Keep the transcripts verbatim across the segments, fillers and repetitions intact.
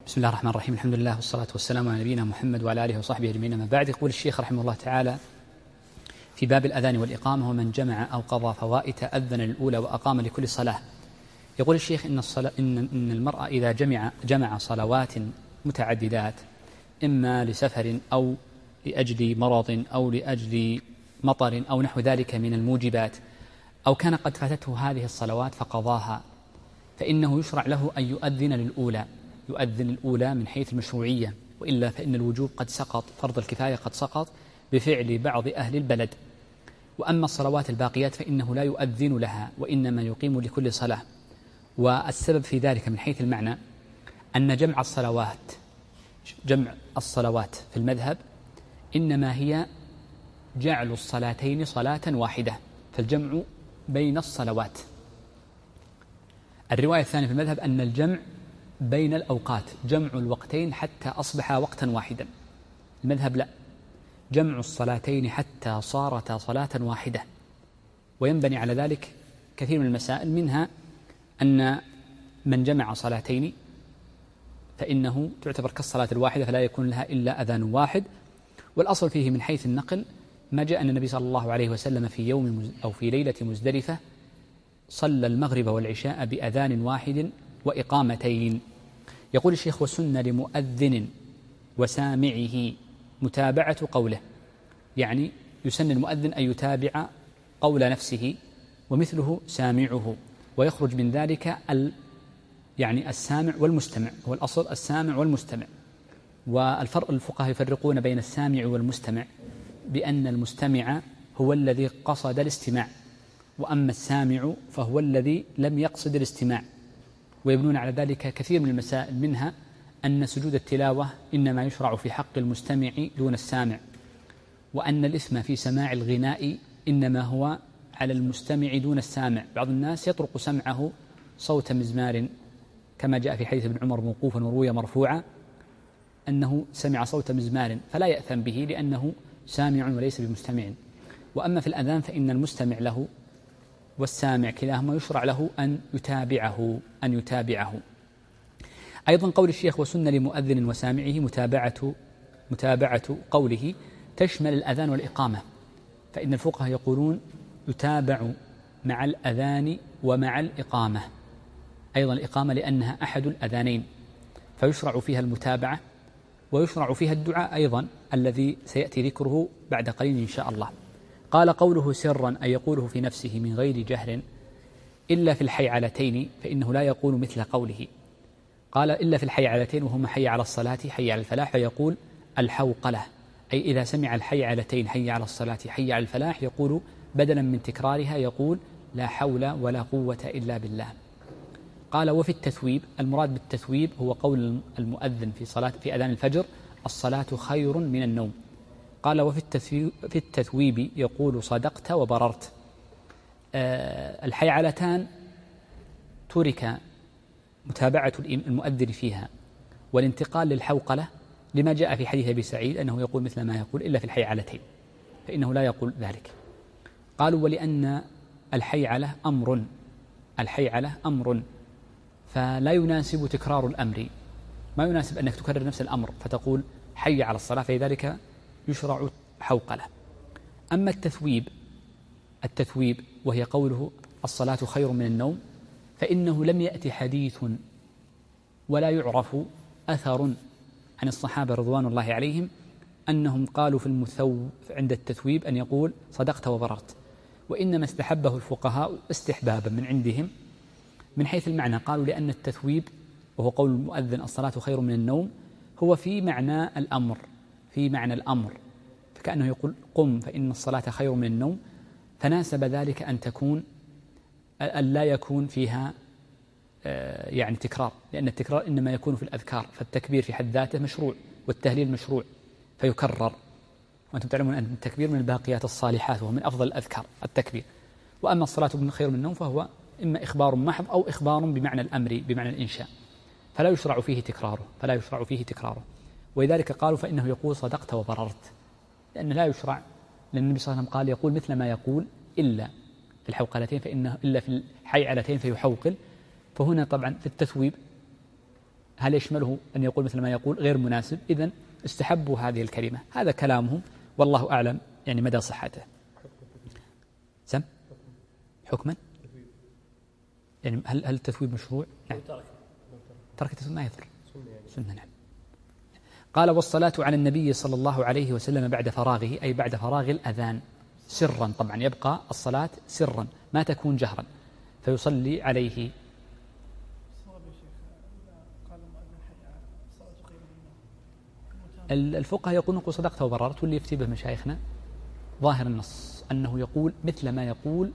بسم الله الرحمن الرحيم. الحمد لله والصلاة والسلام على نبينا محمد وعلى آله وصحبه أجمعين. أما بعد، يقول الشيخ رحمه الله تعالى في باب الأذان والإقامة: ومن جمع أو قضى فوائت أذن للأولى وأقام لكل صلاة. يقول الشيخ إن, الصلاة إن, إن المرأة إذا جمع, جمع صلوات متعددات، إما لسفر أو لأجل مرض أو لأجل مطر أو نحو ذلك من الموجبات، أو كان قد فاتته هذه الصلوات فقضاها، فإنه يشرع له أن يؤذن للأولى يؤذن الأولى من حيث المشروعية، وإلا فإن الوجوب قد سقط، فرض الكفاية قد سقط بفعل بعض أهل البلد. وأما الصلوات الباقيات فإنه لا يؤذن لها، وإنما يقيم لكل صلاة. والسبب في ذلك من حيث المعنى أن جمع الصلوات جمع الصلوات في المذهب إنما هي جعل الصلاتين صلاة واحدة، فالجمع بين الصلوات. الرواية الثانية في المذهب أن الجمع بين الأوقات، جمع الوقتين حتى أصبح وقتا واحدا. المذهب لا، جمع الصلاتين حتى صارتا صلاة واحدة. وينبني على ذلك كثير من المسائل، منها أن من جمع صلاتين فإنه تعتبر كالصلاة الواحدة، فلا يكون لها إلا أذان واحد. والأصل فيه من حيث النقل ما جاء أن النبي صلى الله عليه وسلم في يوم أو في ليلة مزدلفة صلى المغرب والعشاء بأذان واحد وإقامتين. يقول الشيخ: وسن لمؤذن وسامعه متابعة قوله، يعني يسن المؤذن أن يتابع قول نفسه، ومثله سامعه، ويخرج من ذلك ال يعني السامع والمستمع، هو الأصل السامع والمستمع. والفرق الفقهاء يفرقون بين السامع والمستمع بأن المستمع هو الذي قصد الاستماع، وأما السامع فهو الذي لم يقصد الاستماع. ويبنون على ذلك كثير من المسائل، منها أن سجود التلاوة إنما يشرع في حق المستمع دون السامع، وأن الإثم في سماع الغناء إنما هو على المستمع دون السامع. بعض الناس يطرق سمعه صوت مزمار، كما جاء في حديث ابن عمر موقوفا وروي مرفوعا أنه سمع صوت مزمار، فلا يأثم به لأنه سامع وليس بمستمع. وأما في الأذان فإن المستمع له والسامع كلاهما يشرع له أن يتابعه أن يتابعه أيضا قول الشيخ: وسن لمؤذن وسامعه متابعة متابعة قوله تشمل الأذان والإقامة، فإن الفقهاء يقولون يتابع مع الأذان ومع الإقامة، أيضا الإقامة لأنها أحد الأذانين، فيشرع فيها المتابعة، ويشرع فيها الدعاء أيضا الذي سيأتي ذكره بعد قليل إن شاء الله. قال: قوله سرا أي يقوله في نفسه من غير جهر، إلا في الحيعلتين فإنه لا يقول مثل قوله. قال: إلا في الحيعلتين وهما حي على الصلاة حي على الفلاح، فيقول الحوقلة، أي إذا سمع الحيعلتين حي على الصلاة حي على الفلاح يقول بدلا من تكرارها يقول لا حول ولا قوة إلا بالله. قال: وفي التثويب، المراد بالتثويب هو قول المؤذن في صلاة في أذان الفجر الصلاة خير من النوم. قال: وفي التثويب, في التثويب يقول صدقت وبررت. أه الحيعلتان ترك متابعة المؤذن فيها والانتقال للحوقلة لما جاء في حديث أبي سعيد أنه يقول مثل ما يقول إلا في الحيعلتين، فإنه لا يقول ذلك. قالوا: ولأن الحيعلة أمر الحيعلة أمر فلا يناسب تكرار الأمر، ما يناسب أنك تكرر نفس الأمر فتقول حي على الصلاة، فلذلك يشرع حوقلة. أما التثويب التثويب وهي قوله الصلاة خير من النوم، فإنه لم يأتي حديث ولا يعرف أثر عن الصحابة رضوان الله عليهم أنهم قالوا في المثوب عند التثويب أن يقول صدقت وبررت، وإنما استحبه الفقهاء استحبابا من عندهم من حيث المعنى. قالوا: لأن التثويب وهو قول المؤذن الصلاة خير من النوم هو في معنى الأمر في معنى الأمر فكأنه يقول قم فإن الصلاة خير من النوم، فناسب ذلك أن تكون أن لا يكون فيها يعني تكرار، لأن التكرار إنما يكون في الأذكار، فالتكبير في حد ذاته مشروع والتهليل مشروع فيكرر، وأنتم تعلمون أن التكبير من الباقيات الصالحات وهو من أفضل الأذكار التكبير. وأما الصلاة خير من النوم فهو إما إخبار محض أو إخبار بمعنى الأمر بمعنى الإنشاء، فلا يشرع فيه تكراره فلا يشرع فيه تكراره ولذلك قالوا فإنه يقول صدقت وبررت، لأن لا يشرع، لأن النبي صلى الله عليه وسلم قال يقول مثل ما يقول إلا في الحوقلتين فإنه إلا في الحيعلتين فيحوقل. فهنا طبعا في التثويب هل يشمله أن يقول مثل ما يقول؟ غير مناسب. إذن استحبوا هذه الكلمة. هذا كلامهم والله أعلم يعني مدى صحته. سم حكما يعني هل هل التثويب مشروع؟ نعم. ترك التثويب ما يضر، سنة. نعم. قال والصلاة على النبي صلى الله عليه وسلم بعد فراغه، أي بعد فراغ الأذان سرا، طبعا يبقى الصلاة سرا ما تكون جهرا، فيصلي عليه. الفقهاء يقولون قل صدقت وبررت، واللي يفتي به مشايخنا ظاهر النص أنه يقول مثل ما يقول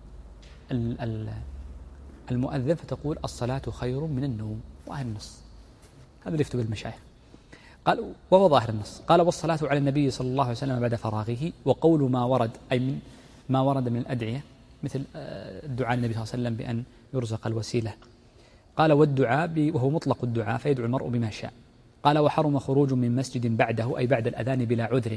المؤذن، فتقول الصلاة خير من النوم، ظاهر النص، هذا اللي يفتي بالمشايخ. قال وهو ظاهر النص. قال والصلاة على النبي صلى الله عليه وسلم بعد فراغه، وقول ما ورد أي من ما ورد من الأدعية مثل الدعاء النبي صلى الله عليه وسلم بأن يرزق الوسيلة. قال والدعاء وهو مطلق الدعاء فيدعو المرء بما شاء. قال وحرم خروج من مسجد بعده أي بعد الأذان بلا عذر،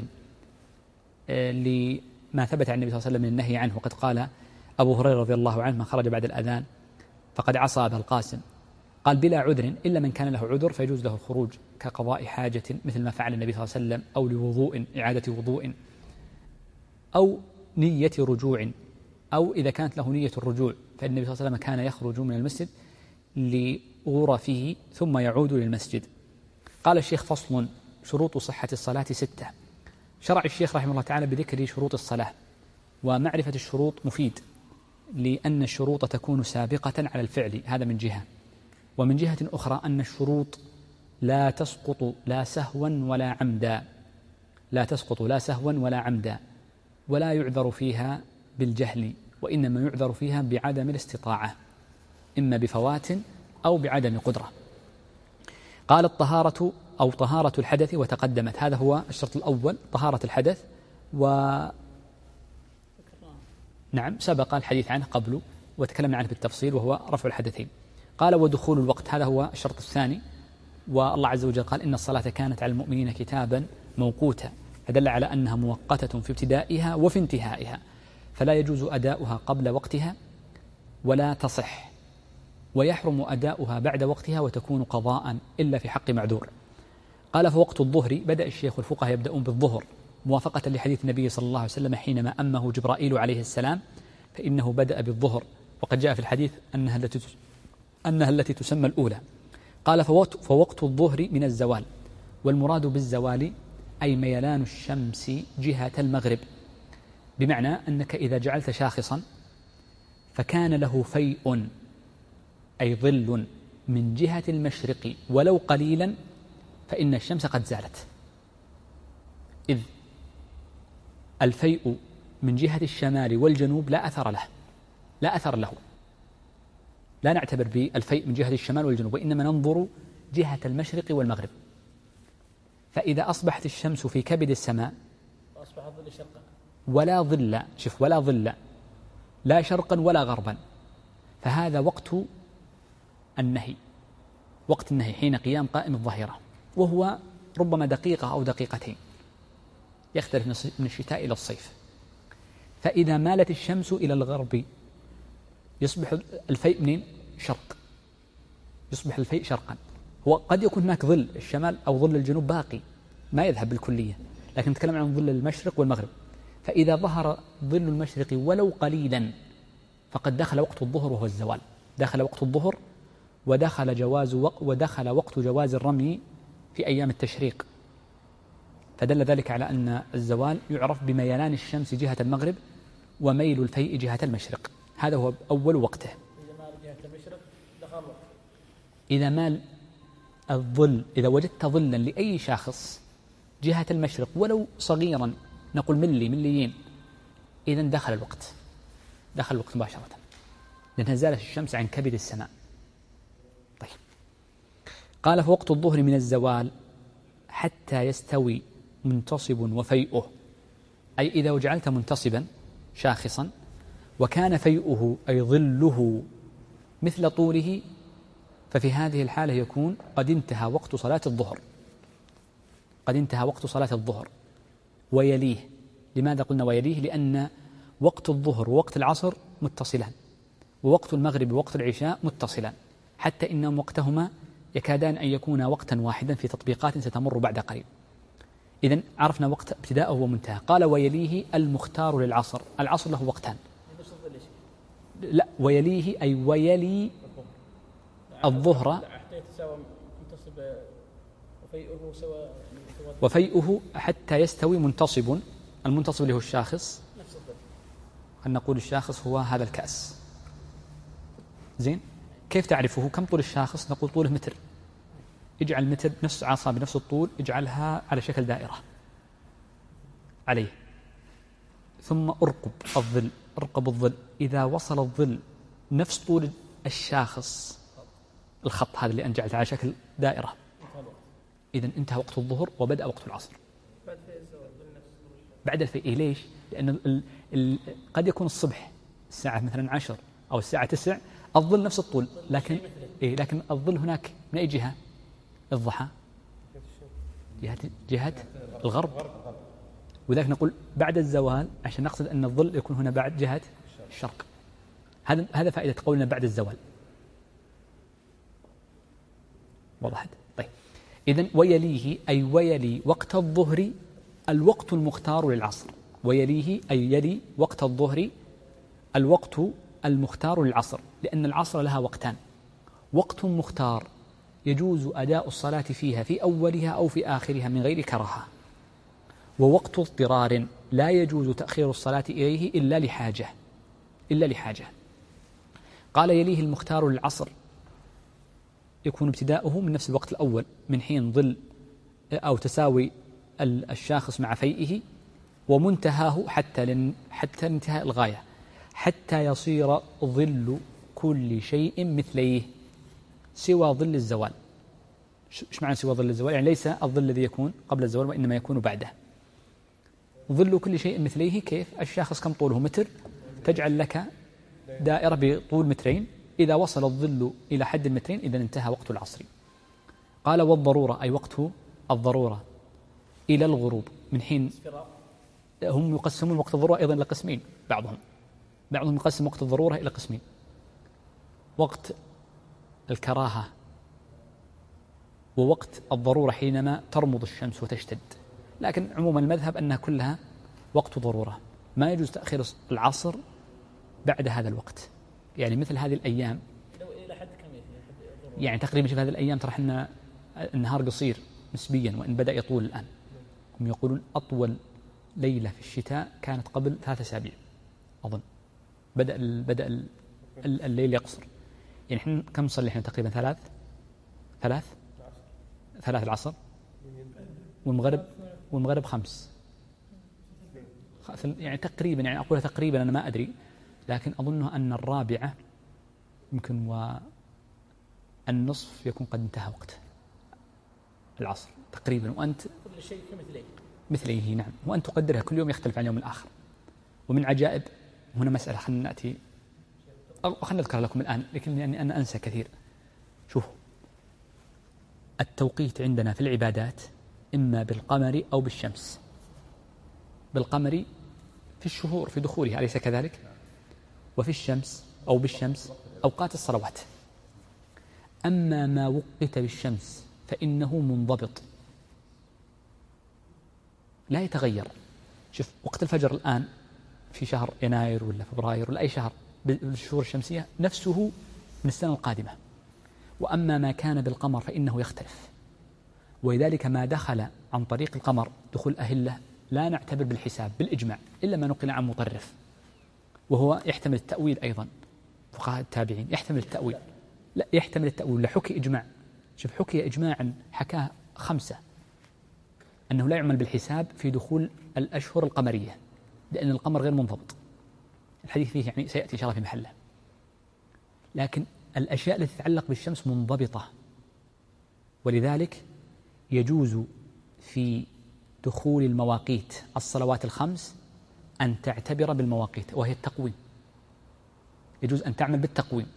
لما ثبت عن النبي صلى الله عليه وسلم من النهي عنه. وقد قال أبو هريرة رضي الله عنه من خرج بعد الأذان فقد عصى أبا القاسم. قال بلا عذر إلا من كان له عذر فيجوز له الخروج كقضاء حاجة مثل ما فعل النبي صلى الله عليه وسلم، أو لوضوء إعادة وضوء، أو نية رجوع، أو إذا كانت له نية الرجوع فإن النبي صلى الله عليه وسلم كان يخرج من المسجد لغرفه ثم يعود للمسجد. قال الشيخ فصل شروط صحة الصلاة ستة. شرع الشيخ رحمه الله تعالى بذكر شروط الصلاة، ومعرفة الشروط مفيد لأن الشروط تكون سابقة على الفعل، هذا من جهة، ومن جهة أخرى أن الشروط لا تسقط لا سهوا ولا عمدا، لا تسقط لا سهوا ولا عمدا، ولا يعذر فيها بالجهل، وإنما يعذر فيها بعدم الاستطاعة، إما بفوات أو بعدم قدرة. قال الطهارة أو طهارة الحدث وتقدمت، هذا هو الشرط الأول، طهارة الحدث، و نعم سبق الحديث عنه قبل وتكلمنا عنه بالتفصيل، وهو رفع الحدثين. قال ودخول الوقت، هذا هو الشرط الثاني، والله عز وجل قال إن الصلاة كانت على المؤمنين كتابا موقوتا، فدل على أنها مؤقتة في ابتدائها وفي انتهائها، فلا يجوز أداؤها قبل وقتها ولا تصح، ويحرم أداؤها بعد وقتها وتكون قضاء إلا في حق معذور. قال فوقت الظهر، بدأ الشيخ والفقهاء يبدأون بالظهر موافقة لحديث النبي صلى الله عليه وسلم حينما أمه جبرائيل عليه السلام فإنه بدأ بالظهر، وقد جاء في الحديث أنها التي أنها التي تسمى الأولى. قال فوقت, فوقت الظهر من الزوال، والمراد بالزوال أي ميلان الشمس جهة المغرب، بمعنى أنك إذا جعلت شاخصا فكان له فيء أي ظل من جهة المشرق ولو قليلا فإن الشمس قد زالت، إذ الفيء من جهة الشمال والجنوب لا أثر له لا أثر له لا نعتبر بالفيء من جهة الشمال والجنوب، وإنما ننظر جهة المشرق والمغرب. فإذا أصبحت الشمس في كبد السماء أصبح الظل شرقا ولا ظل، شوف ولا ظل لا شرقا ولا غربا، فهذا وقت النهي، وقت النهي حين قيام قائم الظهيرة، وهو ربما دقيقة أو دقيقتين، يختلف من الشتاء إلى الصيف. فإذا مالت الشمس إلى الغرب يصبح الفيء منين؟ شرق، يصبح الفيء شرقا. هو قد يكون هناك ظل الشمال أو ظل الجنوب باقي ما يذهب بالكلية، لكن نتكلم عن ظل المشرق والمغرب. فإذا ظهر ظل المشرق ولو قليلا فقد دخل وقت الظهر وهو الزوال، دخل وقت الظهر ودخل جواز وق ودخل وقت جواز الرمي في أيام التشريق. فدل ذلك على أن الزوال يعرف بميلان الشمس جهة المغرب وميل الفيء جهة المشرق، هذا هو أول وقته. إذا مال جهة المشرق دخل وقت. إذا مال الظل، إذا وجدت ظلا لأي شخص جهة المشرق ولو صغيرا، نقول ملي مليين، إذن دخل الوقت، دخل الوقت مباشرة، لأنها زالت الشمس عن كبد السماء. طيب قال فوقت الظهر من الزوال حتى يستوي منتصب وفيئه، أي إذا جعلت منتصبا شاخصا وكان فيئه أي ظله مثل طوله، ففي هذه الحالة يكون قد انتهى وقت صلاة الظهر، قد انتهى وقت صلاة الظهر ويليه. لماذا قلنا ويليه؟ لأن وقت الظهر ووقت العصر متصلان، ووقت المغرب ووقت العشاء متصلان، حتى إنهم وقتهما يكادان أن يكونا وقتا واحدا في تطبيقات ستمر بعد قليل. إذن عرفنا وقت ابتداءه ومنتهى. قال ويليه المختار للعصر. العصر له وقتان. لا، ويليه أي ويلي الظهر. وفيئه حتى يستوي منتصب. المنتصب اللي هو الشاخص، أن نقول الشاخص هو هذا الكأس. زين، كيف تعرفه؟ كم طول الشاخص؟ نقول طوله متر. اجعل متر نفس عصا بنفس الطول، اجعلها على شكل دائرة عليه، ثم أرقب الظل. أرقب الظل، إذا وصل الظل نفس طول الشاخص، الخط هذا اللي أن جعلته على شكل دائرة، إذن انتهى وقت الظهر وبدأ وقت العصر. بعد الفيء. ليش؟ لأن ال ال قد يكون الصبح الساعة مثلا عشر أو الساعة تسع الظل نفس الطول، لكن إيه لكن الظل هناك من أي جهة؟ الضحى جهة جهة الغرب، وذلك نقول بعد الزوال عشان نقصد أن الظل يكون هنا بعد جهة الشرق. هذا هذا فائدة قولنا بعد الزوال. وضحت؟ طيب، إذن ويليه أي ويلي وقت الظهر الوقت المختار للعصر. ويليه أي يلي وقت الظهر الوقت المختار للعصر، لأن العصر لها وقتان. وقت مختار يجوز أداء الصلاة فيها في أولها أو في آخرها من غير كراهة، ووقت اضطرار لا يجوز تأخير الصلاة إليه إلا لحاجة إلا لحاجة. قال يليه المختار للعصر يكون ابتداؤه من نفس الوقت الأول، من حين ظل أو تساوي الشاخص مع فيئه، ومنتهاه حتى حتى انتهاء الغاية، حتى يصير ظل كل شيء مثليه سوى ظل الزوال. ايش معنى سوى ظل الزوال؟ يعني ليس الظل الذي يكون قبل الزوال وإنما يكون بعده. ظل كل شيء مثليه كيف؟ الشاخص كم طوله؟ متر، تجعل لك دائرة بطول مترين، إذا وصل الظل إلى حد المترين إذا انتهى وقت العصر. قال والضرورة أي وقت الضرورة إلى الغروب، من حين هم يقسمون وقت الضرورة أيضا إلى قسمين. بعضهم بعضهم يقسم وقت الضرورة إلى قسمين: وقت الكراهة ووقت الضرورة حينما ترمض الشمس وتشتد. لكن عموما المذهب أنها كلها وقت ضرورة، ما يجوز تأخير العصر بعد هذا الوقت. يعني مثل هذه الأيام، يعني تقريبا في هذه الأيام ترى أن النهار قصير نسبيا وإن بدأ يطول الآن. هم يقولون أطول ليلة في الشتاء كانت قبل ثلاثة أسابيع أظن، بدأ ال بدأ ال الليل يقصر. يعني إحنا كم نصلي إحنا؟ تقريبا ثلاث ثلاث ثلاث العصر، والمغرب والمغرب خمس، يعني تقريبا، يعني أقول تقريبا أنا ما أدري، لكن أظن أن الرابعة يمكن والنصف يكون قد انتهى وقت العصر تقريبا. وأنت كل شيء كمثليه مثليه، نعم، وأنت تقدرها كل يوم يختلف عن اليوم الآخر. ومن عجائب هنا مسألة، خلنا نأتي خلنا نذكر لكم الآن لكن يعني أنا أنسى كثير. شوفوا، التوقيت عندنا في العبادات إما بالقمر أو بالشمس. بالقمر في الشهور في دخولها، أليس كذلك؟ وفي الشمس أو بالشمس أوقات الصلوات. أما ما وقت بالشمس فإنه منضبط لا يتغير. شوف، وقت الفجر الآن في شهر يناير ولا فبراير ولا أي شهر بالشهور الشمسية نفسه من السنة القادمة. وأما ما كان بالقمر فإنه يختلف، ولذلك ما دخل عن طريق القمر دخول أهلة لا نعتبر بالحساب بالإجماع إلا ما نقل عن مطرف، وهو يحتمل التأويل أيضا. فقهاء التابعين يحتمل التأويل، لا يحتمل التأويل، لحكي إجماع. شوف، حكي إجماعا حكاه خمسة أنه لا يعمل بالحساب في دخول الأشهر القمرية، لأن القمر غير منضبط. الحديث فيه يعني سيأتي إن شاء الله في محله. لكن الأشياء التي تتعلق بالشمس منضبطة، ولذلك يجوز في دخول المواقيت الصلوات الخمس أن تعتبر بالمواقيت، وهي التقويم. يجوز أن تعمل بالتقويم،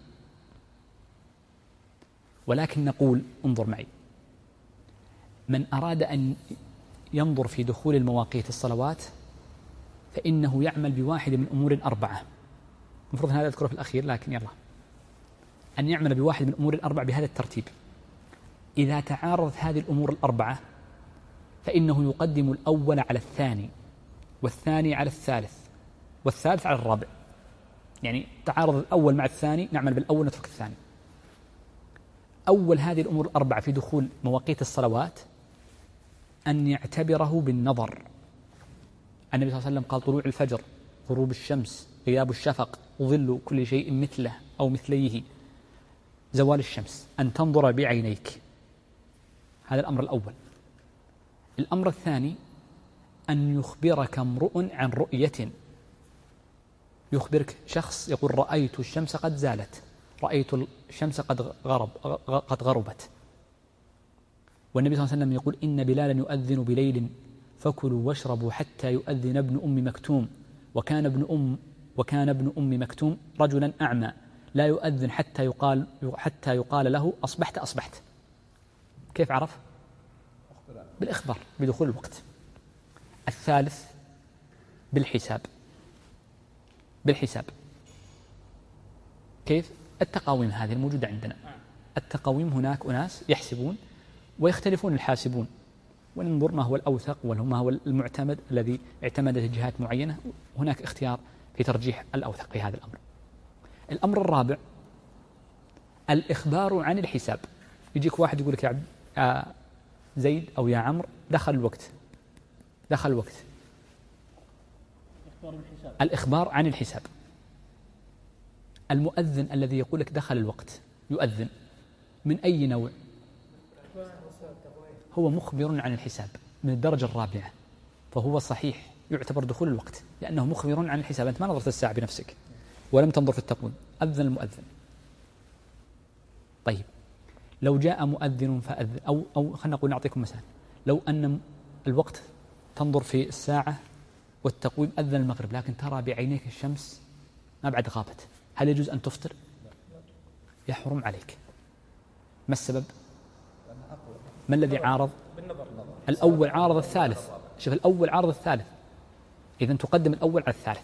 ولكن نقول انظر معي، من أراد أن ينظر في دخول المواقيت الصلوات فإنه يعمل بواحد من أمور أربعة. المفروض هذا أذكره في الأخير، لكن يلا، أن يعمل بواحد من أمور الأربع بهذا الترتيب: إذا تعارضت هذه الأمور الأربعة فإنه يقدم الأول على الثاني، والثاني على الثالث، والثالث على الرابع. يعني تعارض الأول مع الثاني نعمل بالأول نترك الثاني. أول هذه الأمور الأربعة في دخول مواقيت الصلوات أن يعتبره بالنظر. النبي صلى الله عليه وسلم قال: طلوع الفجر، غروب الشمس، غياب الشفق، ظل كل شيء مثله أو مثليه، زوال الشمس، أن تنظر بعينيك. هذا الأمر الأول. الأمر الثاني أن يخبرك امرؤ عن رؤية، يخبرك شخص يقول: رأيت الشمس قد زالت، رأيت الشمس قد غرب قد غربت. والنبي صلى الله عليه وسلم يقول: إن بلالا يؤذن بليل فكلوا واشربوا حتى يؤذن ابن أم مكتوم، وكان ابن أم وكان ابن أم مكتوم رجلا أعمى لا يؤذن حتى يقال حتى يقال له: أصبحت أصبحت. كيف عرف؟ بالإخبار بدخول الوقت. الثالث بالحساب. بالحساب كيف؟ التقاويم هذه الموجودة عندنا. التقاويم هناك أناس يحسبون ويختلفون الحاسبون، وننظر ما هو الأوثق وما هو المعتمد الذي اعتمدت جهات معينة. هناك اختيار في ترجيح الأوثق في هذا الأمر. الأمر الرابع الإخبار عن الحساب. يجيك واحد يقول لك: يا عبد زيد أو يا عمرو دخل الوقت، دخل الوقت. الإخبار عن الحساب. المؤذن الذي يقول لك دخل الوقت يؤذن من أي نوع؟ هو مخبر عن الحساب من الدرجة الرابعة، فهو صحيح يعتبر دخول الوقت لأنه مخبر عن الحساب. أنت ما نظرت الساعة بنفسك ولم تنظر في التقويم، أذن المؤذن. طيب لو جاء مؤذن فأذن، أو أو خلينا نقول نعطيكم مثال، لو أن الوقت تنظر في الساعة والتقويم أذن المغرب، لكن ترى بعينيك الشمس ما بعد غابت، هل يجوز أن تفطر؟ يحرم عليك. ما السبب؟ ما الذي عارض؟ الأول عارض الثالث. شوف، الأول عارض الثالث، إذن تقدم الأول على الثالث،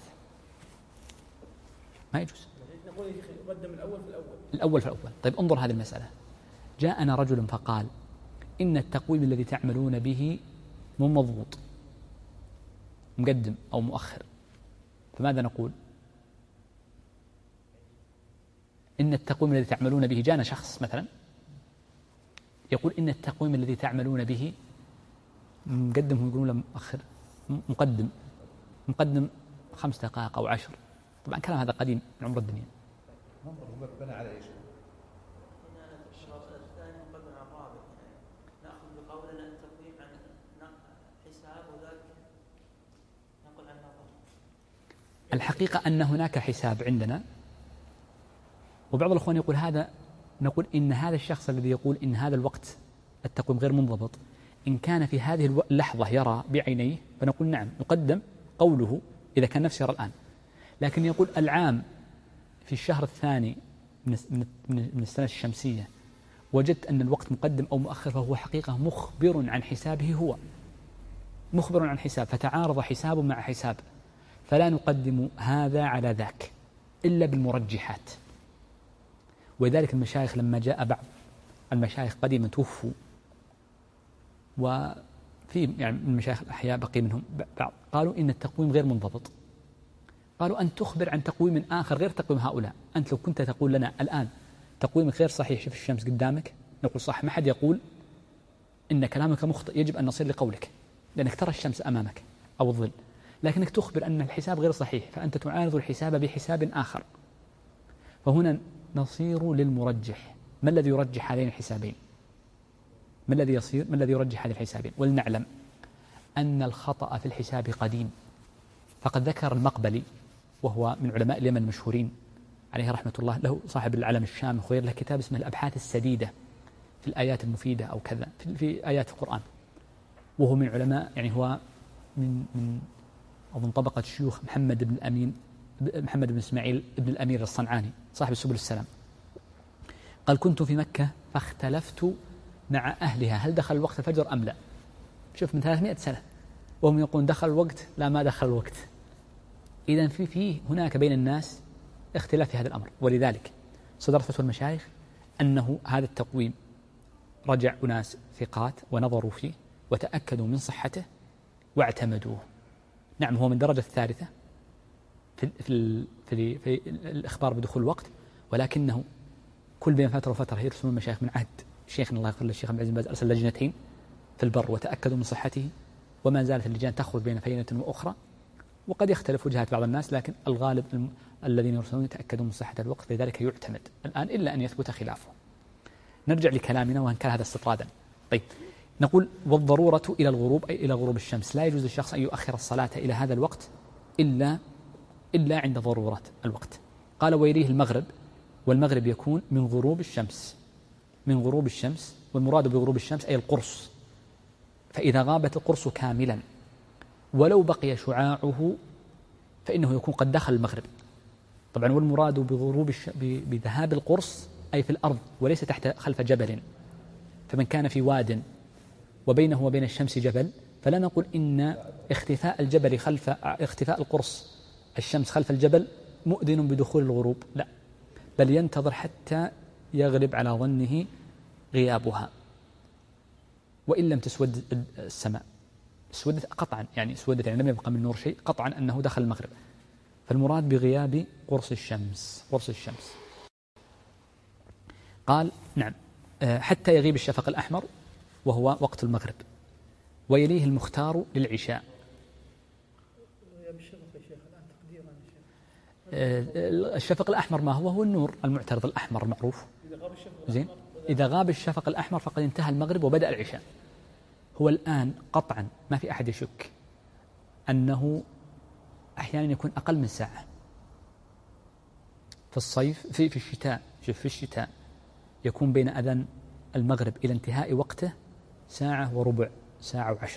ما يجوز. نقول يقدم الأول في الأول. الأول في الأول. طيب انظر هذه المسألة. جاءنا رجل فقال: إن التقويم الذي تعملون به مو مضبوط، مقدم أو مؤخر. فماذا نقول؟ إن التقويم الذي تعملون به، جاءنا شخص مثلا يقول: إن التقويم الذي تعملون به مقدم، هم يقولون له مؤخر، مقدم مقدم خمس دقائق أو عشر. طبعا كلام هذا قديم من عمر الدنيا. ننظر بنى على ايش؟ ناخذ بقولنا التقويم عن حساب وذلك نقول عن نظر. الحقيقة أن هناك حساب عندنا، وبعض الأخوان يقول هذا، نقول إن هذا الشخص الذي يقول إن هذا الوقت التقويم غير منضبط، إن كان في هذه اللحظة يرى بعينيه فنقول نعم يقدم قوله إذا كان نفسه يرى الآن. لكن يقول العام في الشهر الثاني من السنة الشمسية وجدت أن الوقت مقدم أو مؤخر، فهو حقيقة مخبر عن حسابه، هو مخبر عن حساب، فتعارض حساب مع حساب، فلا نقدم هذا على ذاك إلا بالمرجحات. ولذلك المشايخ لما جاء بعض المشايخ قديما توفوا، وفي يعني المشايخ الأحياء بقي منهم بعض، قالوا إن التقويم غير منضبط. قالوا أن تخبر عن تقويم آخر غير تقويم هؤلاء. أنت لو كنت تقول لنا الآن تقويمك غير صحيح، شوف الشمس قدامك، نقول صح، ما حد يقول إن كلامك مخطئ، يجب أن نصير لقولك لأنك ترى الشمس أمامك أو الظل. لكنك تخبر أن الحساب غير صحيح، فأنت تعارض الحساب بحساب آخر. فهنا نصير للمرجح. ما الذي يرجح هذين الحسابين؟ ما الذي يصير ما الذي يرجح هذه الحسابين؟ ولنعلم أن الخطأ في الحساب قديم. فقد ذكر المقبلي، وهو من علماء اليمن المشهورين عليه رحمة الله، له صاحب العلم الشامخ وغير له كتاب اسمه الأبحاث السديدة في الآيات المفيدة أو كذا في, في آيات القرآن، وهو من علماء، يعني هو من من أظن طبقة شيوخ محمد بن الأمين محمد بن إسماعيل بن الأمير الصنعاني صاحب سبل السلام. قال: كنت في مكة فاختلفت مع أهلها هل دخل الوقت الفجر أم لا. شوف، من ثلاثمائة سنة وهم يقولون دخل الوقت، لا ما دخل الوقت. إذن في فيه هناك بين الناس اختلاف في هذا الأمر. ولذلك صدرت فتوى المشايخ أنه هذا التقويم رجع أناس ثقات ونظروا فيه وتأكدوا من صحته واعتمدوه. نعم هو من درجة الثالثة في, في, في, في الإخبار بدخول الوقت، ولكنه كل بين فترة وفترة يرسلون المشايخ من عهد شيخنا الله يغفر له الشيخ عبد العزيز بن باز أرسل لجنتين في البر وتأكدوا من صحته، وما زالت اللجان تخرج بين فينة وأخرى، وقد يختلف وجهات بعض الناس، لكن الغالب الم... الذين يرسلون يتأكدون من صحة الوقت، لذلك يعتمد الآن إلا أن يثبت خلافه. نرجع لكلامنا وإن كان هذا استطرادا. طيب نقول والضرورة إلى الغروب أي إلى غروب الشمس، لا يجوز للشخص أن يؤخر الصلاة إلى هذا الوقت إلا إلا عند ضرورة الوقت. قال ويليه المغرب، والمغرب يكون من غروب الشمس، من غروب الشمس، والمراد بغروب الشمس أي القرص، فإذا غابت القرص كاملا ولو بقي شعاعه فإنه يكون قد دخل المغرب. طبعا والمراد بغروب الش... بذهاب القرص أي في الأرض وليس تحت خلف جبل، فمن كان في واد وبينه وبين الشمس جبل فلا نقول إن اختفاء الجبل خلف اختفاء القرص الشمس خلف الجبل مؤذن بدخول الغروب، لا، بل ينتظر حتى يغلب على ظنه غيابها، وإن لم تسود السماء، سودت قطعا يعني سودت يعني لم يبقى من نور شيء، قطعا أنه دخل المغرب. فالمراد بغياب قرص الشمس، قرص الشمس. قال نعم حتى يغيب الشفق الأحمر وهو وقت المغرب، ويليه المختار للعشاء. الشفق الأحمر ما هو؟ هو النور المعترض الأحمر المعروف. زين، إذا غاب الشفق الأحمر فقد انتهى المغرب وبدأ العشاء. هو الآن قطعا ما في أحد يشك أنه أحيانا يكون أقل من ساعة في الصيف، في في الشتاء في الشتاء يكون بين أذان المغرب إلى انتهاء وقته ساعة وربع، ساعة وعشر،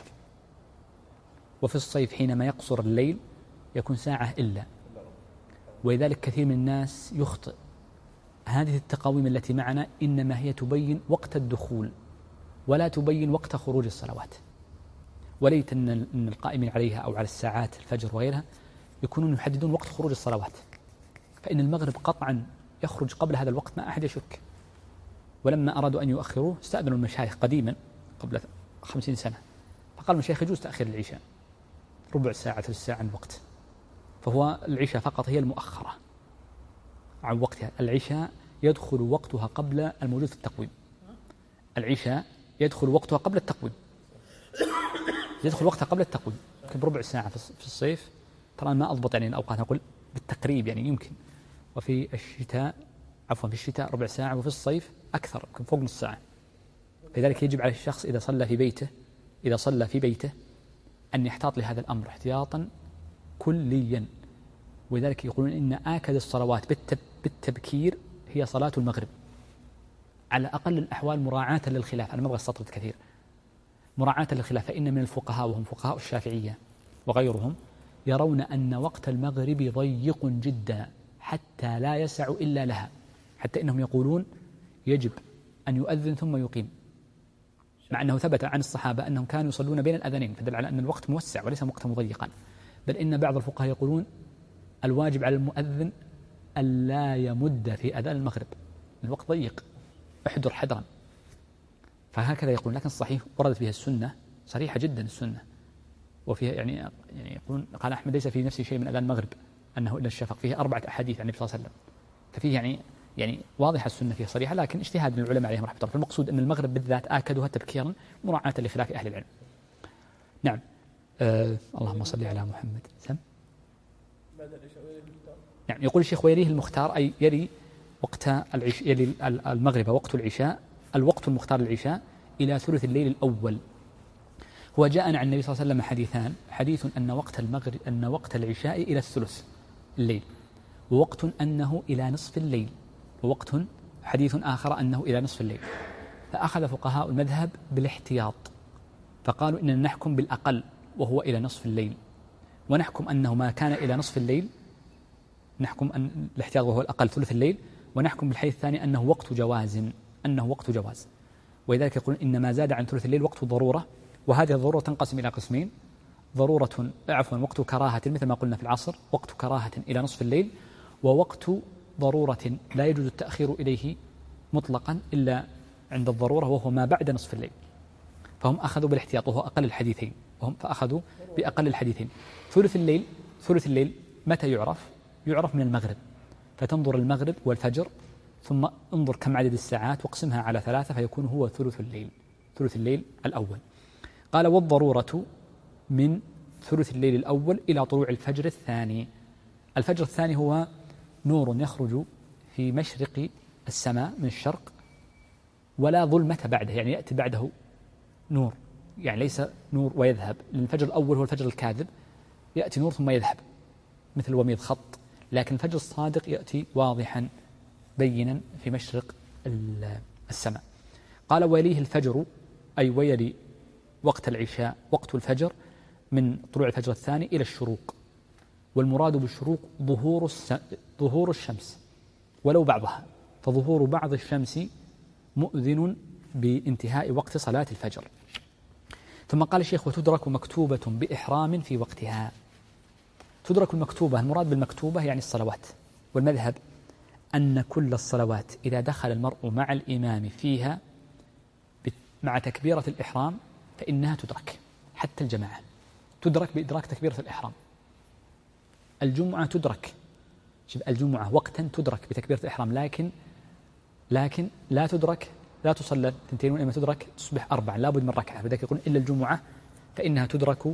وفي الصيف حينما يقصر الليل يكون ساعة إلا. ولذلك كثير من الناس يخطئ. هذه التقاويم التي معنا إنما هي تبين وقت الدخول ولا تبين وقت خروج الصلوات، وليت أن القائمين عليها أو على الساعات الفجر وغيرها يكونون يحددون وقت خروج الصلوات، فإن المغرب قطعا يخرج قبل هذا الوقت ما أحد يشك. ولما أرادوا أن يؤخروه استأذنوا المشايخ قديما قبل خمسين سنة، فقال المشايخ يجوز تأخير العشاء ربع ساعة ثلث ساعة عن الوقت، فهو العشاء فقط هي المؤخرة عن وقتها. العشاء يدخل وقتها قبل الموجود في التقويم، العشاء يدخل وقتها قبل التقويم، يدخل وقتها قبل التقويم يمكن بربع ساعة في الصيف. طبعا ما أضبط يعني الأوقات، أقول بالتقريب يعني يمكن، وفي الشتاء عفوا في الشتاء ربع ساعة، وفي الصيف أكثر يمكن فوق نص ساعة. لذلك يجب على الشخص إذا صلى في بيته إذا صلى في بيته أن يحتاط لهذا الأمر احتياطا كليا. ولذلك يقولون إن آكد الصلوات بالتبكير هي صلاة المغرب على أقل الأحوال، مراعاة للخلاف. أنا ما أبغى أستطرد كثير، مراعاة للخلاف، فإن من الفقهاء وهم فقهاء الشافعية وغيرهم يرون أن وقت المغرب ضيق جدا حتى لا يسع إلا لها، حتى إنهم يقولون يجب أن يؤذن ثم يقيم، مع أنه ثبت عن الصحابة أنهم كانوا يصلون بين الأذانين، فدل على أن الوقت موسع وليس وقتا مضيقا. بل إن بعض الفقهاء يقولون الواجب على المؤذن ألا يمد في أذان المغرب، الوقت ضيق، احذر حذرا. فهكذا يقولون، لكن الصحيح وردت بها السنة صريحة جدا السنة، وفيها يعني يعني يقولون قال أحمد ليس في نفسه شيء من أذان المغرب أنه إلا الشفق، فيه أربعة أحاديث عن النبي صلى الله عليه وسلم، ففيه يعني يعني واضحة السنة فيها صريحة، لكن اجتهاد من العلماء عليهم رحمة الله. فالمقصود أن المغرب بالذات آكدها تبكيرا مراعاة لخلاف أهل العلم. نعم. آه اللهم صل على محمد. سم. يعني يقول الشيخ ويليه المختار أي يلي وقت العش يلي المغرب وقت العشاء، الوقت المختار للعشاء إلى ثلث الليل الأول. هو جاءنا عن النبي صلى الله عليه وسلم حديثان، حديث أن وقت المغرب أن وقت العشاء إلى الثلث الليل، ووقت أنه إلى نصف الليل، ووقت حديث آخر أنه إلى نصف الليل. فأخذ فقهاء المذهب بالاحتياط، فقالوا إننا نحكم بالأقل وهو إلى نصف الليل، ونحكم أنه ما كان إلى نصف الليل نحكم أن الاحتياط وهو الأقل ثلث الليل، ونحكم بالحديث الثاني أنه وقت جواز، أنه وقت جواز. ولذلك يقولون إن ما زاد عن ثلث الليل وقت ضرورة، وهذه الضرورة تنقسم إلى قسمين: ضرورة عفوا وقت كراهة مثل ما قلنا في العصر، وقت كراهة إلى نصف الليل، ووقت ضرورة لا يجوز التأخير إليه مطلقا إلا عند الضرورة وهو ما بعد نصف الليل، فهم أخذوا بالاحتياط وهو أقل الحديثين، وهم فأخذوا بأقل الحديثين. ثلث الليل ثلث الليل متى يعرف؟ يعرف من المغرب، فتنظر المغرب والفجر ثم انظر كم عدد الساعات واقسمها على ثلاثة فيكون هو ثلث الليل، ثلث الليل الأول. قال والضرورة من ثلث الليل الأول إلى طلوع الفجر الثاني. الفجر الثاني هو نور يخرج في مشرق السماء من الشرق ولا ظلمة بعده، يعني يأتي بعده نور، يعني ليس نور ويذهب، لأن الفجر الأول هو الفجر الكاذب يأتي نور ثم يذهب مثل وميض خط، لكن الفجر الصادق يأتي واضحا بينا في مشرق السماء. قال ويليه الفجر، أي ويلي وقت العشاء وقت الفجر من طلوع الفجر الثاني إلى الشروق، والمراد بالشروق ظهور ظهور الشمس ولو بعضها، فظهور بعض الشمس مؤذن بانتهاء وقت صلاة الفجر. ثم قال الشيخ وتدرك مكتوبة بإحرام في وقتها. تدرك المكتوبة، المراد بالمكتوبة يعني الصلوات، والمذهب أن كل الصلوات إذا دخل المرء مع الإمام فيها مع تكبيرة الإحرام فإنها تدرك، حتى الجماعة تدرك بإدراك تكبيرة الإحرام. الجمعة تدرك، شوف الجمعة وقتا تدرك بتكبيرة الإحرام، لكن لكن لا تدرك، لا تصلى اثنتين وإنما تدرك تصبح أربعة، لابد من ركعة، فذلك يقول إلا الجمعة فإنها تدرك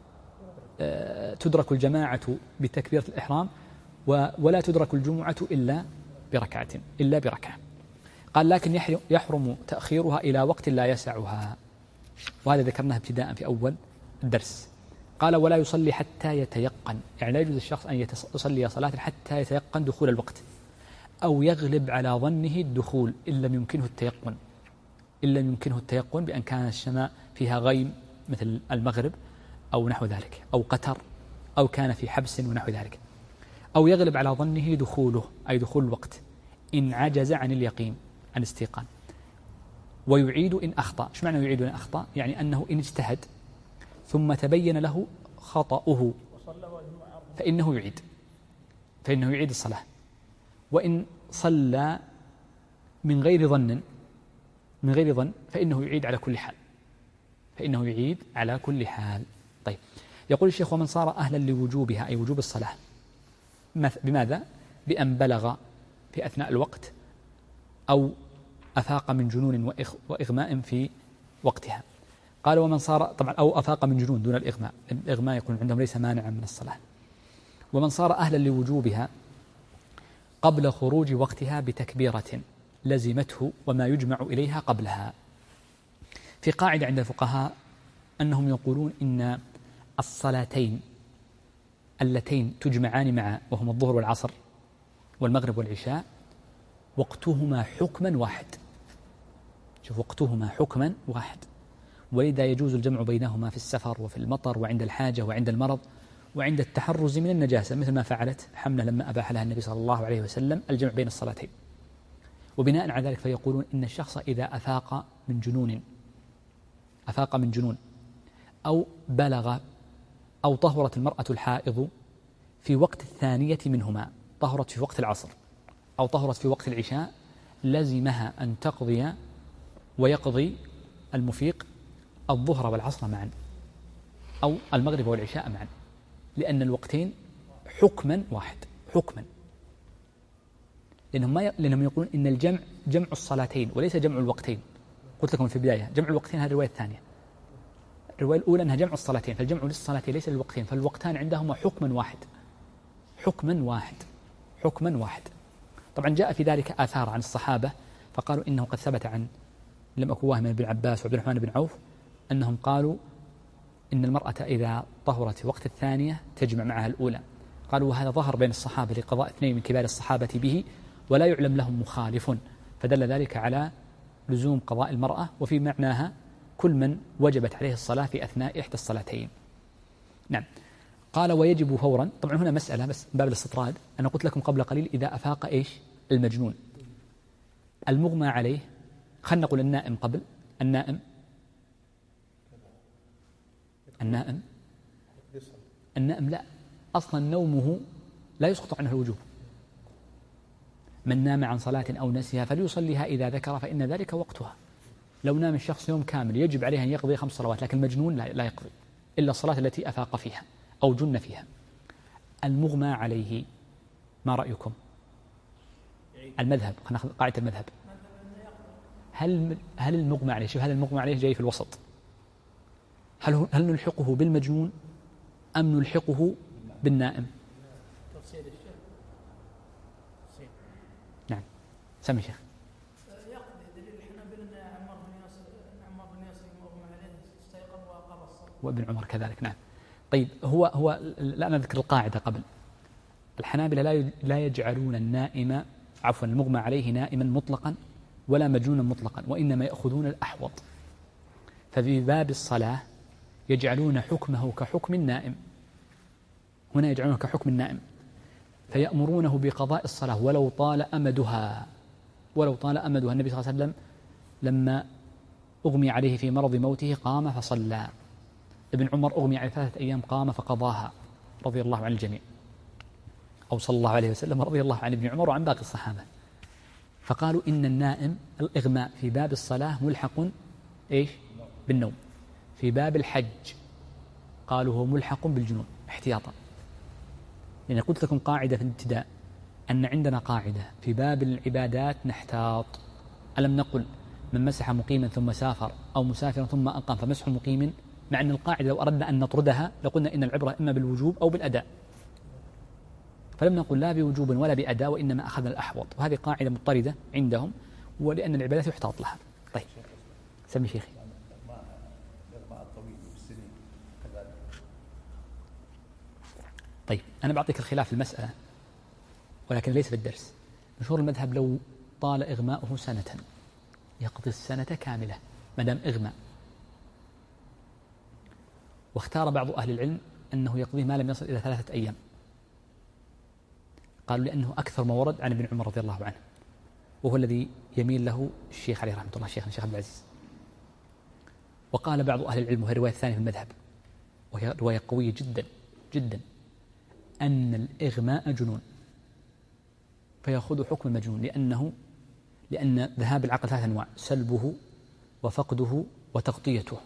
آه تدرك الجماعة بتكبيرة الإحرام ولا تدرك الجمعة إلا بركعة إلا بركعة. قال لكن يحرم تأخيرها إلى وقت لا يسعها، وهذا ذكرناه ابتداء في أول الدرس. قال ولا يصلي حتى يتيقن، يعني لا يجوز الشخص أن يصلي صلاة حتى يتيقن دخول الوقت أو يغلب على ظنه الدخول إن لم يمكنه التيقن، إن لم يمكنه التيقن بأن كان السماء فيها غيم مثل المغرب أو نحو ذلك، أو قتر، أو كان في حبس ونحو ذلك، أو يغلب على ظنه دخوله أي دخول الوقت إن عجز عن اليقين عن الاستيقان، ويعيد إن أخطأ. شو معنى يعيد إن أخطأ؟ يعني أنه إن اجتهد ثم تبين له خطأه فإنه يعيد فإنه يعيد الصلاة، وإن صلى من غير ظن من غير ظن فإنه يعيد على كل حال فإنه يعيد على كل حال. طيب، يقول الشيخ ومن صار أهلا لوجوبها أي وجوب الصلاة بماذا؟ بأن بلغ في أثناء الوقت أو أفاق من جنون وإغماء في وقتها. قال ومن صار، طبعا أو أفاق من جنون دون الإغماء، الإغماء يكون عندهم ليس مانعا من الصلاة. ومن صار أهلا لوجوبها قبل خروج وقتها بتكبيرة لزمته وما يجمع إليها قبلها. في قاعدة عند الفقهاء أنهم يقولون إن الصلاتين اللتين تجمعان معا وهما الظهر والعصر والمغرب والعشاء وقتهما حكما واحد. شوف، وقتهما حكما واحد، ولذا يجوز الجمع بينهما في السفر وفي المطر وعند الحاجة وعند المرض وعند التحرز من النجاسة، مثل ما فعلت حملة لما أباح لها النبي صلى الله عليه وسلم الجمع بين الصلاتين. وبناء على ذلك فيقولون إن الشخص إذا أفاق من جنون أفاق من جنون أو بلغ أو طهرت المرأة الحائض في وقت الثانية منهما، طهرت في وقت العصر أو طهرت في وقت العشاء، لزمها أن تقضي ويقضي المفيق الظهر والعصر معا أو المغرب والعشاء معا، لأن الوقتين حكما واحد حكما لأنهم, ما ي... لأنهم يقولون إن الجمع جمع الصلاتين وليس جمع الوقتين. قلت لكم في البداية جمع الوقتين هذه الرواية الثانية. الرواية الأولى أنها جمع الصلاتين، فالجمع للصلاتين ليس للوقتين، فالوقتان عندهما حكما واحد حكما واحد حكما واحد. طبعا جاء في ذلك آثار عن الصحابة فقالوا إنه قد ثبت عن لم أكن واهم بن عباس وعبد الرحمن بن عوف أنهم قالوا إن المرأة إذا طهرت في وقت الثانية تجمع معها الأولى. قالوا وهذا ظهر بين الصحابة لقضاء اثنين من كبار الصحابة به ولا يعلم لهم مخالف، فدل ذلك على لزوم قضاء المرأة، وفي معناها كل من وجبت عليه الصلاة في أثناء إحدى الصلاتين. نعم. قال ويجب فورا. طبعا هنا مسألة بس باب الاستطراد، أنا قلت لكم قبل قليل إذا أفاق إيش المجنون المغمى عليه، خلنا نقول النائم قبل النائم النائم النائم لا، أصلا نومه لا يسقط عنه الوجوب، من نام عن صلاة أو نسيها فليصليها إذا ذكر فإن ذلك وقتها. لو نام الشخص يوم كامل يجب عليه أن يقضي خمس صلوات، لكن المجنون لا يقضي إلا الصلاة التي أفاق فيها أو جن فيها. المغمى عليه ما رأيكم؟ المذهب، خلينا ناخذ قاعدة المذهب. هل هل المغمى عليه، شوف هل المغمى عليه جاي في الوسط، هل هل نلحقه بالمجنون أم نلحقه بالنائم؟ نعم سمي شيخ. يقضي دليل الحنابلة أن عمار بن ياسر عمار بن ياسر مغمى عليه استيقظ وقضى الصلاة. وابن عمر كذلك. نعم. طيب هو هو لا نذكر القاعدة قبل. الحنابلة لا لا يجعلون النائم عفوا المغمى عليه نائما مطلقا ولا مجنونا مطلقا، وإنما يأخذون الأحوط. ففي باب الصلاة يجعلون حكمه كحكم النائم، هنا يجعلونه كحكم النائم، فيأمرونه بقضاء الصلاة ولو طال أمدها، ولو طال أمدها. النبي صلى الله عليه وسلم لما أغمي عليه في مرض موته قام فصلى، ابن عمر أغمي عليه ثلاثة أيام قام فقضاها رضي الله عن الجميع، أو صلى الله عليه وسلم رضي الله عن ابن عمر وعن باقي الصحابة. فقالوا إن النائم الإغماء في باب الصلاة ملحق إيش؟ بالنوم. في باب الحج قالوا هو ملحق بالجنون احتياطا، لأن قلت لكم قاعدة في الابتداء أن عندنا قاعدة في باب العبادات نحتاط. ألم نقل من مسح مقيما ثم سافر أو مسافرا ثم أقام فمسح مقيم، مع أن القاعدة لو أردنا أن نطردها لقلنا إن العبرة إما بالوجوب أو بالأداء، فلم نقل لا بوجوب ولا بأداء، وإنما أخذنا الأحوط، وهذه قاعدة مضطردة عندهم ولأن العبادات يحتاط لها. طيب سمي شيخي. طيب أنا بعطيك الخلاف في المسألة ولكن ليس في الدرس. مشهور المذهب لو طال إغماؤه سنة يقضي السنة كاملة ما دام إغماء، واختار بعض أهل العلم أنه يقضي ما لم يصل إلى ثلاثة أيام، قالوا لأنه أكثر ما ورد عن ابن عمر رضي الله عنه، وهو الذي يميل له الشيخ عليه رحمة الله الشيخ الشيخ عبد العزيز. وقال بعض أهل العلم وهي رواية ثانية في المذهب وهي رواية قوية جدا جدا أن الإغماء جنون فيأخذ حكم المجنون، لأنه لأن ذهاب العقل ثلاث أنواع: سلبه وفقده وتغطيته،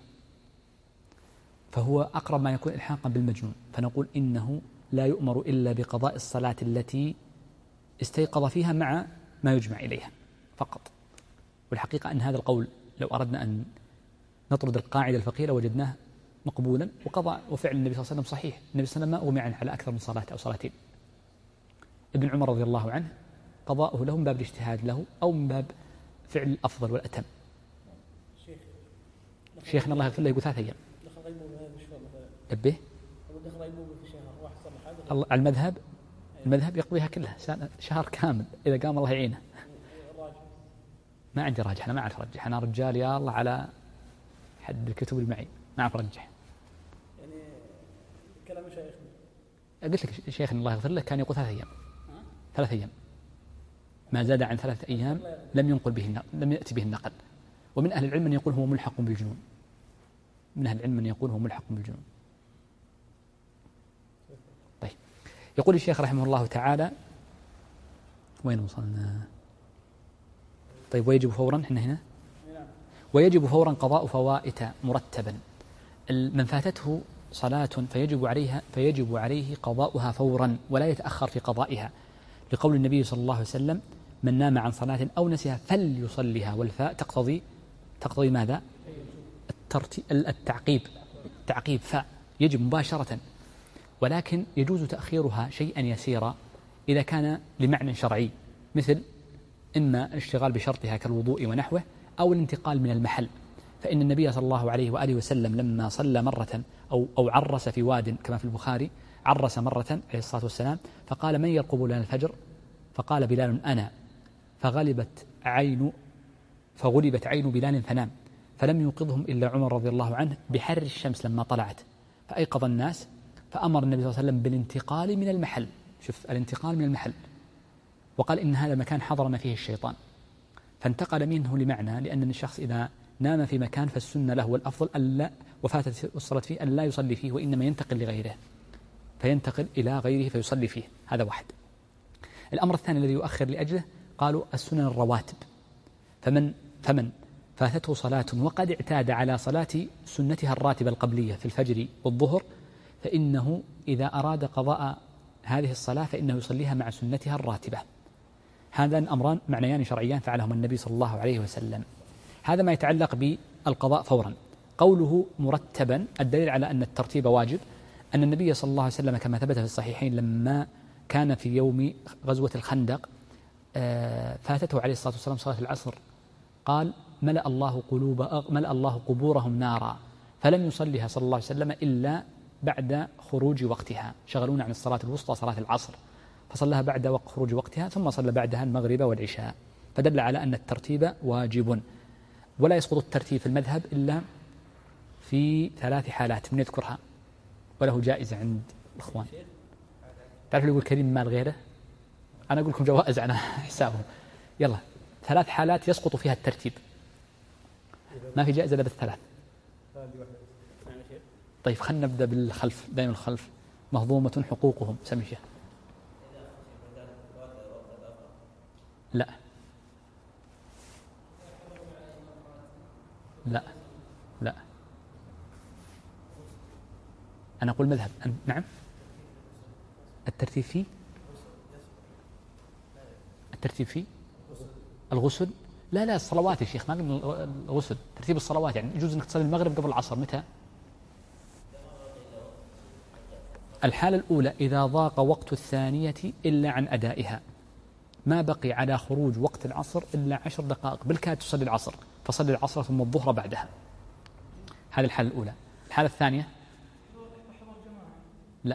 فهو أقرب ما يكون إلحاقا بالمجنون، فنقول إنه لا يؤمر إلا بقضاء الصلاة التي استيقظ فيها مع ما يجمع إليها فقط. والحقيقة أن هذا القول لو أردنا أن نطرد القاعدة الفقهية لوجدناه مقبولا وقضاء وفعل النبي صلى الله عليه وسلم صحيح. النبي صلى الله عليه وسلم ما أغمي عنه على أكثر من صلاة أو صلاتين. ابن عمر رضي الله عنه قضاؤه له من باب الاجتهاد له أو من باب فعل الأفضل والأتم. شيخنا الله يغفر له يقول ثلاثة أيام. أبيه المذهب المذهب يقضيها كلها شهر كامل إذا قام الله يعينه. ما عندي راجح، أنا ما أعرف أرجح، أنا رجال يا الله على حد الكتب المعي ما أعرف أرجح. يعني كلام شيخنا قلت لك شيخنا الله يغفر له كان يقول ثلاثة أيام ثلاثة أيام ما زاد عن ثلاثة أيام لم ينقل به النقل، لم يأتي به النقل. ومن أهل العلم من يقول هو ملحق بالجنون، من أهل العلم من يقول هو ملحق بالجنون. طيب يقول الشيخ رحمه الله تعالى وين وصلنا؟ طيب ويجب فورا احنا هنا ويجب فورا قضاء فوائت مرتبا. من فاتته صلاة فيجب عليها فيجب عليه قضاؤها فورا ولا يتأخر في قضائها، لقول النبي صلى الله عليه وسلم: من نام عن صلاة أو نسيها فليصليها. والفاء تقتضي تقتضي ماذا؟ الترتيب التعقيب تعقيب فاء يجب مباشرة، ولكن يجوز تأخيرها شيئا يسيرا إذا كان لمعنى شرعي، مثل إما الاشتغال بشرطها كالوضوء ونحوه أو الانتقال من المحل. فإن النبي صلى الله عليه وآله وسلم لما صلى مرة أو أو عرس في واد كما في البخاري، عرس مرة عليه الصلاة والسلام فقال: من يرقب لنا الفجر؟ فقال بلال: أنا. فغلبت عين فغلبت عين بلال فنام، فلم يوقظهم إلا عمر رضي الله عنه بحر الشمس لما طلعت، فأيقظ الناس، فأمر النبي صلى الله عليه وسلم بالانتقال من المحل. شوف الانتقال من المحل، وقال إن هذا المكان حضر ما فيه الشيطان، فانتقل منه لمعنى لأن الشخص إذا نام في مكان فالسنة له والأفضل ألا وفاتت الصلاة فيه أن لا يصلي فيه، وإنما ينتقل لغيره فينتقل إلى غيره فيصلي فيه. هذا واحد. الأمر الثاني الذي يؤخر لأجله قالوا السنن الرواتب. فمن فمن فاتته صلاة وقد اعتاد على صلاة سنتها الراتبة القبلية في الفجر والظهر، فإنه إذا أراد قضاء هذه الصلاة فإنه يصليها مع سنتها الراتبة. هذان أمران معنيان شرعيان فعلهما النبي صلى الله عليه وسلم. هذا ما يتعلق بالقضاء فورا. قوله مرتبا الدليل على أن الترتيب واجب أن النبي صلى الله عليه وسلم كما ثبت في الصحيحين لما كان في يوم غزوة الخندق فاتته عليه الصلاة والسلام صلاة العصر قال ملأ الله قلوب ملأ الله قبورهم نارا، فلم يصليها صلى الله عليه وسلم إلا بعد خروج وقتها، شغلونا عن الصلاة الوسطى صلاة العصر، فصلىها بعد وقت خروج وقتها ثم صلى بعدها المغرب والعشاء، فدل على أن الترتيب واجب. ولا يسقط الترتيب في المذهب إلا في ثلاث حالات من يذكرها وله جائزة عند الإخوان. تعرف اللي يقول كريم مال غيره، أنا أقول لكم جوائز على حسابهم. يلا ثلاث حالات يسقط فيها الترتيب، ما في جائزة إلا بالثلاث. طيب خلنا نبدأ بالخلف، دائما الخلف مهضومة حقوقهم. سمي شيخ. لا لا لا أنا أقول مذهب. نعم الترتيب فيه الترتيب فيه الغسل. لا لا الصلوات يا شيخ، ما قلنا الغسل، ترتيب الصلوات. يعني يجوز أنك تصلي المغرب قبل العصر متى؟ الحالة الأولى إذا ضاق وقت الثانية إلا عن أدائها، ما بقي على خروج وقت العصر إلا عشر دقائق بالكاد تصلي العصر، فصلي العصر ثم الظهر بعدها. هذه الحالة الأولى. الحالة الثانية لا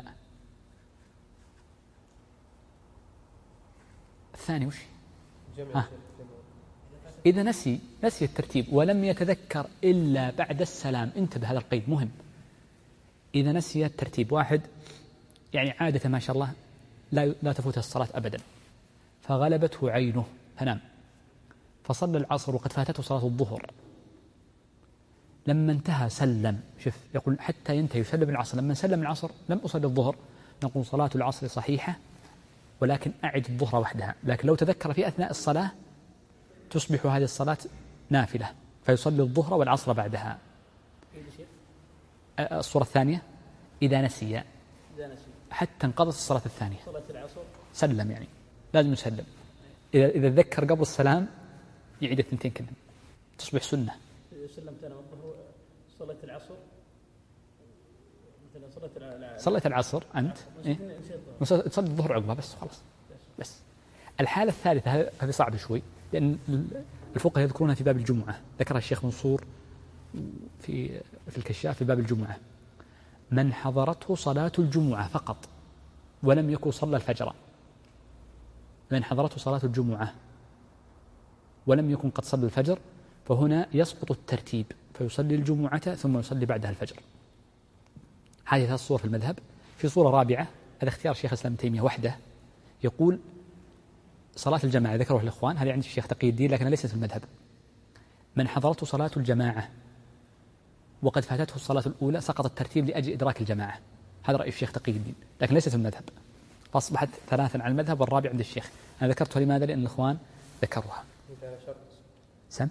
الثاني وش؟ ها. إذا نسي نسي الترتيب ولم يتذكر إلا بعد السلام، انتبه هذا القيد مهم. إذا نسي الترتيب، واحد يعني عادة ما شاء الله لا لا تفوته الصلاة أبدا، فغلبته عينه فنام، فصلى العصر وقد فاتته صلاة الظهر، لما انتهى سلم. شوف يقول حتى ينتهي يسلم العصر، لما سلم العصر لم أصلي الظهر، نقول صلاة العصر صحيحة ولكن أعد الظهر وحدها. لكن لو تذكر في أثناء الصلاة تصبح هذه الصلاة نافلة، فيصلي الظهر والعصر بعدها. الصورة الثانية إذا نسي حتى انقضت الصلاة الثانية سلم، يعني لازم يسلم. إذا إذا تذكر قبل السلام يعيد الثنتين كلهم، تصبح سنة. سلمت أنا الظهر صليت العصر مثلا صليت العصر صليت العصر أنت إيه؟ تصلي الظهر عقبها بس خلاص. بس الحالة الثالثة هذه صعبة شوي، لأن الفقهاء يذكرونها في باب الجمعة، ذكرها الشيخ منصور في في الكشاف في باب الجمعة. من حضرته صلاة الجمعة فقط ولم يكن صلى الفجر، من حضرته صلاة الجمعة ولم يكن قد صلى الفجر، فهنا يسقط الترتيب فيصلي الجمعة ثم يصلي بعدها الفجر. هذه ثلاث صور في المذهب. في صورة رابعة، هذا اختيار الشيخ الإسلام ابن تيمية وحده، يقول صلاة الجماعة ذكره الإخوان، هذه عند الشيخ تقي الدين لكن ليست في المذهب. من حضرته صلاة الجماعة وقد فاتته الصلاة الأولى سقط الترتيب لأجل إدراك الجماعة، هذا رأي الشيخ تقي الدين لكن ليست في المذهب، فأصبحت ثلاثا على المذهب والرابع عند الشيخ. أنا ذكرتها لماذا؟ لأن الإخوان ذكروها. سم؟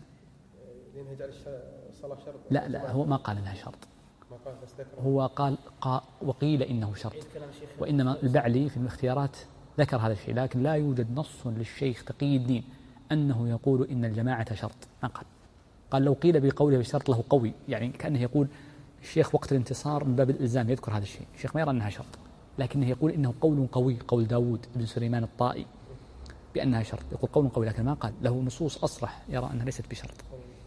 لا لا هو ما قال إنها شرط، هو قال قا وقيل إنه شرط، وإنما البعلي في الاختيارات ذكر هذا الشيء، لكن لا يوجد نص للشيخ تقي الدين أنه يقول إن الجماعة شرط، ما قال. قال لو قيل بقوله بالشرط له قوي، يعني كأنه يقول الشيخ وقت الانتصار من باب الإلزام يذكر هذا الشيء، الشيخ ما يرى أنها شرط، لكنه يقول إنه قول قوي، قول داود بن سليمان الطائي بأنها شرط، يقول قول قوي لكن ما قال له نصوص أصرح يرى أنها ليست بشرط.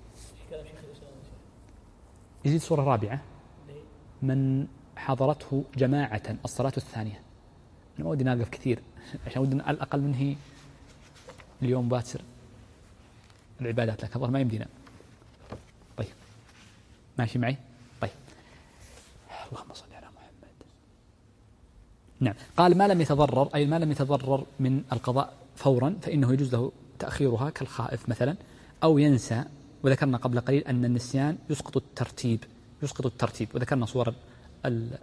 يزيد صورة رابعة، من حضرته جماعة الصلاة الثانية. أنا ما ودي ناقف كثير عشان ودنا على الأقل منه اليوم باتسر العبادات، لك هذا ما يمدينا. طيب ماشي معي؟ طيب اللهم صل على محمد. نعم، قال ما لم يتضرر، أي ما لم يتضرر من القضاء فورا فإنه يجوز له تأخيرها كالخائف مثلا، أو ينسى، وذكرنا قبل قليل أن النسيان يسقط الترتيب يسقط الترتيب وذكرنا صور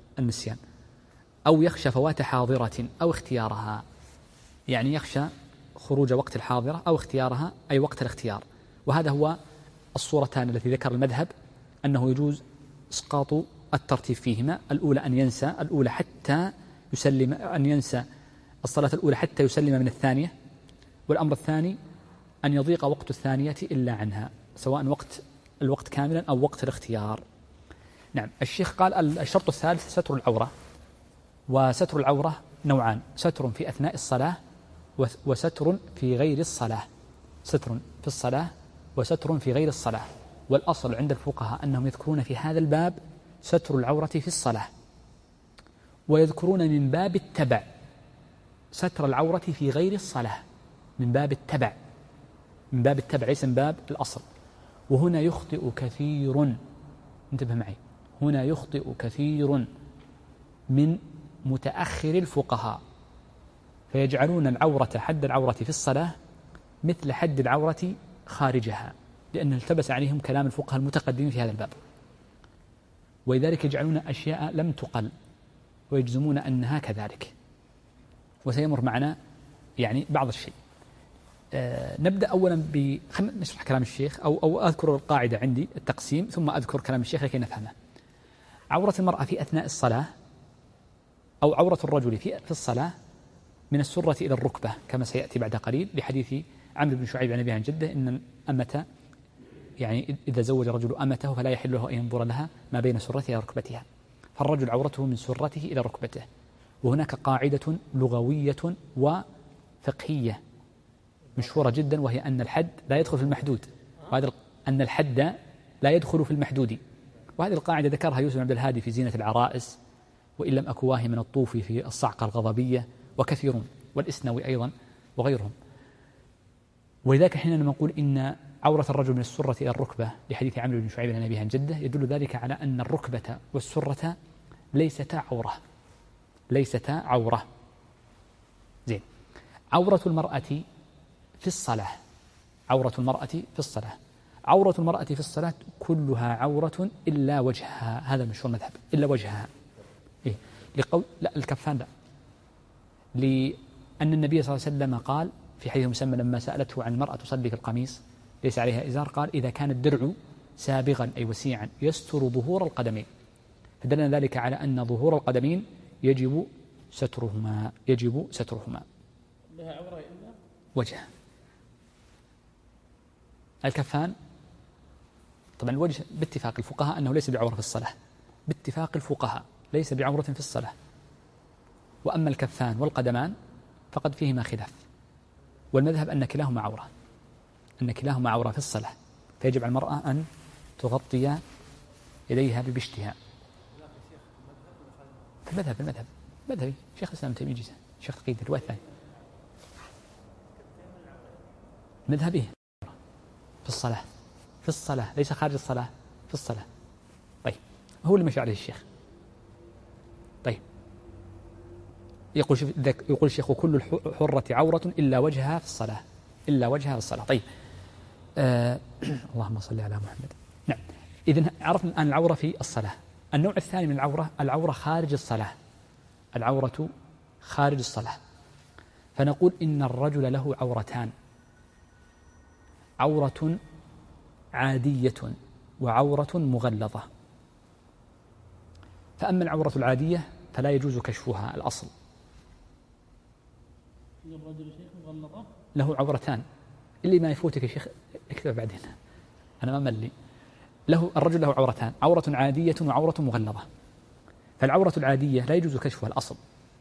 النسيان، أو يخشى فوات حاضرة أو اختيارها، يعني يخشى خروج وقت الحاضرة أو اختيارها أي وقت الاختيار. وهذا هو الصورتان التي ذكر المذهب أنه يجوز إسقاط الترتيب فيهما. الأولى أن ينسى الأولى حتى يسلم أن ينسى الصلاة الأولى حتى يسلم من الثانية، والأمر الثاني أن يضيق وقت الثانية إلا عنها، سواء وقت الوقت كاملا أو وقت الاختيار. نعم. الشيخ قال الشرط الثالث ستر العورة، وستر العورة نوعان: ستر في أثناء الصلاة وستر في غير الصلاة. ستر في الصلاة وستر في غير الصلاة. والأصل عند الفقهاء أنهم يذكرون في هذا الباب ستر العورة في الصلاة، ويذكرون من باب التبع ستر العورة في غير الصلاة، من باب التبع من باب التبع ليس من باب الأصل. وهنا يخطئ كثير، انتبه معي، هنا يخطئ كثير من متأخر الفقهاء، فيجعلون العورة حد العورة في الصلاة مثل حد العورة خارجها، لأن التبس عليهم كلام الفقهاء المتقدمين في هذا الباب، ولذلك يجعلون أشياء لم تقل ويجزمون أنها كذلك. وسيمر معنا يعني بعض الشيء. آه نبدأ أولا ب خلينا نشرح كلام الشيخ أو أو أذكر القاعدة عندي التقسيم، ثم أذكر كلام الشيخ لكي نفهمه. عورة المرأة في أثناء الصلاة أو عورة الرجل في في الصلاة من السرة إلى الركبة كما سيأتي بعد قليل، لحديث عمرو بن شعيب عن أبيه عن جده إن أمة يعني إذا زوج رجل أمته فلا يحل له أن ينظر لها ما بين سرتها إلى ركبتها، فالرجل عورته من سرته إلى ركبته. وهناك قاعدة لغوية وفقهية مشهورة جدا، وهي أن الحد لا يدخل في المحدود، وهذا أن الحد لا يدخل في المحدود. وهذه القاعدة ذكرها يوسف بن عبد الهادي في زينة العرائس، وإن لم أكو واهما الطوفي في الصعقة الغضبية، وكثيرون، والإسنوي أيضا وغيرهم. ولذلك حينما نقول إن عورة الرجل من السرة إلى الركبة لحديث عمرو بن شعيب عن أبيه عن جده، يدل ذلك على أن الركبة والسرة ليستا عورة ليستا عورة زين. عورة المرأة في الصلاة عورة المرأة في الصلاة عورة المرأة في الصلاة كلها عورة إلا وجهها، هذا مشهور المذهب، إلا وجهها. إيه؟ لقول لا الكفان لا، لأن النبي صلى الله عليه وسلم قال في حديث مسمى لما سألته عن المرأة تصلي في القميص ليس عليها إزار، قال إذا كان الدرع سابغا أي وسيعا يستر ظهور القدمين، فدلنا ذلك على أن ظهور القدمين يجب سترهما يجب سترهما لها عورة إلا وجه. الكفان طبعا الوجه باتفاق الفقهاء أنه ليس بعورة في الصلاة، باتفاق الفقهاء ليس بعورة في الصلاة. وأما الكفان والقدمان فقد فيهما خلاف، والمذهب أن كلاهما عورة أن كلاهما عورة في الصلاة، فيجب على المرأة أن تغطي يديها ببشتها. في المذهب المذهب مذهبي شيخ الإسلام ابن تيمية شيخ تقييد الرواية الثانية مذهبي في الصلاة في الصلاة ليس خارج الصلاة في الصلاة. طيب هو اللي مشى عليه الشيخ. طيب يقول شوف يقول الشيخ كل الحرة عورة إلا وجهها في الصلاة إلا وجهها في الصلاة. طيب آه اللهم صل على محمد. نعم إذن عرفنا الآن العورة في الصلاة. النوع الثاني من العورة العورة خارج الصلاة العورة خارج الصلاة. فنقول إن الرجل له عورتان: عورة عادية وعورة مغلظة. فأما العورة العادية فلا يجوز كشفها الأصل. الرجل شيخ مغلظة له عورتان، اللي ما يفوتك يا شيخ اكتب بعدين أنا ما ملي. له الرجل له عورتان: عورة عادية وعورة مغلظة. فالعورة العادية لا يجوز كشفها الأصل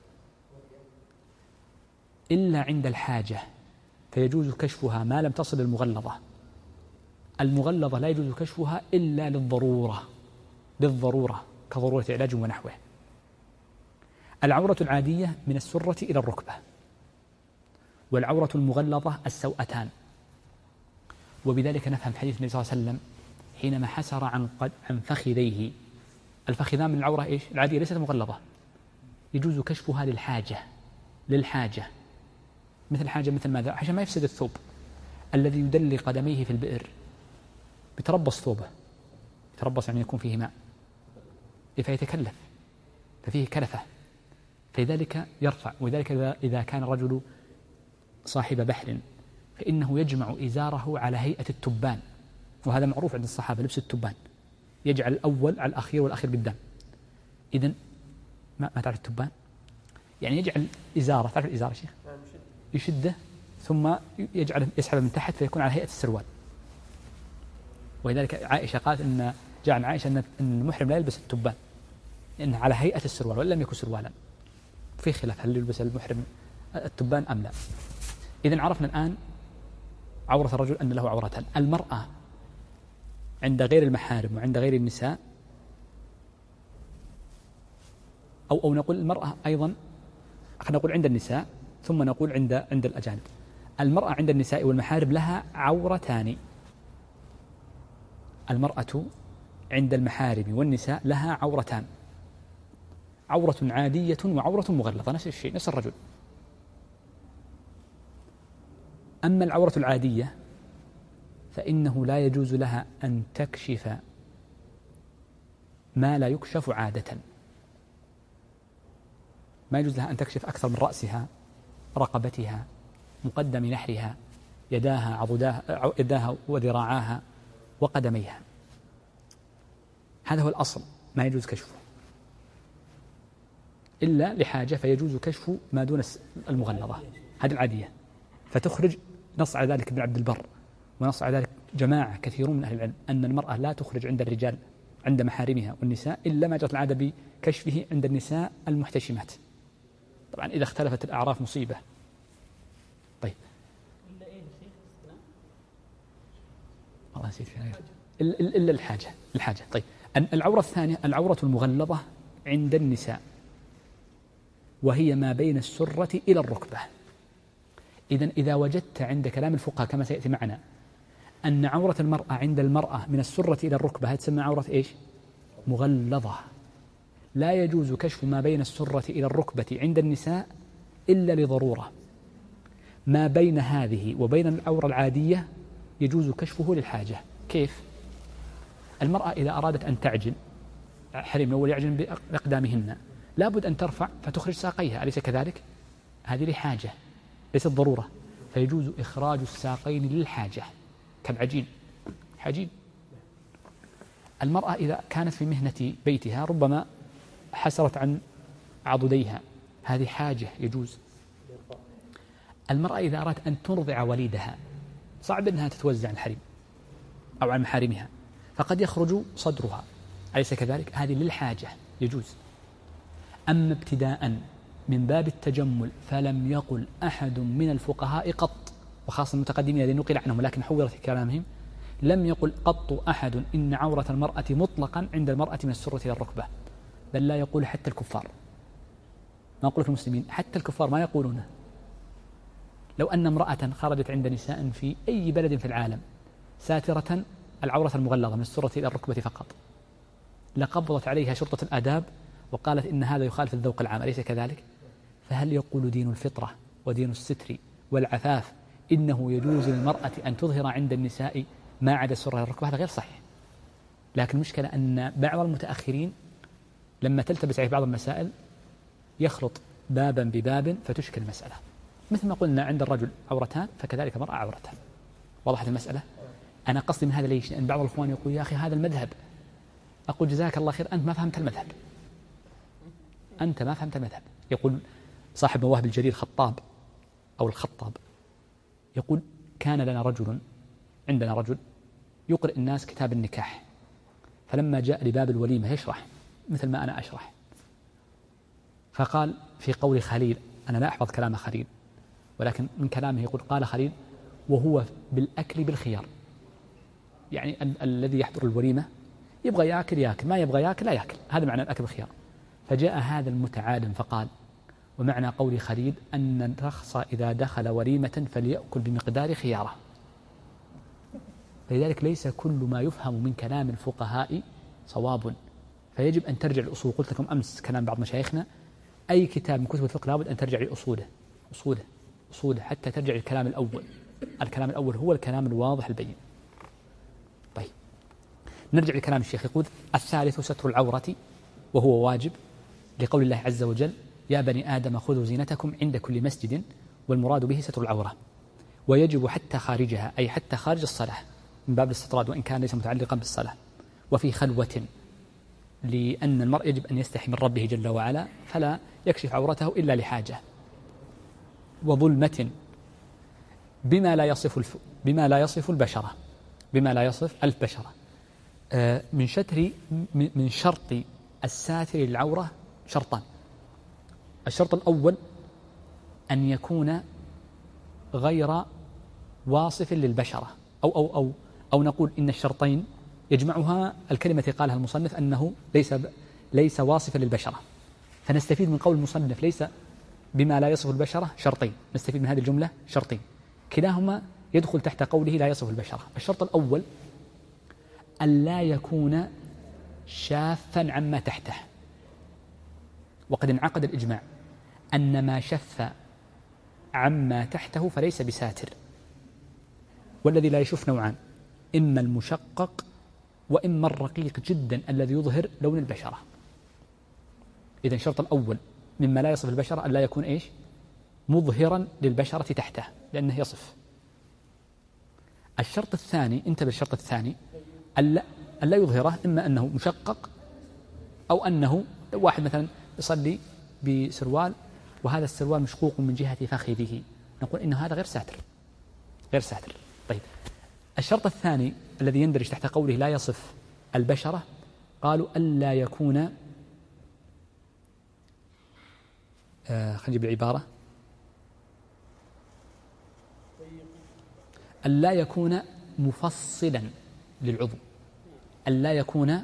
إلا عند الحاجة، فيجوز كشفها ما لم تصل المغلظة. المغلظة لا يجوز كشفها إلا للضرورة للضرورة كضرورة علاج ونحوه. العورة العادية من السرة إلى الركبة، والعورة المغلظة السوأتان. وبذلك نفهم حديث النبي صلى الله عليه وسلم حينما حسر عن عن فخذيه. الفخذان من العورة إيش؟ العادية ليست مغلظة، يجوز كشفها للحاجة للحاجة مثل حاجة مثل ماذا؟ عشان ما يفسد الثوب. الذي يدلي قدميه في البئر بتربص ثوبه، يتربص يعني يكون فيه ماء فيتكلف ففيه كلفة، فلذلك يرفع. ولذلك إذا كان الرجل صاحب بحر فإنه يجمع إزاره على هيئة التبان، وهذا معروف عند الصحابة لبس التبان، يجعل الأول على الأخير والأخير قدام. إذن ما, ما تعرف التبان؟ يعني يجعل إزارة، تعرف الإزارة يا شيخ؟ يشده ثم يجعله يسحبه من تحت فيكون على هيئة السروال. ولذلك عائشة قالت إن جاء عن عائشة أن المحرم لا يلبس التبان لأنه على هيئة السروال وإن لم يكن سروالا. في خلاف هل يلبس المحرم التبان أم لا. إذن عرفنا الآن عورة الرجل أن له عورتان. المرأة عند غير المحارم وعند غير النساء، أو أو نقول المرأة أيضا، خلينا نقول عند النساء ثم نقول عند عند الأجانب. المرأة عند النساء والمحارم لها عورتان. المرأة عند المحارم والنساء لها عورتان، عورة عادية وعورة مغلظة، نفس الشيء نفس الرجل. أما العورة العادية فإنه لا يجوز لها أن تكشف ما لا يكشف عادة. ما يجوز لها أن تكشف أكثر من رأسها، رقبتها، مقدم نحرها، يداها عضداها يداها وذراعاها وقدميها. هذا هو الأصل، ما يجوز كشفه إلا لحاجة، فيجوز كشف ما دون المغلظة، هذه العادية. فتخرج نص على ذلك ابن عبد البر ونص على ذلك جماعة كثيرون من أهل العلم أن المرأة لا تخرج عند الرجال عند محارمها والنساء إلا ما جرت العادة بكشفه عند النساء المحتشمات. طبعا إذا اختلفت الأعراف مصيبة. طيب والله نسيت في إلا الحاجة الحاجة طيب العورة الثانية العورة المغلظة عند النساء، وهي ما بين السرة إلى الركبة. إذن إذا وجدت عند كلام الفقهاء كما سيأتي معنا أن عورة المرأة عند المرأة من السرة إلى الركبة هذه تسمى عورة إيش؟ مغلظة. لا يجوز كشف ما بين السرة إلى الركبة عند النساء إلا لضرورة. ما بين هذه وبين العورة العادية يجوز كشفه للحاجة. كيف؟ المرأة إذا أرادت أن تعجن حريم الأول يعجن بأقدامهن لابد أن ترفع فتخرج ساقيها، أليس كذلك؟ هذه لحاجة ليست ضرورة، فيجوز إخراج الساقين للحاجة كالعجين حجين. المرأة إذا كانت في مهنة بيتها ربما حسرت عن عضديها، هذه حاجة يجوز. المرأة إذا أرادت أن ترضع وليدها صعب أنها تتوزع عن الحريم أو عن محارمها، فقد يخرج صدرها، أليس كذلك؟ هذه للحاجة يجوز. أما ابتداء من باب التجمل فلم يقل أحد من الفقهاء قط، وخاصة المتقدمين الذين نقل عنهم لكن حورت في كلامهم، لم يقل قط أحد إن عورة المرأة مطلقا عند المرأة من السرة إلى الركبة، بل لا يقول حتى الكفار، ما أقول لك المسلمين، حتى الكفار ما يقولونه. لو أن امرأة خرجت عند نساء في أي بلد في العالم ساترة العورة المغلظة من السرة إلى الركبة فقط لقبضت عليها شرطة الآداب وقالت إن هذا يخالف الذوق العام، أليس كذلك؟ فهل يقول دين الفطرة ودين الستر والعفاف إنه يجوز للمرأة أن تظهر عند النساء ما عدا السرة إلى الركبة؟ هذا غير صحيح. لكن المشكلة أن بعض المتأخرين لما تلتبس عليه بعض المسائل يخلط بابا بباب فتشكل المسألة. مثل ما قلنا عند الرجل عورتان فكذلك المرأة عورتان. وضحت المسألة؟ أنا قصدي من هذا ليش؟ لأن بعض الأخوان يقول يا أخي هذا المذهب. أقول جزاك الله خير، أنت ما فهمت المذهب، أنت ما فهمت المذهب. يقول صاحب مواهب الجرير خطاب أو الخطاب يقول كان لنا رجل عندنا رجل يقرأ الناس كتاب النكاح، فلما جاء لباب الوليمة يشرح مثل ما أنا أشرح، فقال في قول خليل، أنا لا أحفظ كلام خليل ولكن من كلامه يقول قال خليل وهو بالأكل بالخيار، يعني ال- الذي يحضر الوليمة يبغى يأكل يأكل، ما يبغى يأكل لا يأكل، هذا معنى الأكل بالخيار. فجاء هذا المتعالم فقال ومعنى قول خليل أن الشخص إذا دخل وليمة فليأكل بمقدار خياره. فلذلك ليس كل ما يفهم من كلام الفقهاء صواب، فيجب أن ترجع الأصول. قلت لكم أمس كلام بعض مشايخنا أي كتاب من كتب الفقه لابد أن ترجع لأصوله أصوله أصوله حتى ترجع للكلام الأول. الكلام الأول هو الكلام الواضح البين. طيب نرجع لكلام الشيخ. يقول الثالث ستر العورة وهو واجب لقول الله عز وجل يا بني آدم خذوا زينتكم عند كل مسجد والمراد به ستر العورة، ويجب حتى خارجها أي حتى خارج الصلاة من باب الاستطراد وإن كان ليس متعلقا بالصلاة، وفي خلوة لأن المرء يجب أن يستحي من ربه جل وعلا فلا يكشف عورته إلا لحاجة، وظلمة بما لا يصف الف... بما لا يصف البشرة بما لا يصف البشرة من شتر من شرط الساتر للعورة شرطان. الشرط الأول أن يكون غير واصف للبشرة أو أو أو أو نقول إن الشرطين يجمعها الكلمة قالها المصنف أنه ليس ليس واصفا للبشرة، فنستفيد من قول المصنف ليس بما لا يصف البشرة شرطين، نستفيد من هذه الجملة شرطين كلاهما يدخل تحت قوله لا يصف البشرة. الشرط الأول أن لا يكون شافا عما تحته، وقد انعقد الإجماع أن ما شف عما تحته فليس بساتر، والذي لا يشوف نوعان، إما المشقق وإما الرقيق جدا الذي يظهر لون البشرة. إذن الشرط الأول مما لا يصف البشرة أن لا يكون إيش مظهرا للبشرة تحته لأنه يصف. الشرط الثاني انتبه الشرط الثاني ألا ألا يظهره، إما أنه مشقق أو أنه واحد مثلا يصلي بسروال وهذا السروال مشقوق من جهة فخذه، نقول إنه هذا غير ساتر غير ساتر. طيب الشرط الثاني الذي يندرج تحت قوله لا يصف البشرة قالوا ألا يكون آه خلينا نجيب العبارة ألا يكون مفصلا للعضو، ألا يكون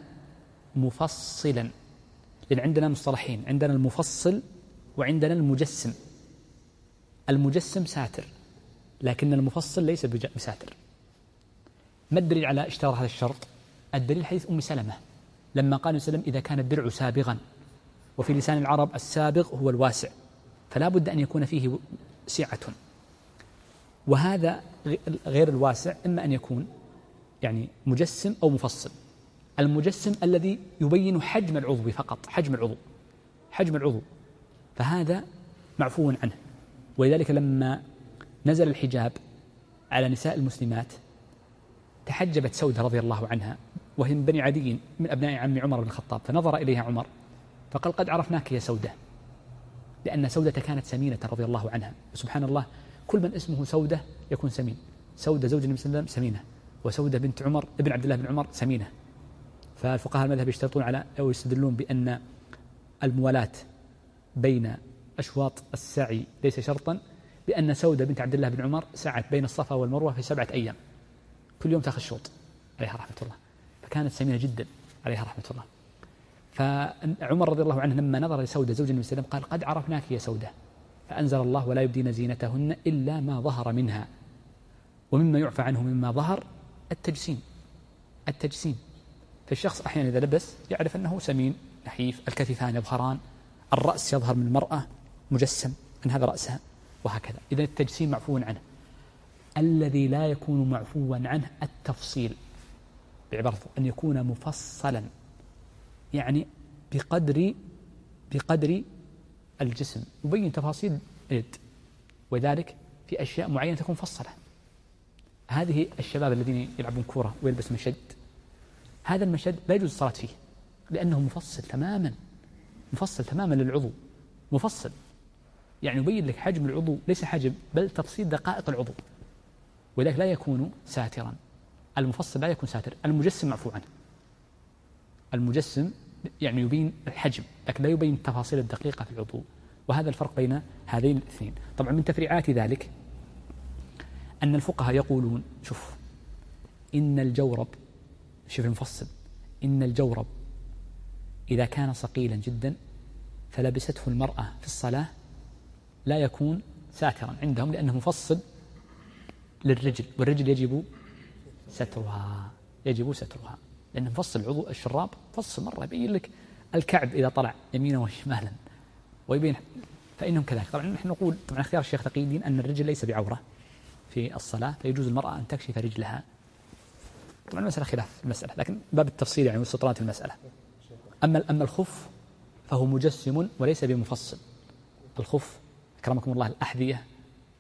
مفصلا، لأن عندنا مصطلحين، عندنا المفصل وعندنا المجسم. المجسم ساتر لكن المفصل ليس بساتر. ما الدليل على اشتراط هذا الشرط؟ الدليل حديث أم سلمة لما قال النبي صلى الله عليه وسلم إذا كان الدرع سابغا، وفي لسان العرب السابغ هو الواسع، فلا بد أن يكون فيه سعة، وهذا غير الواسع إما أن يكون يعني مجسم أو مفصل. المجسم الذي يبين حجم العضو فقط، حجم العضو حجم العضو فهذا معفو عنه. ولذلك لما نزل الحجاب على نساء المسلمات تحجبت سودة رضي الله عنها وهي من بني عدي من أبناء عم عمر بن الخطاب، فنظر إليها عمر فقال قد عرفناك يا سودة، لأن سودة كانت سمينة رضي الله عنها. وسبحان الله كل من اسمه سودة يكون سمين. سودة زوج النبي صلى الله عليه وسلم سمينة، وسودة بنت عمر ابن عبد الله بن عمر سمينة. فالفقهاء المذهب يشترطون على أو يستدلون بأن الموالاة بين أشواط السعي ليس شرطا، بأن سودة بنت عبد الله بن عمر سعت بين الصفا والمروة في سبعة أيام كل يوم تأخذ شوط عليها رحمة الله، فكانت سمينة جدا عليها رحمة الله. فعمر رضي الله عنه لما نظر لسودة زوج النبي صلى الله عليه وسلم قال قد عرفناك يا سودة، فأنزل الله ولا يبدين زينتهن إلا ما ظهر منها، ومما يعفى عنه مما ظهر التجسيم التجسيم فالشخص أحيانا إذا لبس يعرف أنه سمين نحيف، الكتفان يظهران، الرأس يظهر من المرأة مجسم أن هذا رأسها وهكذا. إذن التجسيم معفو عنه. الذي لا يكون معفوا عنه التفصيل، بعبارة أن يكون مفصلا يعني بقدر بقدر الجسم، يبين تفاصيل اليد، وذلك في أشياء معينة تكون مفصلة. هذه الشباب الذين يلعبون كورة ويلبس مشد، هذا المشد لا يجوز الصلاة فيه لأنه مفصل تماما مفصل تماما للعضو، مفصل يعني يبين لك حجم العضو ليس حجم بل تفصيل دقائق العضو، ولذلك لا يكون ساترا. المفصل لا يكون ساتر. المجسم معفو عنه. المجسم يعني يبين الحجم لكن لا يبين التفاصيل الدقيقة في العضو، وهذا الفرق بين هذين الاثنين. طبعا من تفريعات ذلك أن الفقهاء يقولون شوف إن الجورب، شوف المفصل، إن الجورب إذا كان صقيلا جدا فلبسته المرأة في الصلاة لا يكون ساترا عندهم لأنه مفصل للرجل، والرجل يجب سترها يجب سترها لأنه مفصل عضو الشراب فصل مرة يبين لك الكعب إذا طلع يمينا وشمالا ويبين، فإنهم كذلك. طبعا نحن نقول طبعا اختيار الشيخ تقي الدين أن الرجل ليس بعورة في الصلاة، فيجوز المرأة أن تكشف رجلها. طبعا المسألة خلاف المسألة، لكن باب التفصيل يعني واستطراد المسألة. أما أما الخف فهو مجسم وليس بمفصل. الخف أكرمكم الله الأحذية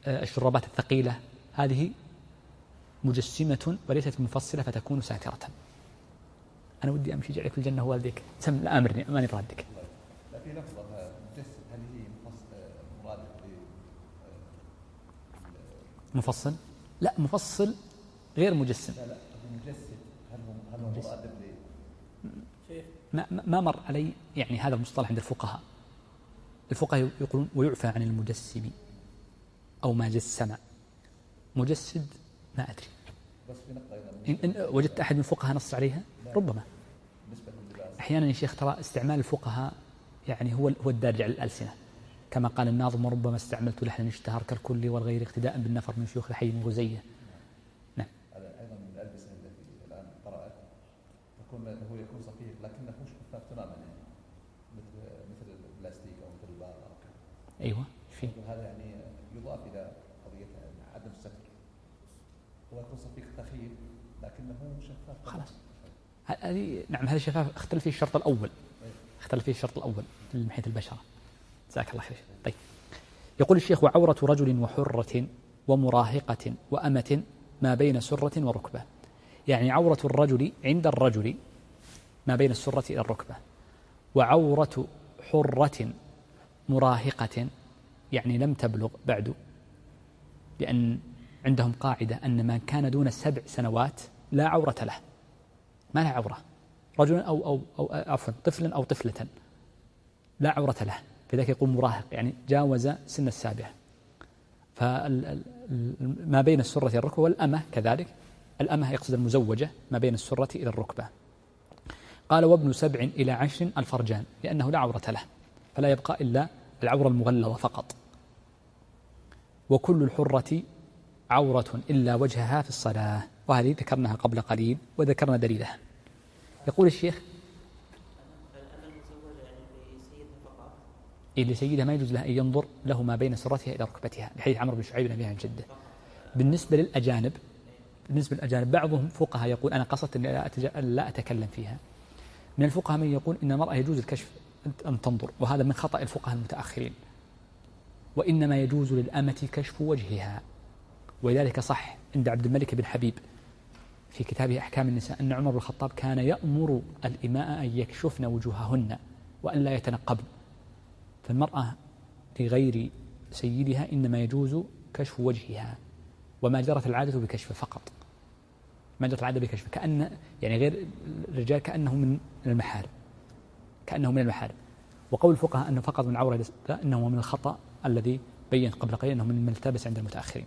الشرابات الثقيلة هذه مجسمة وليست مفصلة فتكون ساترة. أنا ودي أمشي عليك في الجنة والديك سم لا أمرني ماني رادك. لا في لفظة مجسم هل هي مرادف مفصل؟ لا مفصل غير مجسم. لا لا مجسد هل هو هل هو مرادف لي؟ ما ما مر علي يعني هذا المصطلح عند الفقهاء. الفقهاء يقولون ويعفى عن المجسم أو ما جسم. مجسد ما أدري. بس في نقطة إن, إن وجدت أحد من الفقهاء نص عليها؟ ربما. أحيانا يا شيخ ترى استعمال الفقهاء يعني هو هو الدارج على الألسنة، كما قال الناظم وربما استعملت لحنا اشتهر كالكل والغير اقتداء بالنفر من شيوخ الحي من غزية. نعم. أيضا من الألبسة التي الآن قرأت تكون هو يكون صفيح لكنه مش شفاف تماما يعني مثل مثل البلاستيك أو مثل البار أو كذا. أيوة. في. هذا يعني يضاف إلى قضية عدم الستر. هو يكون صفيح خفيف لكنه شفاف. خلاص. هذه نعم هذا الشفاف اختلف فيه الشرط الأول. اختلف فيه الشرط الأول من حيث البشرة. جزاك الله خير. طيب. يقول الشيخ وعورة رجل وحرة ومراهقة وأمة ما بين سرة وركبة. يعني عورة الرجل عند الرجل ما بين السرة إلى الركبة، وعورة حرة مراهقة يعني لم تبلغ بعد، لأن عندهم قاعدة أن من كان دون سبع سنوات لا عورة له، ما لا عورة، رجل أو أو أو عفوا طفلا أو طفلة لا عورة له، فذلك يقول مراهق يعني جاوز سن السابعة. فما بين السرة إلى الركبة، والأمة كذلك، الأمة يقصد المزوجة ما بين السرة إلى الركبة. قال وابن سبع إلى عشر الفرجان، لأنه لا عورة له فلا يبقى إلا العورة المغلظة فقط. وكل الحرة عورة إلا وجهها في الصلاة، وهذه ذكرناها قبل قليل وذكرنا دليلها. يقول الشيخ إيه لسيدها ما يجوز لها أن ينظر له ما بين سرتها إلى ركبتها، لحديث عمرو بن شعيب نبيها عن جده. بالنسبة للأجانب بالنسبة للأجانب بعضهم فقهاء يقول أنا قصدت أن لا أتكلم فيها. من الفقهاء من يقول إن المرأة يجوز الكشف أن تنظر، وهذا من خطأ الفقهاء المتأخرين، وإنما يجوز للأمة كشف وجهها. ولذلك صح عند عبد الملك بن حبيب في كتابه أحكام النساء أن عمر بن الخطاب كان يأمر الإماء أن يكشفن وجوههن وأن لا يتنقبن. فالمرأة لغير سيدها إنما يجوز كشف وجهها، وما جرت العادة بكشفه فقط، ما جرت العادة بكشفه، كأن يعني غير الرجال كأنه من المحارم، كأنه من المحارم. وقول الفقهاء أنه فقط من عورة أنه من الخطأ الذي بين قبل قليل أنه من التبس عند المتأخرين.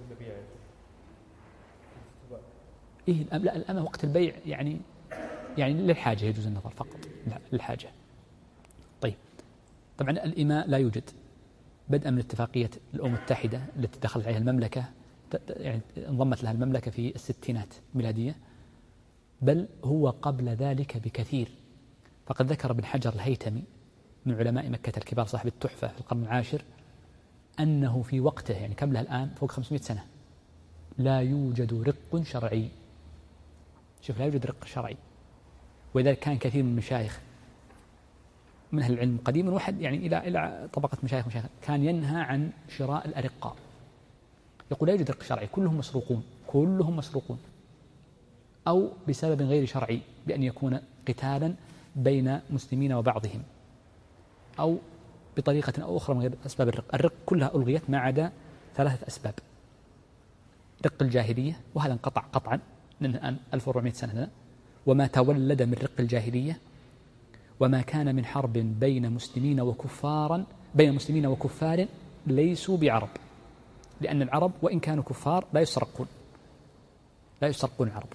إيه لا الأمة وقت البيع يعني يعني للحاجة يجوز النظر فقط للحاجة. طيب طبعا الإماء لا يوجد بدءا من اتفاقية الأمم المتحدة التي دخلت عليها المملكة، يعني انضمت لها المملكة في الستينات ميلادية، بل هو قبل ذلك بكثير. فقد ذكر ابن حجر الهيتمي من علماء مكة الكبار صاحب التحفة في القرن العاشر أنه في وقته يعني كم له الآن فوق خمسمائة سنة لا يوجد رق شرعي. شوف لا يوجد رق شرعي. ولذلك كان كثير من المشايخ من أهل العلم قديما واحد يعني إلى إلى طبقة مشايخ مشايخ كان ينهى عن شراء الأرقاء، يقول لا يوجد رق شرعي، كلهم مسروقون كلهم مسروقون أو بسبب غير شرعي، بأن يكون قتالا بين مسلمين وبعضهم أو بطريقة أو أخرى من غير أسباب الرق. الرق كلها ألغيت ما عدا ثلاثة أسباب: رق الجاهلية وهذا انقطع قطعا لأنه الآن ألف وأربعمائة سنة، وما تولد من رق الجاهلية، وما كان من حرب بين مسلمين وكفارا بين مسلمين وكفار ليسوا بعرب، لأن العرب وإن كانوا كفار لا يسرقون لا يسرقون العرب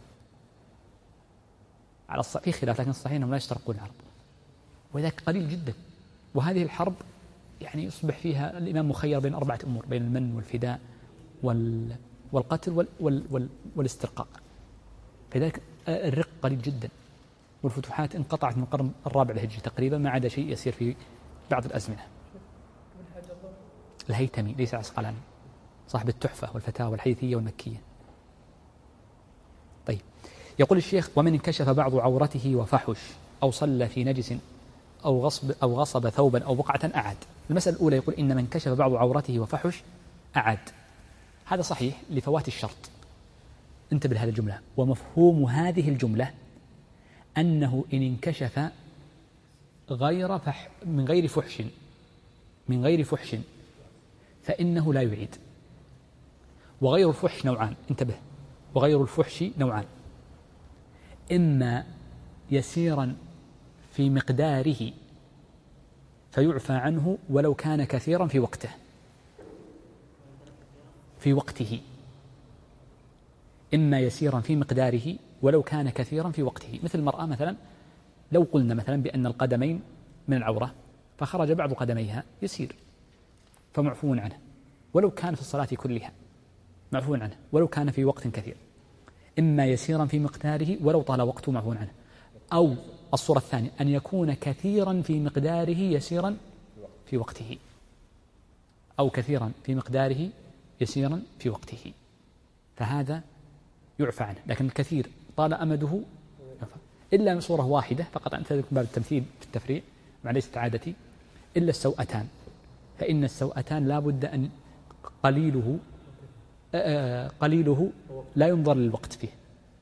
على الصحيح، في خلاف لكن الصحيح أنهم لا يسرقون العرب، وذلك قليل جدا. وهذه الحرب يعني يصبح فيها الإمام مخير بين أربعة أمور: بين المن والفداء وال والقتل وال وال وال والاسترقاق. فذلك الرق قليل جدا، والفتوحات انقطعت من القرن الرابع الهجري تقريبا ما عدا شيء يسير في بعض الأزمنة. الهيتمي ليس عسقلاني، صاحب التحفة والفتاوى الحيثية والمكية. طيب يقول الشيخ ومن انكشف بعض عورته وفحش أو صلى في نجس أو غصب أو غصب ثوبا أو بقعة أعاد. المسألة الأولى يقول إن من كشف بعض عورته وفحش أعاد، هذا صحيح لفوات الشرط. انتبه لهذه الجملة. ومفهوم هذه الجملة أنه إن انكشف غير فح من غير فحش من غير فحش فإنه لا يعيد. وغير الفحش نوعان، انتبه، وغير الفحش نوعان: إما يسيرا في مقداره فيعفى عنه ولو كان كثيرا في وقته في وقته إما يسيرا في مقداره ولو كان كثيرا في وقته. مثل المرأة مثلا، لو قلنا مثلا بأن القدمين من العورة فخرج بعض قدميها يسير فمعفو عنه ولو كان في الصلاة كلها، معفو عنه ولو كان في وقت كثير. إما يسيرا في مقداره ولو طال وقته، معفو عنه. أو الصورة الثانية أن يكون كثيرا في مقداره يسيرا في وقته، أو كثيرا في مقداره يسيرا في وقته، فهذا يعفى عنه. لكن الكثير طال أمده يعفى. إلا من صورة واحدة فقط، أنت تذكر باب التمثيل في التفريع مع ليست عادتي، إلا السوءتان، فإن السوءتان لا بد أن قليله قليله لا ينظر للوقت فيه،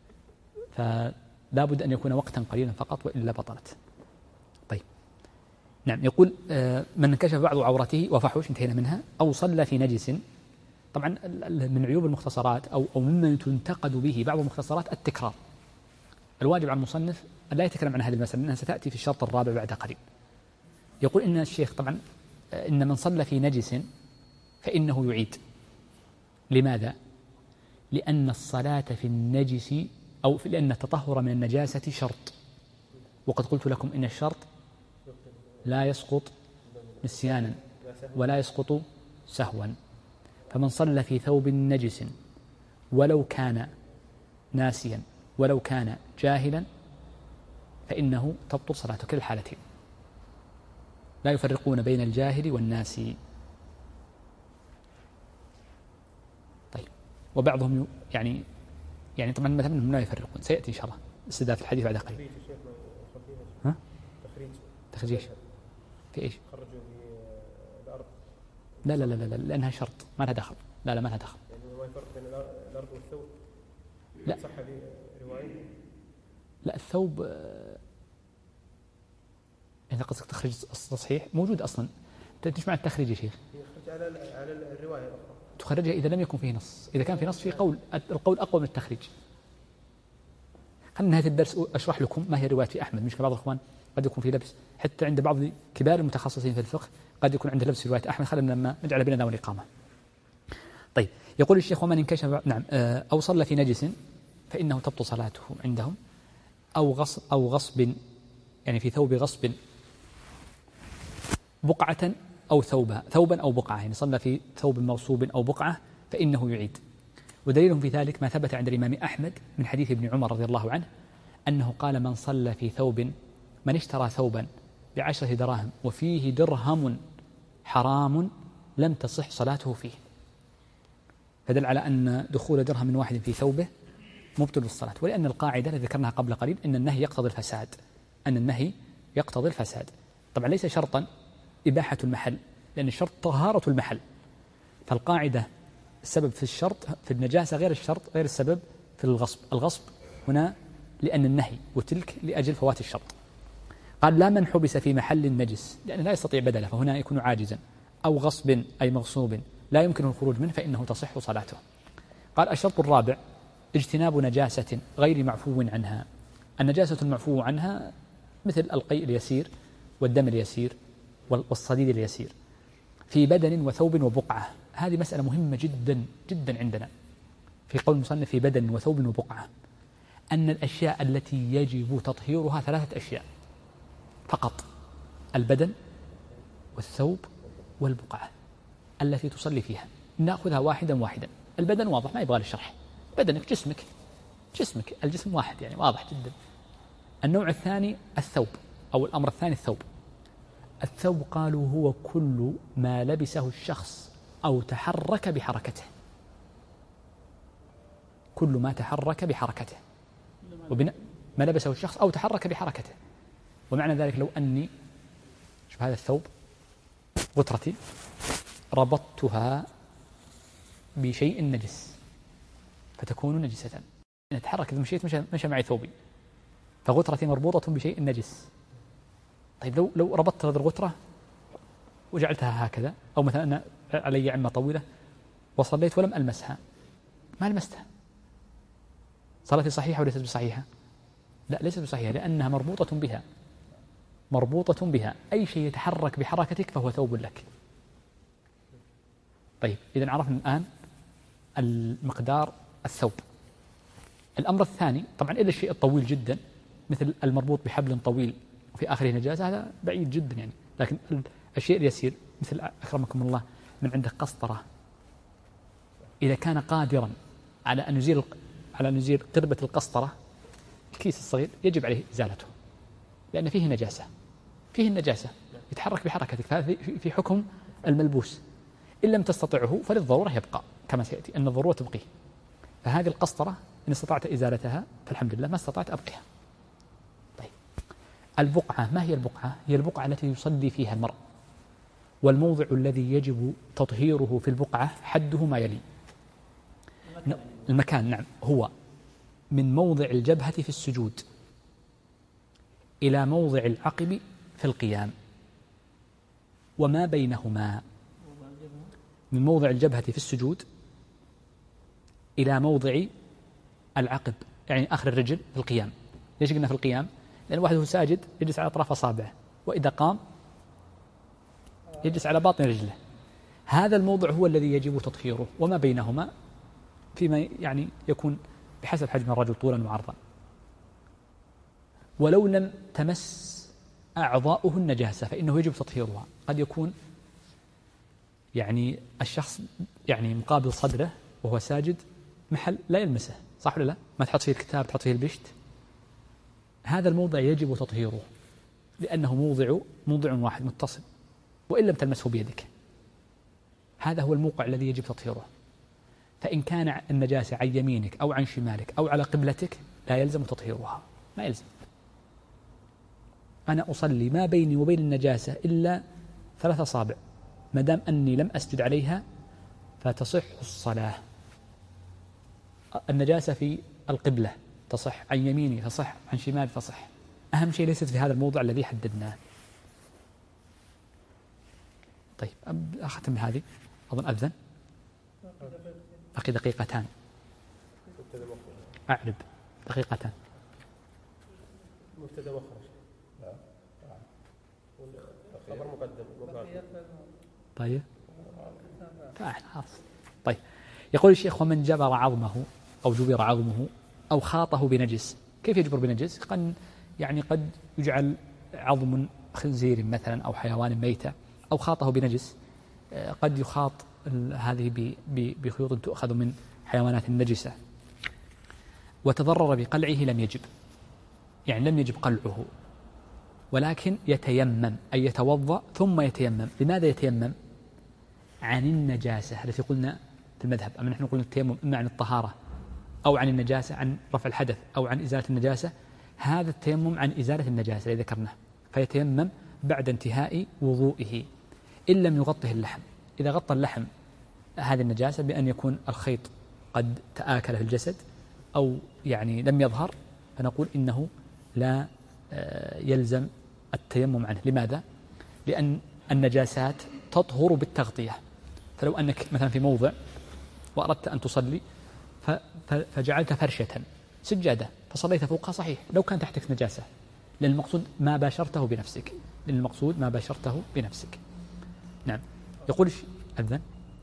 فلا بد أن يكون وقتا قليلا فقط وإلا بطلت. طيب نعم. يقول من انكشف بعض عورته وفحوش، انتهينا منها. أو صلى في نجس. طبعا من عيوب المختصرات أو أو ممن تنتقد به بعض المختصرات التكرار. الواجب على المصنف أن لا يتكلم عن هذه المسألة لأنها ستأتي في الشرط الرابع بعد قليل. يقول إن الشيخ طبعا إن من صلى في نجس فإنه يعيد. لماذا؟ لأن الصلاة في النجس أو لأن التطهر من النجاسة شرط، وقد قلت لكم إن الشرط لا يسقط نسيانا ولا يسقط سهوا. فمن صلى في ثوب نجس ولو كان ناسيا ولو كان جاهلا فإنه تبطل صلاته كل الحالتين، لا يفرقون بين الجاهل والناسي. طيب وبعضهم يعني يعني طبعا مثلا منهم لا يفرقون، سيأتي إن شاء الله استدافة الحديث بعد قليل. ها؟ تخريج تخريج ايش؟ في ايش؟ خرجوا في الأرض. لا لا لا لا لأنها شرط ما لها دخل. لا لا ما لها دخل. يعني ما يفرق بين الأرض والثوب؟ لا صح هذه رواية؟ لا الثوب إذا قصدك تخريج التصحيح موجود أصلا. ايش معنى التخريج يا شيخ؟ يخرج على على الرواية الأخرى. تخرجها إذا لم يكن فيه نص. إذا كان في نص فيه قول، القول أقوى من التخريج. خلينا نهاية الدرس أشرح لكم ما هي رواية أحمد. مش بعض الإخوان قد يكون في لبس، حتى عند بعض كبار المتخصصين في الفقه قد يكون عنده لبس في رواية أحمد. خلينا لما نجعل بيننا والإقامة. طيب يقول الشيخ ومن انكشف نعم أو صلى في نجس فإنه تبطل صلاته عندهم. أو غصب أو غصب يعني في ثوب غصب بقعة أو ثوبا ثوبا أو بقعة، يعني صلى في ثوب مغصوب أو بقعة فإنه يعيد. ودليلهم في ذلك ما ثبت عند الإمام أحمد من حديث ابن عمر رضي الله عنه أنه قال من صلى في ثوب من اشترى ثوبا بعشرة دراهم وفيه درهم حرام لم تصح صلاته فيه. فدل على أن دخول درهم واحد في ثوبه مبطل الصلاة. ولأن القاعدة التي ذكرناها قبل قليل أن النهي يقتضي الفساد، أن النهي يقتضي الفساد. طبعا ليس شرطا إباحة المحل، لأن الشرط طهارة المحل. فالقاعدة السبب في الشرط في النجاسة غير الشرط غير السبب في الغصب. الغصب هنا لأن النهي، وتلك لأجل فوات الشرط. قال لا من حبس في محل النجس لأنه لا يستطيع بدله فهنا يكون عاجزا، أو غصب أي مغصوب لا يمكنه الخروج منه فإنه تصح صلاته. قال الشرط الرابع اجتناب نجاسة غير معفو عنها. النجاسة المعفو عنها مثل القيء اليسير والدم اليسير والصديد اليسير في بدن وثوب وبقعة. هذه مسألة مهمة جدا جدا عندنا في قول المصنف في بدن وثوب وبقعة، أن الأشياء التي يجب تطهيرها ثلاثة أشياء فقط: البدن والثوب والبقعة التي تصلي فيها. نأخذها واحدا واحدا. البدن واضح ما يبغى للشرح، بدنك جسمك جسمك الجسم واحد يعني واضح جدا. النوع الثاني الثوب أو الأمر الثاني الثوب. الثوب قالوا هو كل ما لبسه الشخص أو تحرك بحركته، كل ما تحرك بحركته وبناء ما لبسه الشخص أو تحرك بحركته. ومعنى ذلك لو أني شوف هذا الثوب غترتي ربطتها بشيء نجس فتكون نجسة. إن أتحرك إذا مشيت مشى, مشى معي ثوبي، فغترتي مربوطة بشيء نجس. طيب لو لو ربطت هذه الغترة وجعلتها هكذا، أو مثلا أنا علي عمة طويلة وصليت ولم ألمسها، ما لمستها، صلاتي صحيحة وليست بصحيحة؟ لا، ليست بصحيحة، لأنها مربوطة بها، مربوطة بها. أي شيء يتحرك بحركتك فهو ثوب لك. طيب إذن عرفنا الآن المقدار الثوب. الأمر الثاني طبعا إلا الشيء الطويل جدا مثل المربوط بحبل طويل وفي آخره نجاسة، هذا بعيد جدا يعني. لكن الشيء اليسير مثل أكرمكم الله من عندك قسطرة، إذا كان قادرا على أن يزيل على أن يزيل قربة القسطرة، الكيس الصغير، يجب عليه إزالته لأن فيه نجاسة، فيه النجاسة يتحرك بحركتك، فهذا في حكم الملبوس. إن لم تستطعه فللضرورة يبقى كما سيأتي أن الضرورة تبقيه. فهذه القسطرة إن استطعت إزالتها فالحمد لله، ما استطعت أبقيها. طيب البقعة، ما هي البقعة؟ هي البقعة التي يصلي فيها المرء، والموضع الذي يجب تطهيره في البقعة حده ما يلي. المكان نعم، هو من موضع الجبهة في السجود إلى موضع العقب في القيام وما بينهما. من موضع الجبهة في السجود إلى موضع العقب، يعني آخر الرجل في القيام. ليش قلنا في القيام؟ لأن واحد هو ساجد يجلس على أطراف أصابعه، وإذا قام يجلس على باطن رجله. هذا الموضع هو الذي يجب تطهيره، وما بينهما فيما يعني يكون بحسب حجم الرجل طولا وعرضا. ولو لم تمس أعضاؤه النجاسة فإنه يجب تطهيرها. قد يكون يعني الشخص يعني مقابل صدره وهو ساجد محل لا يلمسه، صح ولا لا؟ ما تحط فيه الكتاب، تحط فيه البشت. هذا الموضع يجب تطهيره لأنه موضع موضع واحد متصل، وإن لم تلمسه بيدك. هذا هو الموقع الذي يجب تطهيره. فإن كان النجاسة عن يمينك أو عن شمالك أو على قبلتك لا يلزم تطهيرها، ما يلزم. أنا أصلي ما بيني وبين النجاسة إلا ثلاثة أصابع، ما دام أني لم أسجد عليها فتصح الصلاة. النجاسة في القبلة تصح، عن يميني تصح، عن شمالي تصح. أهم شيء ليست في هذا الموضع الذي حددناه. طيب أختم بهذه، أظن أذن بقي دقيقتان، أعرب دقيقتان. مبتدأ مخرج، خبر مقدم مقابل. طيب خلاص. طيب يقول الشيخ: ومن جبر عظمه أو جبر عظمه أو خاطه بنجس. كيف يجبر بنجس؟ قد يعني قد يجعل عظم خنزير مثلا أو حيوان ميتة، أو خاطه بنجس، قد يخاط هذه بخيوط تؤخذ من حيوانات النجسة، وتضرر بقلعه لم يجب، يعني لم يجب قلعه، ولكن يتيمم، أي يتوضأ ثم يتيمم. لماذا يتيمم؟ عن النجاسة التي قلنا في المذهب. أما نحن قلنا التيمم إما عن الطهارة أو عن النجاسة، عن رفع الحدث أو عن إزالة النجاسة. هذا التيمم عن إزالة النجاسة الذي ذكرناه، فيتيمم بعد انتهاء وضوئه إن لم يغطه اللحم. إذا غطى اللحم هذه النجاسة بأن يكون الخيط قد تآكل في الجسد أو يعني لم يظهر، فنقول إنه لا يلزم التيمم عنه. لماذا؟ لأن النجاسات تطهر بالتغطية. فلو أنك مثلا في موضع وأردت أن تصلي فجعلت فرشة سجادة فصليت فوقها، صحيح لو كان تحتك نجاسة، لأن المقصود ما باشرته بنفسك، لأن المقصود ما باشرته بنفسك. نعم. يقول أذن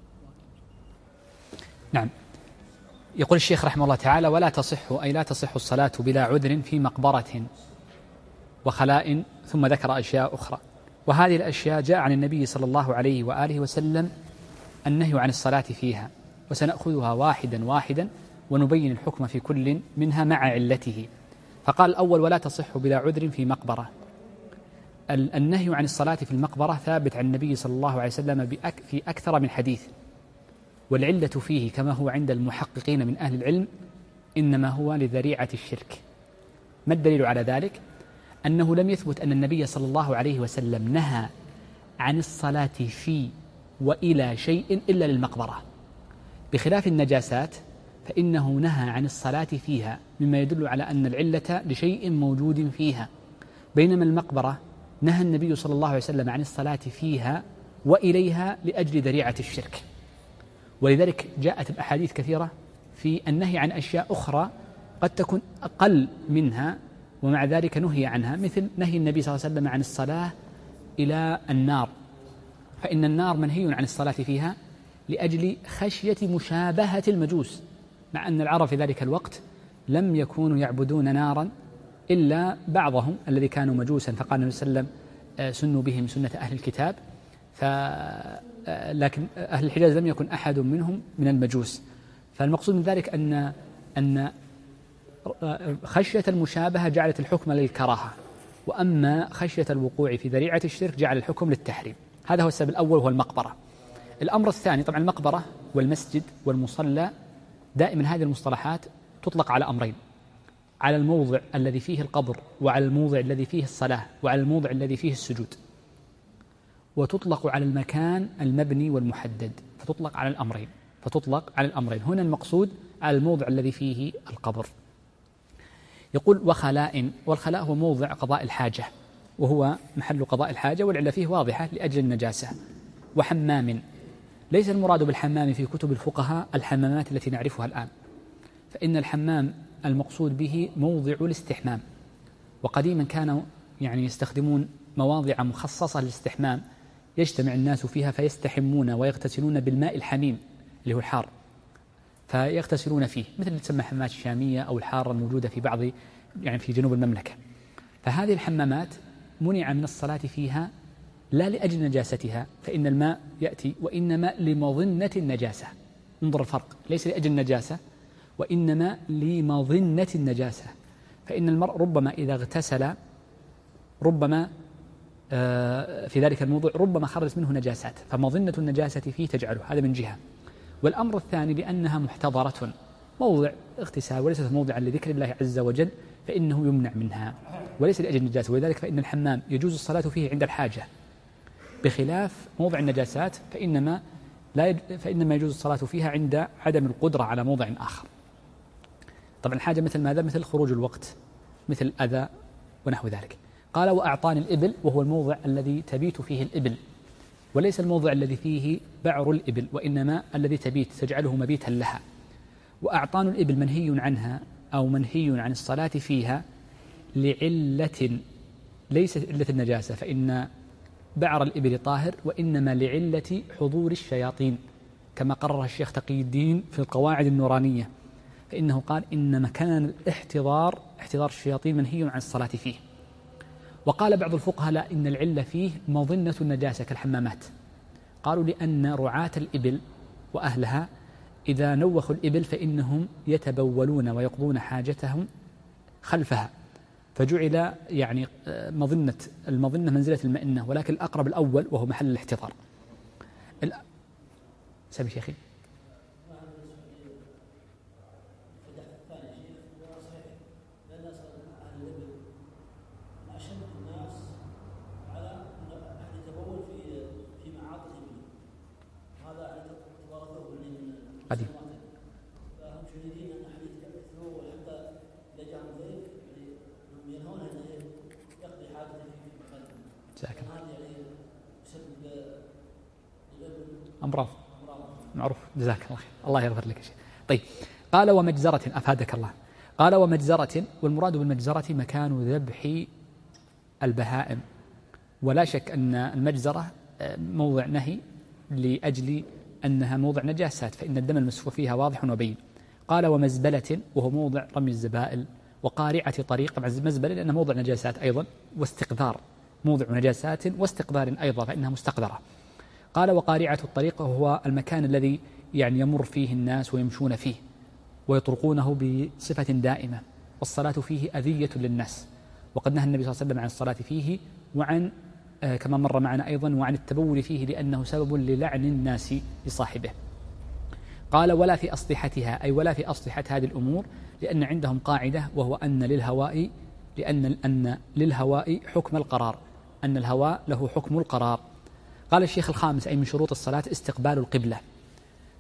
نعم يقول الشيخ رحمه الله تعالى: ولا تصح، أي لا تصح الصلاة بلا عذر في مقبرة وخلاء. ثم ذكر أشياء أخرى، وهذه الأشياء جاء عن النبي صلى الله عليه وآله وسلم النهي عن الصلاة فيها، وسنأخذها واحدا واحدا ونبين الحكم في كل منها مع علته. فقال الأول: ولا تصح بلا عذر في مقبرة. النهي عن الصلاة في المقبرة ثابت عن النبي صلى الله عليه وسلم في أكثر من حديث، والعلة فيه كما هو عند المحققين من أهل العلم إنما هو لذريعة الشرك. ما الدليل على ذلك؟ أنه لم يثبت أن النبي صلى الله عليه وسلم نهى عن الصلاة في وإلى شيء إلا للمقبرة. بخلاف النجاسات فإنه نهى عن الصلاة فيها مما يدل على أن العلة لشيء موجود فيها، بينما المقبرة نهى النبي صلى الله عليه وسلم عن الصلاة فيها وإليها لأجل ذريعة الشرك. ولذلك جاءت الأحاديث كثيرة في النهي عن أشياء أخرى قد تكون أقل منها ومع ذلك نهي عنها، مثل نهي النبي صلى الله عليه وسلم عن الصلاة إلى النار، فإن النار منهي عن الصلاة فيها لأجل خشية مشابهة المجوس، مع أن العرب في ذلك الوقت لم يكونوا يعبدون نارا إلا بعضهم الذي كانوا مجوسا، فقال النبي صلى الله عليه وسلم سنوا بهم سنة أهل الكتاب، ف لكن أهل الحجاز لم يكن أحد منهم من المجوس. فالمقصود من ذلك أن أن خشية المشابهة جعلت الحكم للكراهة، وأما خشية الوقوع في ذريعة الشرك جعل الحكم للتحريم. هذا هو السبب الأول، هو المقبرة. الأمر الثاني، طبعا المقبرة والمسجد والمصلى دائما هذه المصطلحات تطلق على أمرين: على الموضع الذي فيه القبر، وعلى الموضع الذي فيه الصلاة، وعلى الموضع الذي فيه السجود، وتطلق على المكان المبني والمحدد، فتطلق على الأمرين فتطلق على الأمرين هنا المقصود على الموضع الذي فيه القبر. يقول وخلاء، والخلاء هو موضع قضاء الحاجة، وهو محل قضاء الحاجة والعلة فيه واضحة لأجل النجاسة. وحمام، ليس المراد بالحمام في كتب الفقهاء الحمامات التي نعرفها الآن، فإن الحمام المقصود به موضع الاستحمام، وقديما كانوا يعني يستخدمون مواضع مخصصة للاستحمام يجتمع الناس فيها فيستحمون ويغتسلون بالماء الحميم اللي هو الحار، فيغتسلون فيه، مثل تسمى حمامات الشامية أو الحارة الموجودة في بعض يعني في جنوب المملكة. فهذه الحمامات منع من الصلاة فيها لا لأجل نجاستها، فإن الماء يأتي، وإنما لمظنة النجاسة. انظر الفرق، ليس لأجل النجاسة وإنما لمظنة النجاسة. فإن المرء ربما إذا اغتسل ربما في ذلك الموضوع ربما خرجت منه نجاسات، فمظنة النجاسة فيه تجعله، هذا من جهة. والأمر الثاني لأنها محتضرة، موضع اغتسال وليست موضعا لذكر الله عز وجل، فإنه يمنع منها وليس لأجل النجاسة. ولذلك فإن الحمام يجوز الصلاة فيه عند الحاجة، بخلاف موضع النجاسات فإنما لا يج... فإنما يجوز الصلاة فيها عند عدم القدرة على موضع آخر. طبعا الحاجة مثل ماذا؟ مثل خروج الوقت، مثل الأذى ونحو ذلك. قال وأعطان الإبل، وهو الموضع الذي تبيت فيه الإبل، وليس الموضع الذي فيه بعر الإبل، وإنما الذي تبيت تجعله مبيتا لها. وأعطان الإبل منهي عنها أو منهي عن الصلاة فيها لعلة ليست علة النجاسة، فإن بعر الإبل طاهر، وإنما لعلة حضور الشياطين، كما قرر الشيخ تقي الدين في القواعد النورانية، فإنه قال إن مكان الاحتضار احتضار الشياطين منهي عن الصلاة فيه. وقال بعض الفقهاء لا، إن العلة فيه مظنة النجاسة كالحمامات، قالوا لأن رعاة الإبل وأهلها إذا نوخوا الإبل فإنهم يتبولون ويقضون حاجتهم خلفها، فجعل يعني مظنة المظنة منزلة المئنة، ولكن الأقرب الأول وهو محل الاحتضار. سامي شيخي. قديم. أمراض معروف، جزاك الله خير، الله يغفر لك شيء. طيب، قال ومجزرة، أفادك الله. قال ومجزرة، والمراد بالمجزرة مكان ذبح البهائم، ولا شك أن المجزرة موضع نهي لأجل أنها موضع نجاسات، فإن الدم المسفوح فيها واضح وبين. قال ومزبلة، وهو موضع رمي الزبائل، وقارعة طريق، طبعا مزبلة لأنها موضع نجاسات أيضا، واستقذار موضع نجاسات واستقذار أيضا فإنها مستقذرة. قال وقارعة الطريق، وهو المكان الذي يعني يمر فيه الناس ويمشون فيه ويطرقونه بصفة دائمة، والصلاة فيه أذية للناس، وقد نهى النبي صلى الله عليه وسلم عن الصلاة فيه، وعن آه كما مر معنا أيضا وعن التبول فيه لأنه سبب للعن الناس لصاحبه. قال ولا في أسطحتها، أي ولا في أسطحة هذه الأمور، لأن عندهم قاعدة وهو أن للهواء لأن أن للهواء حكم القرار، أن الهواء له حكم القرار. قال الشيخ الخامس، أي من شروط الصلاة استقبال القبلة،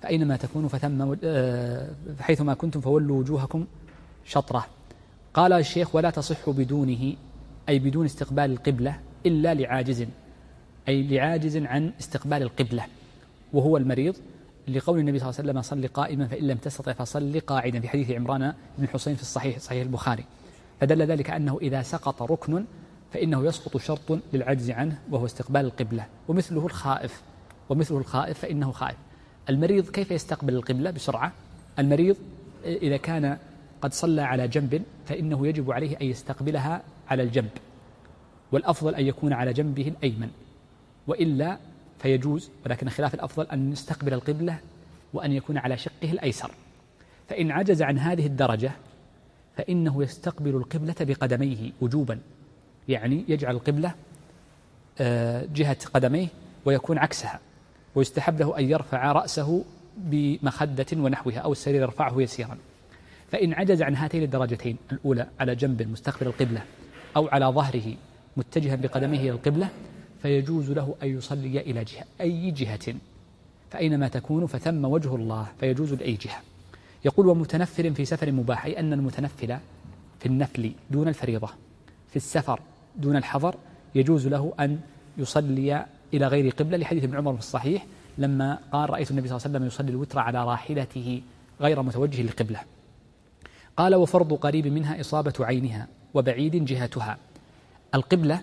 فأينما تكونوا فثم حيثما كنتم فولوا وجوهكم شطرة. قال الشيخ: ولا تصح بدونه، أي بدون استقبال القبلة، إلا لعاجز، أي لعاجز عن استقبال القبلة وهو المريض، لقول النبي صلى الله عليه وسلم: صل قائما فإن لم تستطع فصل قاعدا، في حديث عمران بن حسين في الصحيح صحيح البخاري. فدل ذلك أنه إذا سقط ركن فإنه يسقط شرط للعجز عنه وهو استقبال القبلة. ومثله الخائف ومثله الخائف فإنه خائف. المريض كيف يستقبل القبلة بسرعة؟ المريض إذا كان قد صلى على جنب فإنه يجب عليه أن يستقبلها على الجنب، والأفضل أن يكون على جنبه الأيمن، وإلا فيجوز، ولكن خلاف الأفضل أن يستقبل القبلة وأن يكون على شقه الأيسر. فإن عجز عن هذه الدرجة فإنه يستقبل القبلة بقدميه وجوبا، يعني يجعل القبلة جهة قدميه ويكون عكسها، ويستحب له أن يرفع رأسه بمخدة ونحوها أو السرير يرفعه يسيرا. فإن عجز عن هاتين الدرجتين، الأولى على جنب مستقبل القبلة أو على ظهره متجها بقدمه إلى القبلة، فيجوز له أن يصلي إلى جهة أي جهة، فأينما تكون فثم وجه الله، فيجوز لأي جهة. يقول: ومتنفل في سفر مباح، أي أن المتنفل في النفل دون الفريضة في السفر دون الحضر يجوز له أن يصلي إلى غير قبلة، لحديث ابن عمر في الصحيح لما قال: رأيت النبي صلى الله عليه وسلم يصلي الوتر على راحلته غير متوجه للقبلة. قال: وفرض قريب منها إصابة عينها وبعيد جهتها. القبلة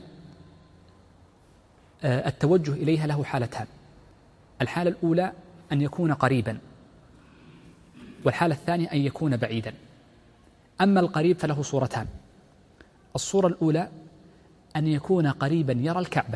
التوجه إليها له حالتان: الحالة الأولى أن يكون قريبا، والحالة الثانية أن يكون بعيدا. أما القريب فله صورتان: الصورة الأولى أن يكون قريبا يرى الكعبة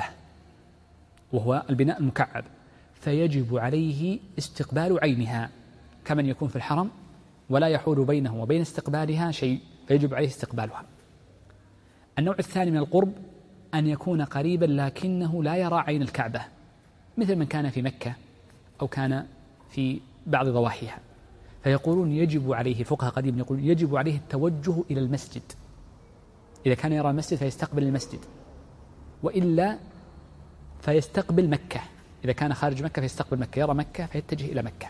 وهو البناء المكعب، فيجب عليه استقبال عينها كمن يكون في الحرم ولا يحول بينه وبين استقبالها شيء، فيجب عليه استقبالها. النوع الثاني من القرب أن يكون قريبا لكنه لا يرى عين الكعبة، مثل من كان في مكة أو كان في بعض ضواحيها، فيقولون يجب عليه، الفقهاء قديما يقولون يجب عليه التوجه إلى المسجد. إذا كان يرى المسجد فيستقبل المسجد، وإلا فيستقبل مكة. إذا كان خارج مكة فيستقبل مكة، يرى مكة فيتجه إلى مكة.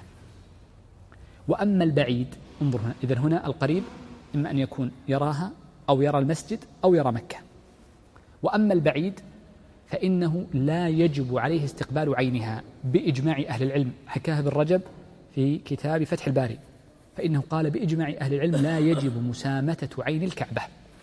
وأما البعيد، انظر هنا، إذن هنا القريب إما أن يكون يراها أو يرى المسجد أو يرى مكة. وأما البعيد فإنه لا يجب عليه استقبال عينها بإجماع أهل العلم، حكاها ابن رجب في كتاب فتح الباري، فإنه قال بإجماع أهل العلم لا يجب مسامتة عين الكعبة،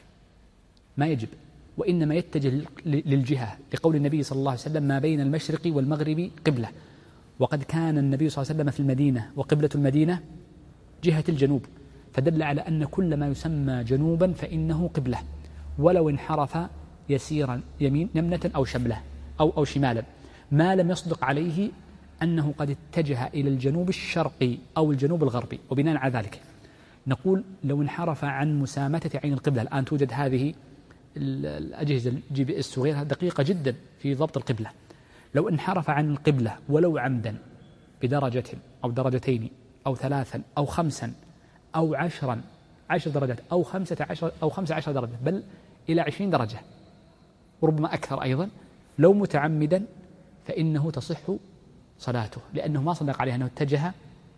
ما يجب، وإنما يتجه للجهة، لقول النبي صلى الله عليه وسلم: ما بين المشرق والمغرب قبلة. وقد كان النبي صلى الله عليه وسلم في المدينة، وقبلة المدينة جهة الجنوب، فدل على أن كل ما يسمى جنوبا فإنه قبلة، ولو انحرف يسيرا يمين يمنة أو شملة أو أو شمالا، ما لم يصدق عليه أنه قد اتجه إلى الجنوب الشرقي أو الجنوب الغربي. وبناء على ذلك نقول لو انحرف عن مسامتة عين القبلة، الآن توجد هذه الأجهزة الجي بي اس وغيرها دقيقة جدا في ضبط القبلة، لو انحرف عن القبلة ولو عمدا بدرجة أو درجتين أو ثلاثا أو خمسا أو عشرا عشر درجات أو خمسة عشر أو خمسة عشر درجة، بل إلى عشرين درجة وربما أكثر أيضا، لو متعمدا فإنه تصح صلاته، لأنه ما صدق عليه أنه اتجه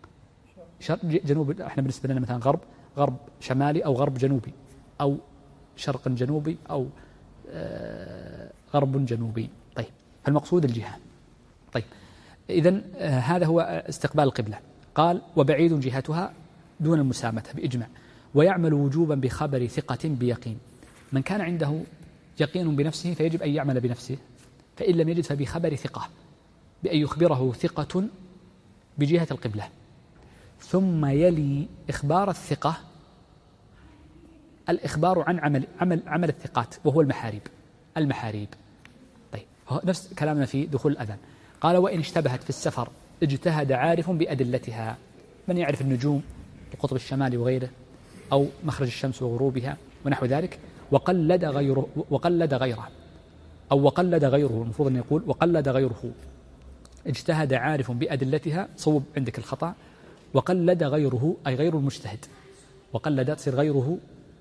جنوب، احنا بالنسبة لنا مثلا غرب غرب شمالي أو غرب جنوبي أو شرق جنوبي أو غرب جنوبي. طيب، فالمقصود الجهة. طيب، إذن هذا هو استقبال القبلة. قال: وبعيد جهتها دون المسامة بإجماع، ويعمل وجوبا بخبر ثقة بيقين. من كان عنده يقين بنفسه فيجب أن يعمل بنفسه، فإن لم يجد فبخبر ثقة، بأن يخبره ثقة بجهة القبلة. ثم يلي إخبار الثقة الإخبار عن عمل عمل عمل الثقات، وهو المحاريب المحاريب طيب، نفس كلامنا في دخول الأذان. قال: وإن اشتبهت في السفر اجتهد عارف بأدلتها، من يعرف النجوم، القطب الشمالي وغيره، أو مخرج الشمس وغروبها ونحو ذلك، وقلد غيره وقلد غيره أو وقلد غيره، المفروض أن يقول وقلد غيره. اجتهد عارف بأدلتها، صوب عندك الخطأ، وقلد غيره أي غير المجتهد، وقلد تصير غيره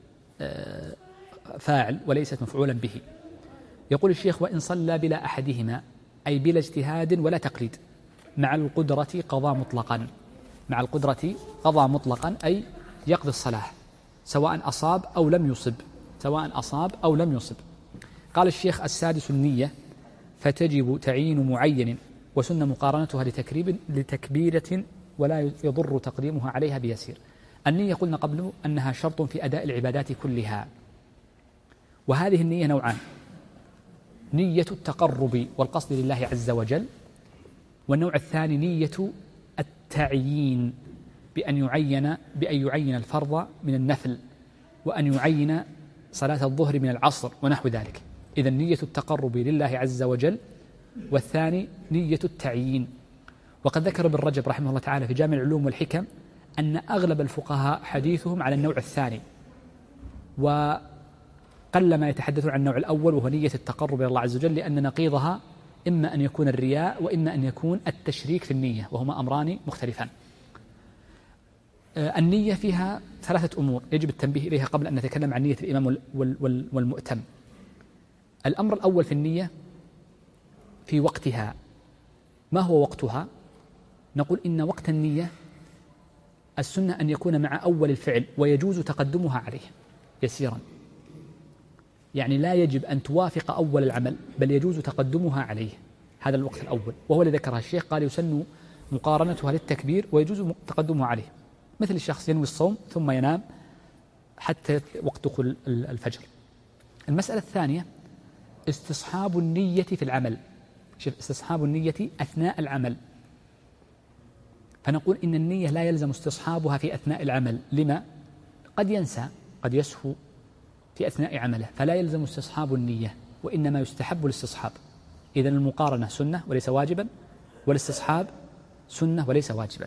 فاعل وليست مفعولا به. يقول الشيخ: وإن صلى بلا أحدهما، أي بلا اجتهاد ولا تقليد، مع القدرة قضى مطلقا. مع القدرة قضى مطلقا، أي يقضي الصلاة سواء أصاب أو لم يصب، سواء أصاب أو لم يصب. قال الشيخ: السادس النية، فتجب تعيين معين، وسن مقارنتها لتكريب لتكبيرة ولا يضر تقديمها عليها بيسير. النية قلنا قبل أنها شرط في أداء العبادات كلها، وهذه النية نوعان: نية التقرب والقصد لله عز وجل، والنوع الثاني نية التعيين، بأن يعين بأن يعين الفرض من النفل، وأن يعين صلاة الظهر من العصر ونحو ذلك. إذن نية التقرب لله عز وجل، والثاني نية التعيين. وقد ذكر ابن رجب رحمه الله تعالى في جامع العلوم والحكم أن أغلب الفقهاء حديثهم على النوع الثاني، وقلما يتحدثون عن النوع الأول وهو نية التقرب إلى الله عز وجل، لأن نقيضها إما أن يكون الرياء وإما أن يكون التشريك في النية، وهما أمران مختلفان. النية فيها ثلاثة أمور يجب التنبيه إليها قبل أن نتكلم عن نية الإمام والمؤتم. الأمر الأول في النية في وقتها. ما هو وقتها؟ نقول إن وقت النية السنة أن يكون مع أول الفعل، ويجوز تقدمها عليه يسيرا، يعني لا يجب أن توافق أول العمل، بل يجوز تقدمها عليه. هذا الوقت الأول، وهو الذي ذكرها الشيخ، قال: يسن مقارنتها للتكبير ويجوز تقدمها عليه، مثل الشخص ينوي الصوم ثم ينام حتى وقت دخول الفجر. المسألة الثانية استصحاب النية في العمل. شوف، استصحاب النية أثناء العمل، فنقول إن النية لا يلزم استصحابها في أثناء العمل. لما؟ قد ينسى، قد يسهو في أثناء عمله، فلا يلزم استصحاب النية، وإنما يستحب الاستصحاب. إذن المقارنة سنة وليس واجبا، والاستصحاب سنة وليس واجبا.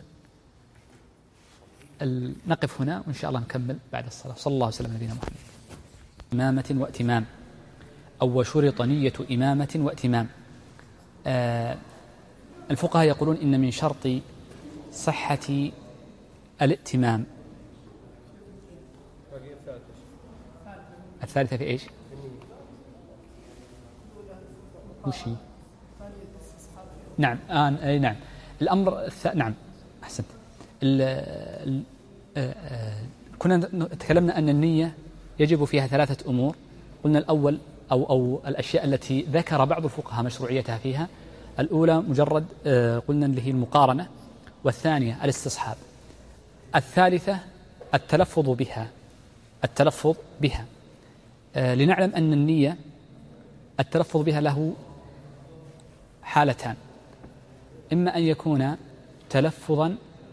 نقف هنا وإن شاء الله نكمل بعد الصلاة. صلى الله وسلم على نبينا محمد. إمامة واتمام، أو وشرط نية إمامة واتمام. آه الفقهاء يقولون إن من شرط صحة الائتمام. الثالثة في إيش؟ وشي؟ نعم آن أي نعم الأمر الث... نعم أحسنت. ال... ال... آه... كنا تكلمنا أن النية يجب فيها ثلاثة أمور. قلنا الأول أو أو الأشياء التي ذكر بعض الفقهاء مشروعيتها فيها: الأولى مجرد آه... قلنا اللي هي المقارنة، والثانية الاستصحاب، الثالثة التلفظ بها التلفظ بها آه... لنعلم أن النية التلفظ بها له حالتان: إما أن يكون تلفظا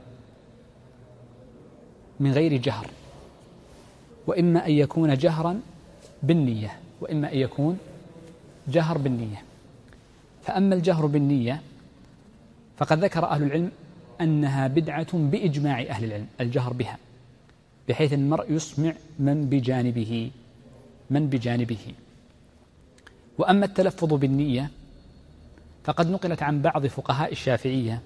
من غير جهر، وإما أن يكون جهرا بالنية، وإما أن يكون جهر بالنية. فأما الجهر بالنية فقد ذكر أهل العلم أنها بدعة بإجماع أهل العلم، الجهر بها، بحيث المرء يسمع من بجانبه من بجانبه وأما التلفظ بالنية فقد نقلت عن بعض فقهاء الشافعية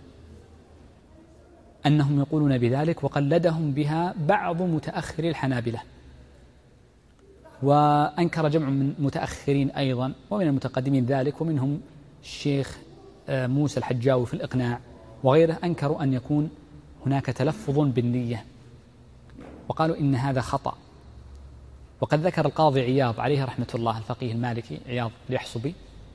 أنهم يقولون بذلك، وقلدهم بها بعض متأخري الحنابلة، وأنكر جمع من متأخرين أيضا ومن المتقدمين ذلك، ومنهم الشيخ موسى الحجاوي في الإقناع وغيره، أنكروا أن يكون هناك تلفظ بالنية، وقالوا إن هذا خطأ. وقد ذكر القاضي عياض عليه رحمة الله، الفقيه المالكي عياض اليحصبي،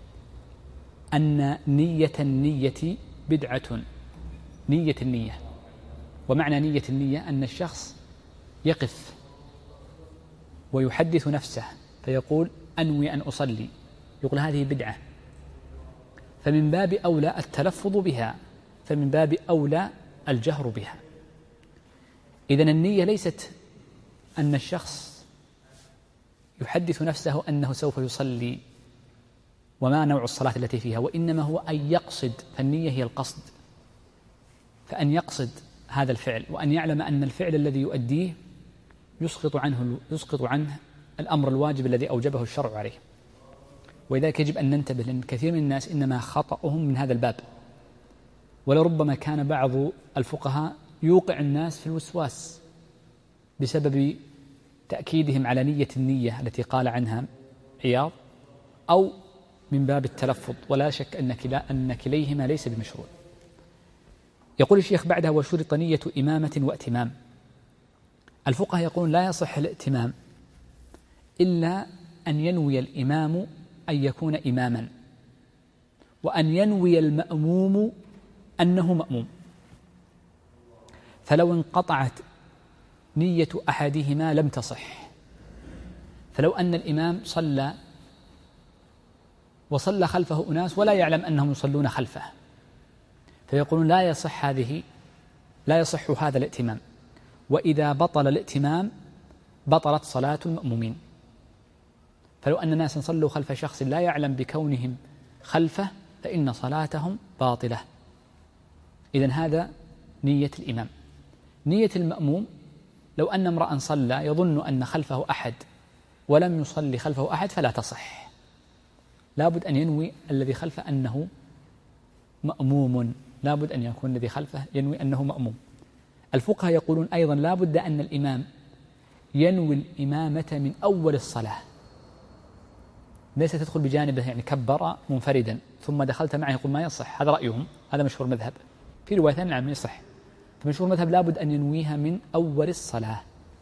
أن نية النية بدعة. نية النية، ومعنى نية النية أن الشخص يقف ويحدث نفسه فيقول: أنوي أن أصلي، يقول هذه بدعة، فمن باب أولى التلفظ بها، فمن باب أولى الجهر بها. إذن النية ليست أن الشخص يحدث نفسه أنه سوف يصلي وما نوع الصلاة التي فيها، وإنما هو أن يقصد، فالنية هي القصد، فأن يقصد هذا الفعل، وأن يعلم أن الفعل الذي يؤديه يسقط عنه يسقط عنه الأمر الواجب الذي أوجبه الشرع عليه. ولذلك يجب أن ننتبه، لأن كثير من الناس إنما خطأهم من هذا الباب، ولربما كان بعض الفقهاء يوقع الناس في الوسواس بسبب تأكيدهم على نية النية التي قال عنها عياض، أو من باب التلفظ، ولا شك أن كلا أن كليهما ليس بمشروع. يقول الشيخ بعدها: وشرط نية إمامة وائتمام. الفقهاء يقولون لا يصح الائتمام إلا أن ينوي الإمام أن يكون إماما، وأن ينوي المأموم أنه مأموم. فلو انقطعت نية أحدهما لم تصح. فلو أن الإمام صلى وصلى خلفه أناس ولا يعلم أنهم يصلون خلفه، فيقولون لا يصح هذه لا يصح هذا الائتمام، وإذا بطل الائتمام بطلت صلاة المأمومين. فلو أن الناس صلوا خلف شخص لا يعلم بكونهم خلفه فإن صلاتهم باطلة. إذن هذا نية الإمام. نية المأموم: لو أن امرأ صلى يظن أن خلفه أحد ولم يصلي خلفه أحد فلا تصح، لابد أن ينوي الذي خلفه أنه مأموم، لابد أن يكون الذي خلفه ينوي أنه مأموم. الفقهاء يقولون أيضا لابد أن الإمام ينوي الإمامة من أول الصلاة، ليس تدخل بجانبه، يعني كبر منفردا ثم دخلت معه، يقول ما يصح. هذا رأيهم، هذا مشهور مذهب. في رواية ثانية نعم يصح. فمشهور مذهب لابد أن ينويها من أول الصلاة.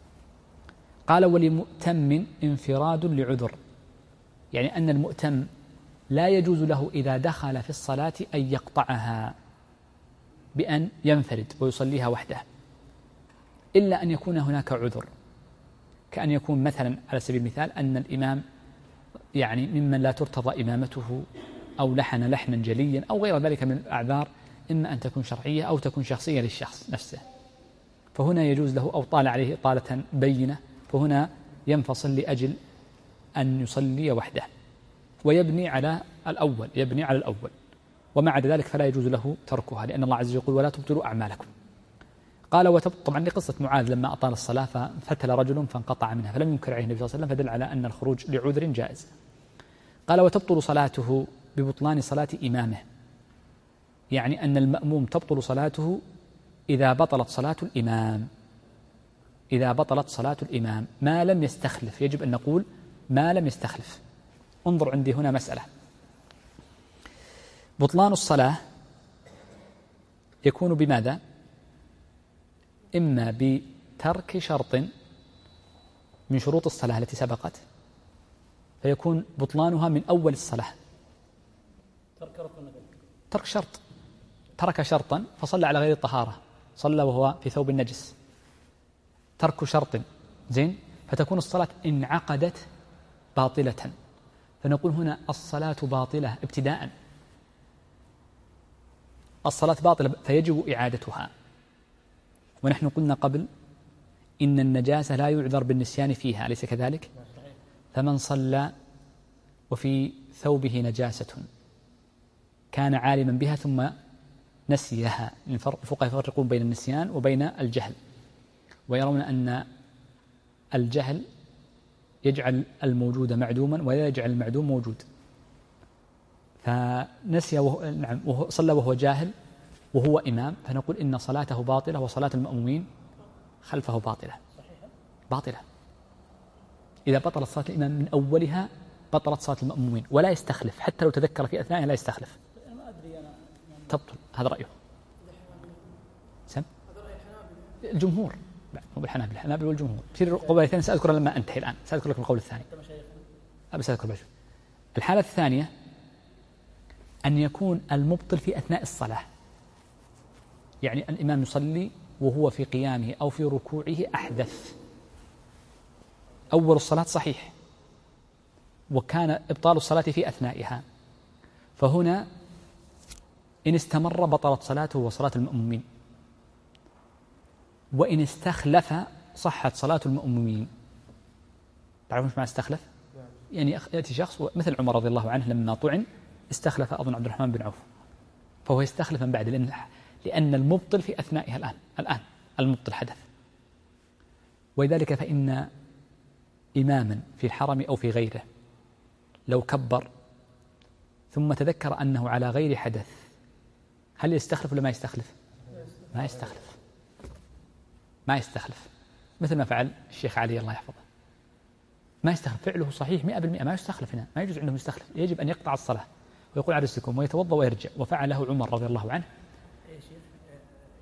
قال: ولمؤتم انفراد لعذر، يعني أن المؤتم لا يجوز له إذا دخل في الصلاة أن يقطعها بأن ينفرد ويصليها وحده، إلا أن يكون هناك عذر، كأن يكون مثلا على سبيل المثال أن الإمام يعني ممن لا ترتضى إمامته، أو لحن لحنا جليا، أو غير ذلك من الأعذار، إما أن تكون شرعية أو تكون شخصية للشخص نفسه، فهنا يجوز له، أو طال عليه طالة بينة، فهنا ينفصل لأجل أن يصلي وحده ويبني على الأول يبني على الأول ومع ذلك فلا يجوز له تركها، لأن الله عز وجل يقول: ولا تبطلوا أعمالكم. قال: وتب... طبعا لقصة معاذ لما أطال الصلاة ففتل رجل فانقطع منها، فلم ينكر عليه النبي صلى الله عليه وسلم، فدل على أن الخروج لعذر جائز. قال: وتبطل صلاته ببطلان صلاة إمامه، يعني أن المأموم تبطل صلاته إذا بطلت صلاة الإمام إذا بطلت صلاة الإمام ما لم يستخلف. يجب أن نقول ما لم يستخلف. انظر عندي هنا مسألة: بطلان الصلاة يكون بماذا؟ إما بترك شرط من شروط الصلاة التي سبقت، فيكون بطلانها من أول الصلاة. ترك شرط، ترك شرطا فصلى على غير الطهارة، صلى وهو في ثوب النجس، ترك شرط زين، فتكون الصلاة انعقدت باطلة، فنقول هنا الصلاة باطلة ابتداء، الصلاة باطلة فيجب إعادتها. ونحن قلنا قبل إن النجاسة لا يعذر بالنسيان فيها، أليس كذلك؟ فمن صلى وفي ثوبه نجاسة كان عالما بها ثم نسيها، الفقهاء يفرقون بين النسيان وبين الجهل، ويرون أن الجهل يجعل الموجود معدوما ولا يجعل المعدوم موجود، فنسي وهو نعم وهو صلى وهو جاهل وهو إمام، فنقول إن صلاته باطلة وصلاة المأمومين خلفه باطلة باطلة إذا بطلت صلاة الإمام من أولها بطلت صلاة المأمومين، ولا يستخلف حتى لو تذكر في أثناءها، لا يستخلف، تبطل. هذا رأيه. سم الجمهور، مو بالحنابلة، الحنابلة والجمهور. في قول ثاني سأذكر لما أنتهي الآن، سأذكر لكم القول الثاني. أبي سأذكر بشر. الحالة الثانية أن يكون المبطل في أثناء الصلاة، يعني الإمام يصلي وهو في قيامه أو في ركوعه أحدث، أول الصلاة صحيح وكان إبطال الصلاة في أثنائها، فهنا إن استمر بطلت صلاته وصلاة المأمومين، وإن استخلف صحت صلاة المأمومين. تعرفون ما استخلف؟ يعني يأتي شخص مثل عمر رضي الله عنه لما طعن استخلف أظن عبد الرحمن بن عوف، فهو يستخلف من بعد، لأن لأن المبطل في أثنائها الآن الآن المبطل حدث. ولذلك فإن إماما في الحرم أو في غيره لو كبر ثم تذكر أنه على غير حدث، هل يستخلف ولا ما يستخلف؟ ما يستخلف ما يستخلف مثل ما فعل الشيخ علي الله يحفظه، ما يستخلف، فعله صحيح مئة بالمئة، ما يستخلف هنا، ما يجوز عندهم يستخلف، يجب أن يقطع الصلاة ويقول على رسلكم ويتوضأ ويرجع. وفعله عمر رضي الله عنه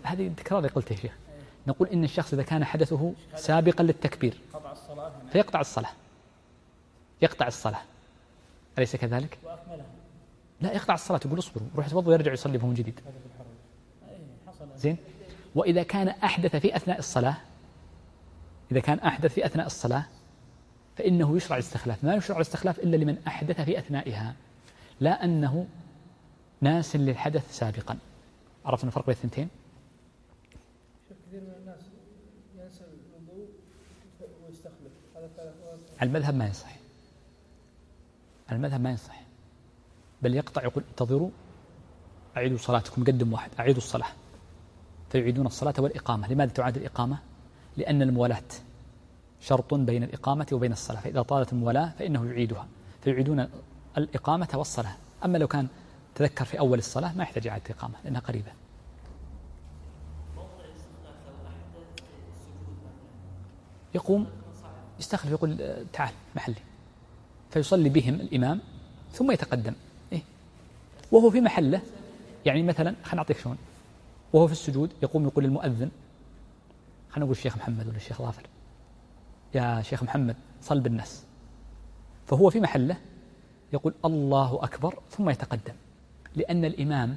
هذه تكرار اللي قلته يا شيخ. نقول إن الشخص إذا كان حدثه سابقا للتكبير قطع الصلاة هنا فيقطع الصلاة، يقطع الصلاة، أليس كذلك؟ وأكملها. لا، يقطع الصلاة، يقول اصبروا، روح يتوضأ ويرجع يصلي بهم جديد. أي حصل. زين. وإذا كان أحدث في أثناء الصلاة، إذا كان أحدث في أثناء الصلاة فإنه يشرع الاستخلاف. ما يشرع الاستخلاف إلا لمن أحدث في أثنائها، لا أنه ناس للحدث سابقا. عرفنا الفرق بين الثنتين؟ كثير من الناس ينسى الوضوء ويستخلف. هذا على المذهب ما يصح، على المذهب ما يصح، بل يقطع، يقول انتظروا أعيدوا صلاتكم، قدم واحد أعيدوا الصلاة، فيعيدون الصلاة والإقامة. لماذا تعاد الإقامة؟ لأن الموالاة شرط بين الإقامة وبين الصلاة، فإذا طالت الموالاة فإنه يعيدها، فيعيدون الإقامة والصلاة. أما لو كان تذكر في أول الصلاة ما يحتاج إعادة إقامة لأنها قريبة. يقوم يستخلف، يقول تعال محلي، فيصلي بهم الإمام ثم يتقدم إيه؟ وهو في محله. يعني مثلا خلينا نعطيك شلون، وهو في السجود يقوم يقول للمؤذن، خلينا نقول الشيخ محمد ولا الشيخ ظافر، يا شيخ محمد صل بالناس، فهو في محله يقول الله أكبر ثم يتقدم، لأن الإمام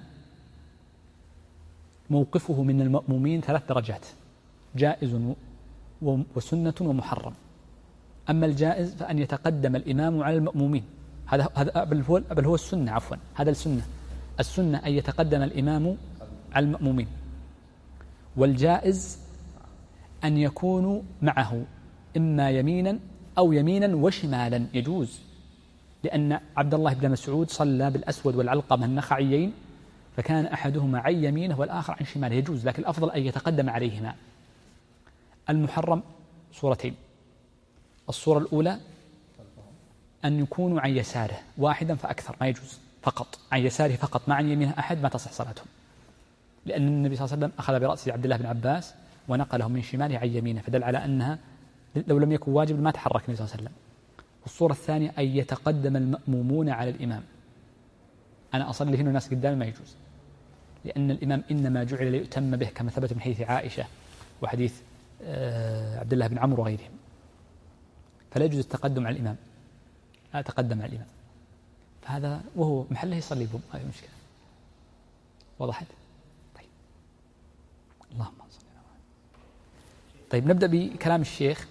موقفه من المأمومين ثلاث درجات: جائز وسنة ومحرم. أما الجائز فأن يتقدم الإمام على المأمومين، هذا هذا بل هو بل هو السنة، عفوا هذا السنة. السنة أن يتقدم الإمام على المأمومين، والجائز أن يكونوا معه إما يمينا أو يمينا وشمالا، يجوز. لأن عبد الله بن مسعود صلى بالأسود والعلقمة النخعيين، فكان أحدهما عن يمينه والآخر عن شماله، يجوز، لكن الأفضل أن يتقدم عليهما. المحرم صورتين: الصورة الأولى أن يكونوا عن يساره واحدا فأكثر، ما يجوز، فقط عن يساره فقط، ما عن يمينه أحد، ما تصح صلاتهم، لأن النبي صلى الله عليه وسلم أخذ برأس عبد الله بن عباس ونقله من شماله عن يمينه، فدل على أنها لو لم يكن واجب ما تحرك النبي صلى الله عليه وسلم. والصورة الثانية أن يتقدم المأمومون على الإمام، أنا أصلي هنا الناس قدامي، ما يجوز، لأن الإمام إنما جعل ليؤتم به، كما ثبت من حديث عائشة وحديث عبد الله بن عمرو وغيرهم، فلا يجوز التقدم على الإمام، لا تقدم على الإمام، فهذا وهو محله يصلي بهم، هذه مشكلة. وضحت؟ طيب، اللهم صل على محمد. طيب نبدأ بكلام الشيخ.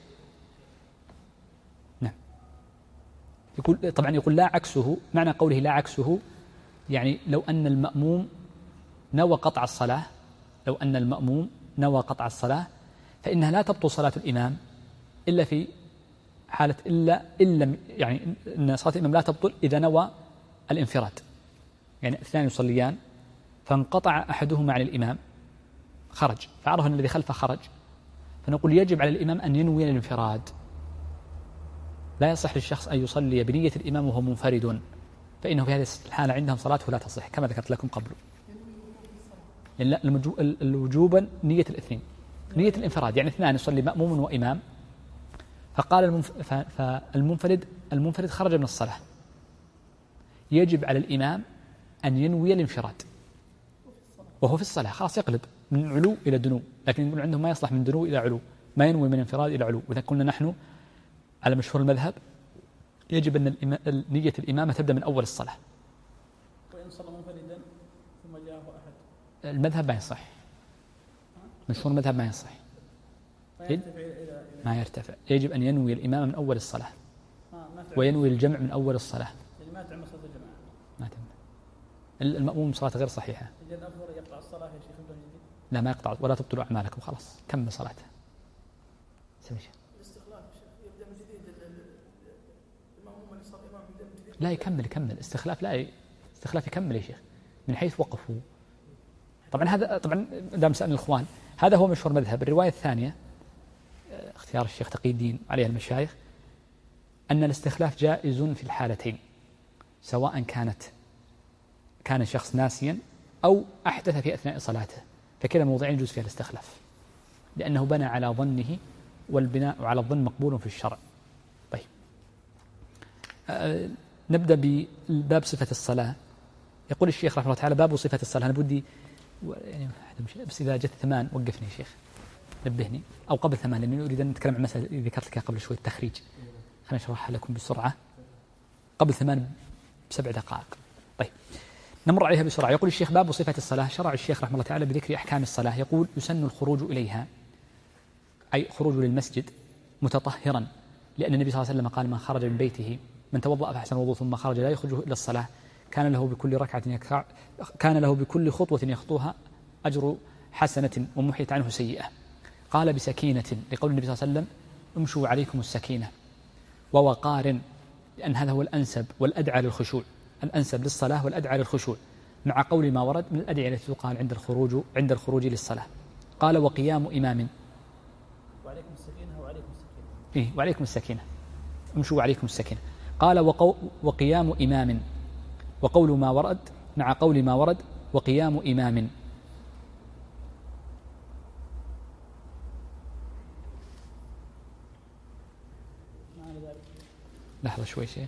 نعم، يقول طبعا يقول لا عكسه، معنى قوله لا عكسه يعني لو أن المأموم نوى قطع الصلاة، لو أن المأموم نوى قطع الصلاة فإنها لا تبطل صلاة الإمام إلا في حالة إلا إلا يعني أن صلاة الإمام لا تبطل إذا نوى الانفراد. يعني اثنان يصليان فانقطع أحدهما عن الإمام، خرج، فعرف أن الذي خلفه خرج، فنقول يجب على الإمام أن ينوي الانفراد. لا يصح للشخص أن يصلي بنية الإمام وهو منفرد، فإنه في هذه الحالة عندهم صلاته لا تصح كما ذكرت لكم قبل. لا، الوجوبا نية الاثنين، نية الانفراد، يعني اثنان يصلي مأموم وإمام، فقال المنف... فالمنفرد المنفرد خرج من الصلاة، يجب على الإمام أن ينوي الانفراد وهو في الصلاة، خلاص يقلب من علو إلى دنو، لكن يقول عندهم ما يصلح من دنو إلى علو، ما ينوي من انفراد إلى علو. وإذا قلنا نحن على مشهور المذهب يجب أن الإمام... نية الإمامة تبدأ من أول الصلاة. وإن صلى منفردا ثم جاءه أحد، المذهب ما يصح، مشهور المذهب ما يصح، ما يرتفع، يجب أن ينوي الإمام من أول الصلاة وينوي الجمع من أول الصلاة. يعني ما تعمل صلاة الجماعة، ما تم المأموم صلاة غير صحيحة. إذا الأفضل يقطع الصلاة يا شيخ بدون جديد؟ لا، ما يقطع، ولا تبطلوا أعمالكم، خلاص كمل صلاته. سوي شيء. الاستخلاف يبدأ من جديد، المأموم اللي صار إمام يبدأ من جديد. لا، يكمل يكمل استخلاف، لا استخلاف يكمل يا شيخ من حيث وقفوا. طبعا هذا طبعا دام سألنا الإخوان هذا هو مشهور مذهب. الرواية الثانية اختيار الشيخ تقي الدين عليها المشايخ أن الاستخلاف جائز في الحالتين، سواء كانت كان شخص ناسيا أو أحدث في أثناء صلاته، فكلا موضعين يجوز فيها الاستخلاف، لأنه بنى على ظنه، والبناء على الظن مقبول في الشرع. طيب أه نبدأ بباب صفة الصلاة. يقول الشيخ رحمه الله تعالى: باب صفة الصلاة. أنا بدي يعني بس إذا جت ثمان وقفني يا شيخ نبهني، أو قبل ثمان، لأني أريد أن نتكلم عن مسألة اللي ذكرت لك قبل شوي التخريج. خلينا نشرحها لكم بسرعة قبل ثمان بسبع دقائق. طيب نمر عليها بسرعة. يقول الشيخ باب صفة الصلاة. شرع الشيخ رحمه الله تعالى بذكر أحكام الصلاة. يقول يسن الخروج إليها، أي خروج للمسجد متطهرا، لأن النبي صلى الله عليه وسلم قال من خرج من بيته من توضأ فأحسن الوضوء ثم خرج لا يخرجه إلى الصلاة كان له بكل ركعة يكع... كان له بكل خطوة يخطوها أجر حسنة ومحيت عنه سيئة. قال بسكينة لقول النبي صلى الله عليه وسلم امشوا عليكم السكينة، ووقار لأن هذا هو الأنسب والأدعى للخشوع، الأنسب للصلاة والأدعى للخشوع، مع قول ما ورد من الأدعية التي تقال عند الخروج عند الخروج للصلاة. قال وقيام إمام، وعليكم السكينة وعليكم السكينة إيه وعليكم السكينة، امشوا عليكم السكينة. قال وقو وقيام إمام، وقول ما ورد مع قول ما ورد وقيام إمام. لحظة شوي شيء.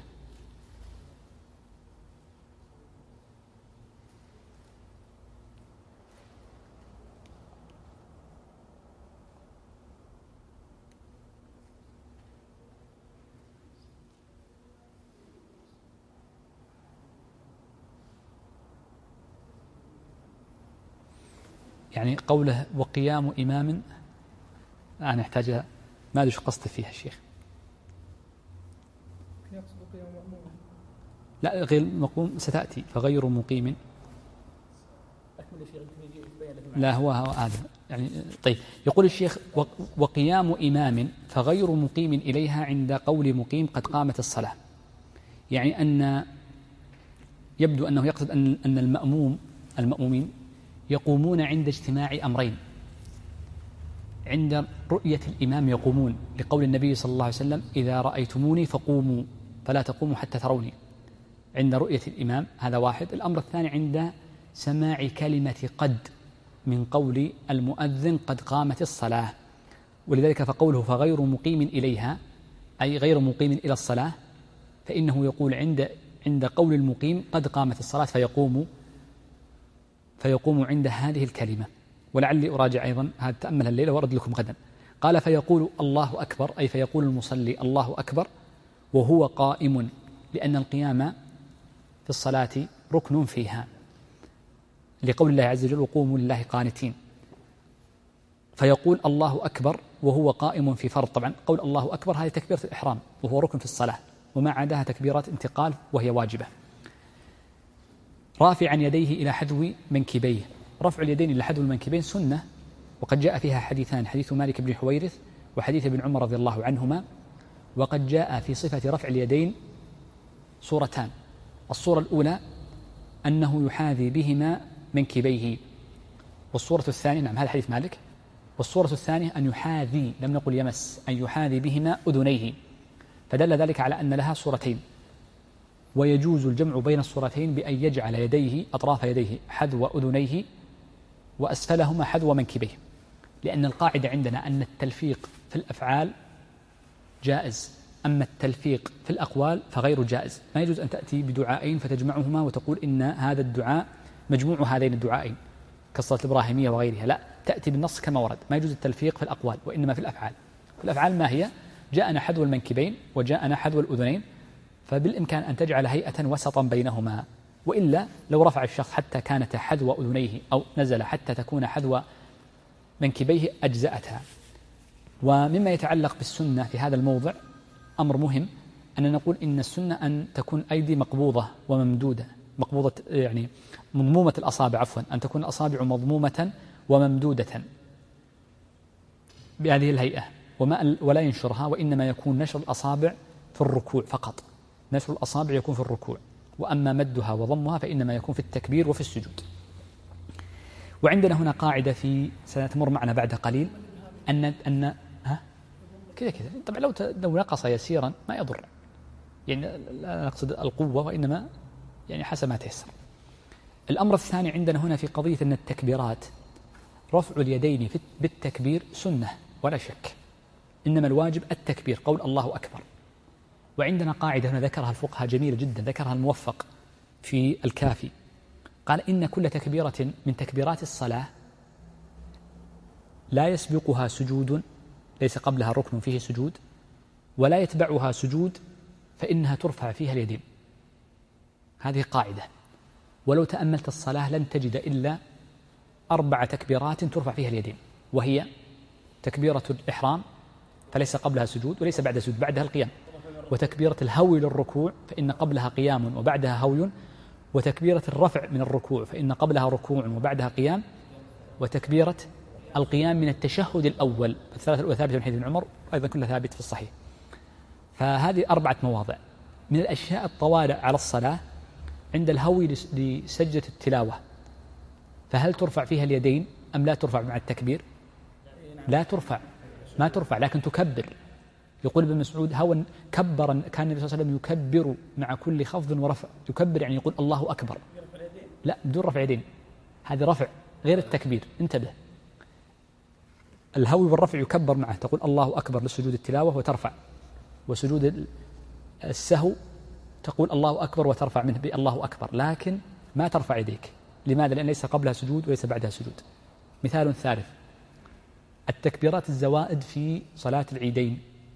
يعني قوله وقيام إمام أنا أحتاج، ما أدري شو قصده فيها الشيخ. لا غير مقوم ستأتي فغير مقيم. لا هو هذا يعني. طيب يقول الشيخ وقيام إمام فغير مقيم إليها عند قول مقيم قد قامت الصلاة، يعني أن يبدو أنه يقصد أن أن المأموم المأمومين يقومون عند اجتماع أمرين. عند رؤية الإمام يقومون لقول النبي صلى الله عليه وسلم إذا رأيتموني فقوموا فلا تقوموا حتى تروني، عند رؤية الإمام هذا واحد. الأمر الثاني عند سماع كلمة قد من قول المؤذن قد قامت الصلاة، ولذلك فقوله فغير مقيم إليها أي غير مقيم إلى الصلاة، فإنه يقول عند عند قول المقيم قد قامت الصلاة فيقوم فيقوم عند هذه الكلمة. ولعلي أراجع أيضا هذا تأمل الليلة وأرد لكم غدا. قال فيقول الله أكبر أي فيقول المصلي الله أكبر وهو قائم، لأن القيام في الصلاة ركن فيها، لقول الله عز وجل وقوموا لله قانتين. فيقول الله أكبر وهو قائم في فرض. طبعا قول الله أكبر هذه تكبيرة الإحرام وهو ركن في الصلاة، وما عداها تكبيرات انتقال وهي واجبة. رافعا يديه إلى حذو منكبيه. رفع اليدين إلى حذو المنكبين سنة، وقد جاء فيها حديثان، حديث مالك بن حويرث وحديث ابن عمر رضي الله عنهما. وقد جاء في صفة رفع اليدين صورتان. الصورة الأولى أنه يحاذي بهما منكبيه، والصورة الثانية نعم هذا حديث مالك، والصورة الثانية أن يحاذي لم نقل يمس أن يحاذي بهما أذنيه، فدل ذلك على أن لها صورتين. ويجوز الجمع بين الصورتين بأن يجعل يديه أطراف يديه حذو أذنيه وأسفلهما حذو منكبيه، لأن القاعدة عندنا أن التلفيق في الأفعال جائز، أما التلفيق في الأقوال فغير جائز. ما يجوز أن تأتي بدعائين فتجمعهما وتقول إن هذا الدعاء مجموع هذين الدعائين كالصلاة الإبراهيمية وغيرها، لا، تأتي بالنص كما ورد. ما يجوز التلفيق في الأقوال وإنما في الأفعال. في الأفعال ما هي؟ جاءنا حذو المنكبين وجاءنا حذو الأذنين، فبالإمكان أن تجعل هيئة وسطا بينهما. وإلا لو رفع الشخص حتى كانت حذو أذنيه أو نزل حتى تكون حذو منكبيه أجزأتها. ومما يتعلق بالسنة في هذا الموضع أمر مهم، أن نقول إن السنة أن تكون أيدي مقبوضة وممدودة، مقبوضة يعني مضمومة الأصابع، عفوا أن تكون الأصابع مضمومة وممدودة بهذه الهيئة، وما ولا ينشرها، وإنما يكون نشر الأصابع في الركوع فقط. نشر الأصابع يكون في الركوع، وأما مدها وضمها فإنما يكون في التكبير وفي السجود. وعندنا هنا قاعدة في سنتمر معنا بعد قليل أن أن ها كذا كذا طبعا لو لو نقص يسيرا ما يضر، يعني لا نقصد القوة وإنما يعني حسب ما تيسر. الأمر الثاني عندنا هنا في قضية أن التكبيرات رفع اليدين بالتكبير سنة ولا شك، إنما الواجب التكبير قول الله أكبر. وعندنا قاعدة هنا ذكرها الفقهاء جميلة جدا، ذكرها الموفق في الكافي، قال إن كل تكبيرة من تكبيرات الصلاة لا يسبقها سجود، ليس قبلها ركن فيه سجود، ولا يتبعها سجود، فإنها ترفع فيها اليدين. هذه قاعدة، ولو تأملت الصلاة لن تجد إلا أربع تكبيرات ترفع فيها اليدين، وهي تكبيرة الإحرام فليس قبلها سجود وليس بعدها سجود، بعدها القيام، وتكبيرة الهوي للركوع فإن قبلها قيام وبعدها هوي، وتكبيرة الرفع من الركوع فإن قبلها ركوع وبعدها قيام، وتكبيرة القيام من التشهد الأول وثابت من حديث ابن عمر أيضا كلها ثابت في الصحيح. فهذه أربعة مواضع من الأشياء الطوارئ على الصلاة. عند الهوي لسجدة التلاوة فهل ترفع فيها اليدين أم لا ترفع مع التكبير؟ لا ترفع، ما ترفع، لكن تكبر. يقول ابن مسعود هو كبر، كان النبي صلى الله عليه وسلم يكبر مع كل خفض ورفع. يكبر يعني يقول الله أكبر، لا بدون رفع يدين، هذا رفع غير التكبير. انتبه، الهوي والرفع يكبر معه، تقول الله أكبر لسجود التلاوة وترفع، وسجود السهو تقول الله أكبر وترفع منه بالله أكبر، لكن ما ترفع يديك. لماذا؟ لأن ليس قبلها سجود وليس بعدها سجود. مثال ثالث، التكبيرات الزوائد في صلاة العيدين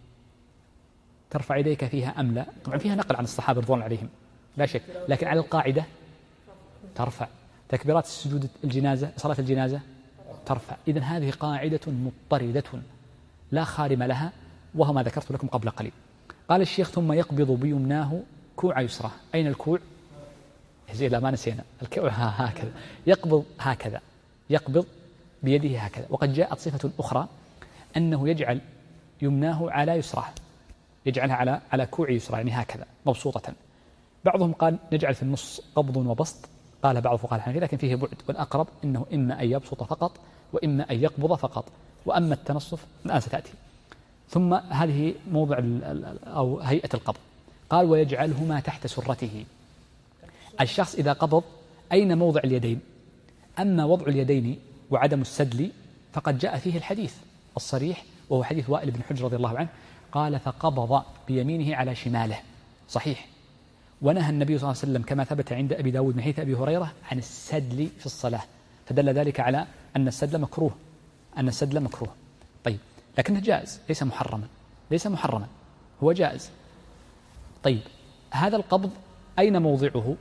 ترفع يديك فيها أم لا؟ طبعا فيها نقل عن الصحابة رضوان عليهم لا شك، لكن على القاعدة ترفع. تكبيرات السجود الجنازة، صلاة الجنازة ترفع. إذن هذه قاعدة مضطردة لا خارم لها، وهو ما ذكرت لكم قبل قليل. قال الشيخ ثم يقبض بيمناه كوع يسرى. أين الكوع؟ زي لا ما نسينا الكوع هكذا، يقبض هكذا، يقبض بيده هكذا. وقد جاءت صفة أخرى أنه يجعل يمناه على يسراه، يجعلها على على كوع يسرى يعني هكذا مبسوطة. بعضهم قال نجعل في النص قبض وبسط، قال بعض فقهاء الحنفية، لكن فيه بعد، والأقرب أنه إما أن يبسط فقط وإما أن يقبض فقط، وأما التنصف الآن ستأتي. ثم هذه موضع أو هيئة القبض. قال ويجعلهما تحت سرته. الشخص إذا قبض أين موضع اليدين؟ أما وضع اليدين وعدم السدل فقد جاء فيه الحديث الصريح، وهو حديث وائل بن حجر رضي الله عنه، قال فقبض بيمينه على شماله، صحيح. ونهى النبي صلى الله عليه وسلم كما ثبت عند أبي داود من حديث أبي هريرة عن السدل في الصلاة، فدل ذلك على أن السدل مكروه، أن السدل مكروه. طيب، لكنه جائز، ليس محرما، ليس محرما، هو جائز. طيب، هذا القبض أين موضعه؟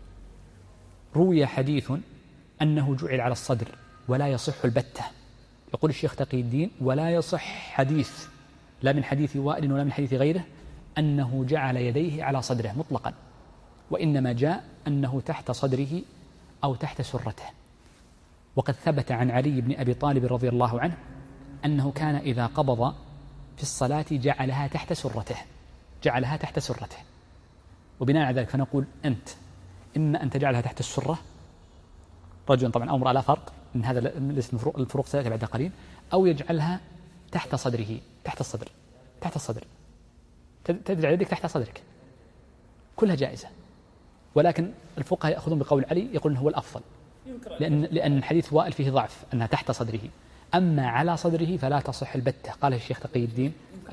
روي حديث أنه جعل على الصدر ولا يصح البتة. يقول الشيخ تقي الدين ولا يصح حديث لا من حديث وائل ولا من حديث غيره أنه جعل يديه على صدره مطلقا، وإنما جاء أنه تحت صدره أو تحت سرته. وقد ثبت عن علي بن أبي طالب رضي الله عنه أنه كان إذا قبض في الصلاة جعلها تحت سرته، جعلها تحت سرته. وبناء على ذلك فنقول أنت إما أن تجعلها تحت السرة، رجل طبعا أو امرأة لا فرق، من هذا الفروق ستأتي بعد قليل، أو يجعلها تحت صدره، تحت الصدر، تحت الصدر، تجعل يدك تحت صدرك، كلها جائزة. ولكن الفقهاء يأخذون بقول علي، يقولون هو الأفضل، لأن لأن حديث وائل فيه ضعف أنها تحت صدره. أما على صدره فلا تصح البتة. قال الشيخ تقي الدين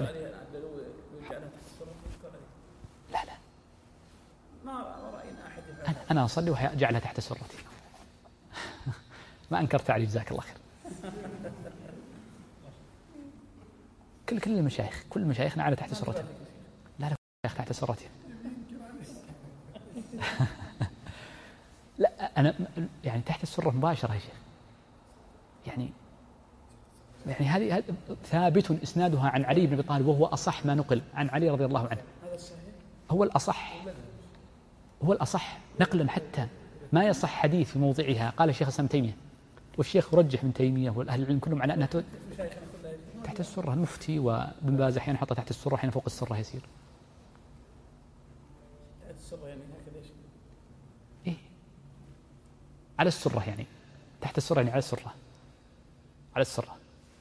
لا لا أنا, أنا أصلي وجعلها تحت سرتي ما أنكرت علي، جزاك الله خير. كل كل المشايخ كل مشايخنا على تحت سرتهم. لا لا المشايخ تحت سرتهم. لا أنا يعني تحت السرة مباشرة يا شيخ، يعني يعني هذه ثابت إسنادها عن علي بن أبي طالب، وهو أصح ما نقل عن علي رضي الله عنه، هو الأصح، هو الأصح نقلا، حتى ما يصح حديث في موضعها. قال الشيخ الإسلام تيمية، والشيخ يرجح من تيمية والأهل العلم كلهم على أنها تحت السرة. المفتي وابن باز أحيانا يحطها تحت السرة، أحيانا فوق السرة يسير. تحت السرة يعني هكذا ايش؟ إيه على السرة، يعني تحت السرة يعني على السرة، على السرة.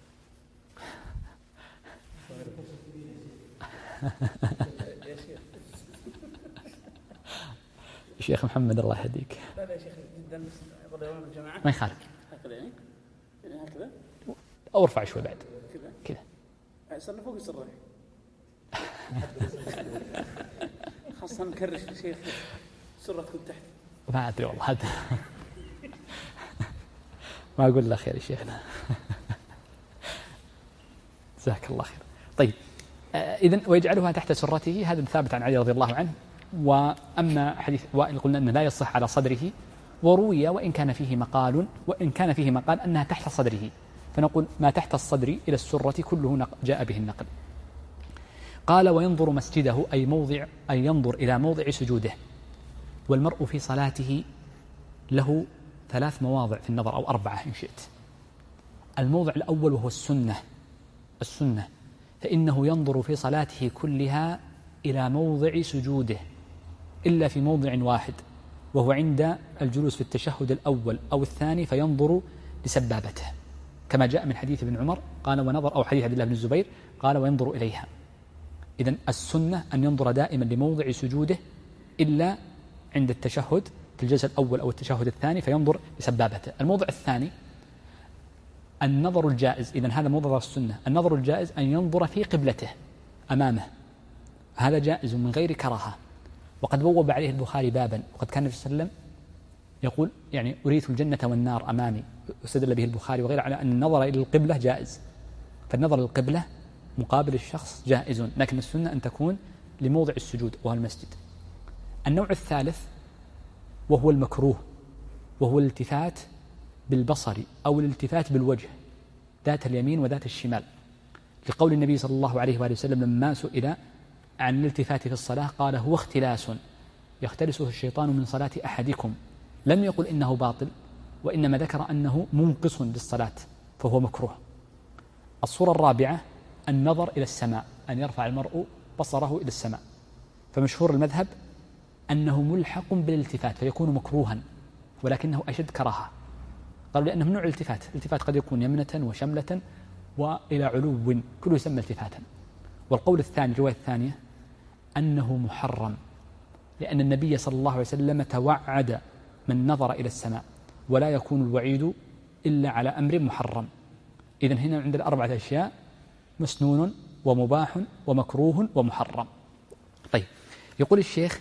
الشيخ محمد الله يهديك. لا لا يا شيخ جدا يقول الجماعة ما يخالف هكذا، يعني يعني هكذا أو ارفع شوي بعد كذا كذا، صرنا فوق السرة خاصة نكرش يا شيخ، السرة تكون تحت. ما أدري والله هذا ما أقول لا خير يا شيخنا. جزاك الله خير. طيب إذن ويجعلها تحت سرته، هذا ثابت عن علي رضي الله عنه. وأما حديث وائل قلنا أنه لا يصح على صدره، وروي وإن كان فيه مقال وإن كان فيه مقال أنها تحت صدره، فنقول ما تحت الصدر إلى السرة كله جاء به النقل. قال وينظر مسجده أي موضع أي ينظر إلى موضع سجوده. والمرء في صلاته له ثلاث مواضع في النظر أو أربعة إن شئت. الموضع الأول وهو السنة السنة فإنه ينظر في صلاته كلها إلى موضع سجوده إلا في موضع واحد، وهو عند الجلوس في التشهد الأول أو الثاني، فينظر لسبابته كما جاء من حديث ابن عمر قال ونظر، أو حديث عبد الله بن الزبير قال وينظر إليها. إذن السنة أن ينظر دائما لموضع سجوده إلا عند التشهد في الجلسة الأول أو التشهد الثاني، فينظر لسبابته. الموضع الثاني النظر الجائز، إذن هذا موضع السنة. النظر الجائز أن ينظر في قبلته أمامه، هذا جائز من غير كراهة. وقد بوب عليه البخاري بابا، وقد كان النبي صلى الله عليه وسلم يقول يعني أريت الجنة والنار أمامي، واستدل به البخاري وغيره على أن النظر إلى القبلة جائز. فالنظر إلى القبلة مقابل الشخص جائز، لكن السنة أن تكون لموضع السجود وهو المسجد. النوع الثالث وهو المكروه، وهو الالتفات بالبصر أو الالتفات بالوجه ذات اليمين وذات الشمال، لقول النبي صلى الله عليه وآله وسلم لما سئل عن الالتفات في الصلاة قال هو اختلاس يختلسه الشيطان من صلاة أحدكم. لم يقل إنه باطل، وإنما ذكر أنه منقص للصلاة فهو مكروه. الصورة الرابعة النظر إلى السماء، أن يرفع المرء بصره إلى السماء، فمشهور المذهب أنه ملحق بالالتفات فيكون مكروها، ولكنه أشد كراهة. قالوا لأنه من نوع الالتفات، الالتفات قد يكون يمنة وشملة وإلى علو، كله يسمى التفاتا. والقول الثاني الرواية الثانية أنه محرم، لأن النبي صلى الله عليه وسلم توعد من نظر إلى السماء، ولا يكون الوعيد إلا على أمر محرم. إذن هنا عند الأربعة أشياء مسنون ومباح ومكروه ومحرم. طيب يقول الشيخ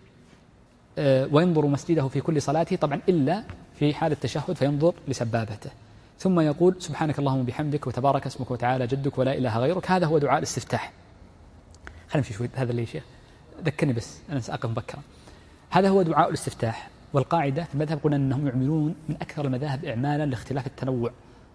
آه وينظر مسجده في كل صلاته، طبعا إلا في حال التشهد فينظر لسبابته. ثم يقول سبحانك اللهم وبحمدك وتبارك اسمك وتعالى جدك ولا إله غيرك. هذا هو دعاء الاستفتاح. خلينا نمشي شوي، هذا اللي شيخ ذكرني بس أنا سأقف مبكرا. هذا هو دعاء الاستفتاح. والقاعدة في المذهب قلنا أنهم يعملون من أكثر المذاهب إعمالا لاختلاف التنوع،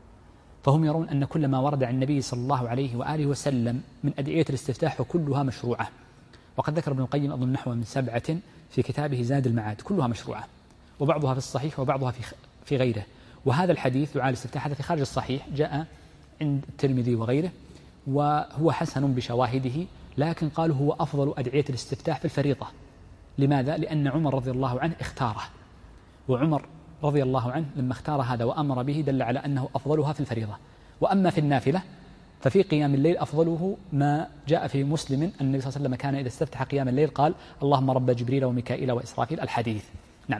فهم يرون أن كل ما ورد عن النبي صلى الله عليه وآله وسلم من أدعية الاستفتاح فكلها مشروعة. وقد ذكر ابن القيم أظن نحو من سبعة في كتابه زاد المعاد، كلها مشروعة، وبعضها في الصحيح وبعضها في في غيره. وهذا الحديث دعاء الاستفتاح هذا في خارج الصحيح، جاء عند الترمذي وغيره، وهو حسن بشواهده، لكن قالوا هو أفضل أدعية الاستفتاح في الفريضة. لماذا؟ لأن عمر رضي الله عنه اختاره، وعمر رضي الله عنه لما اختار هذا وأمر به دل على أنه أفضلها في الفريضة. وأما في النافلة ففي قيام الليل أفضله ما جاء في مسلم أن النبي صلى الله عليه وسلم كان إذا استفتح قيام الليل قال اللهم رب جبريل وميكائيل وإسرافيل، الحديث. نعم.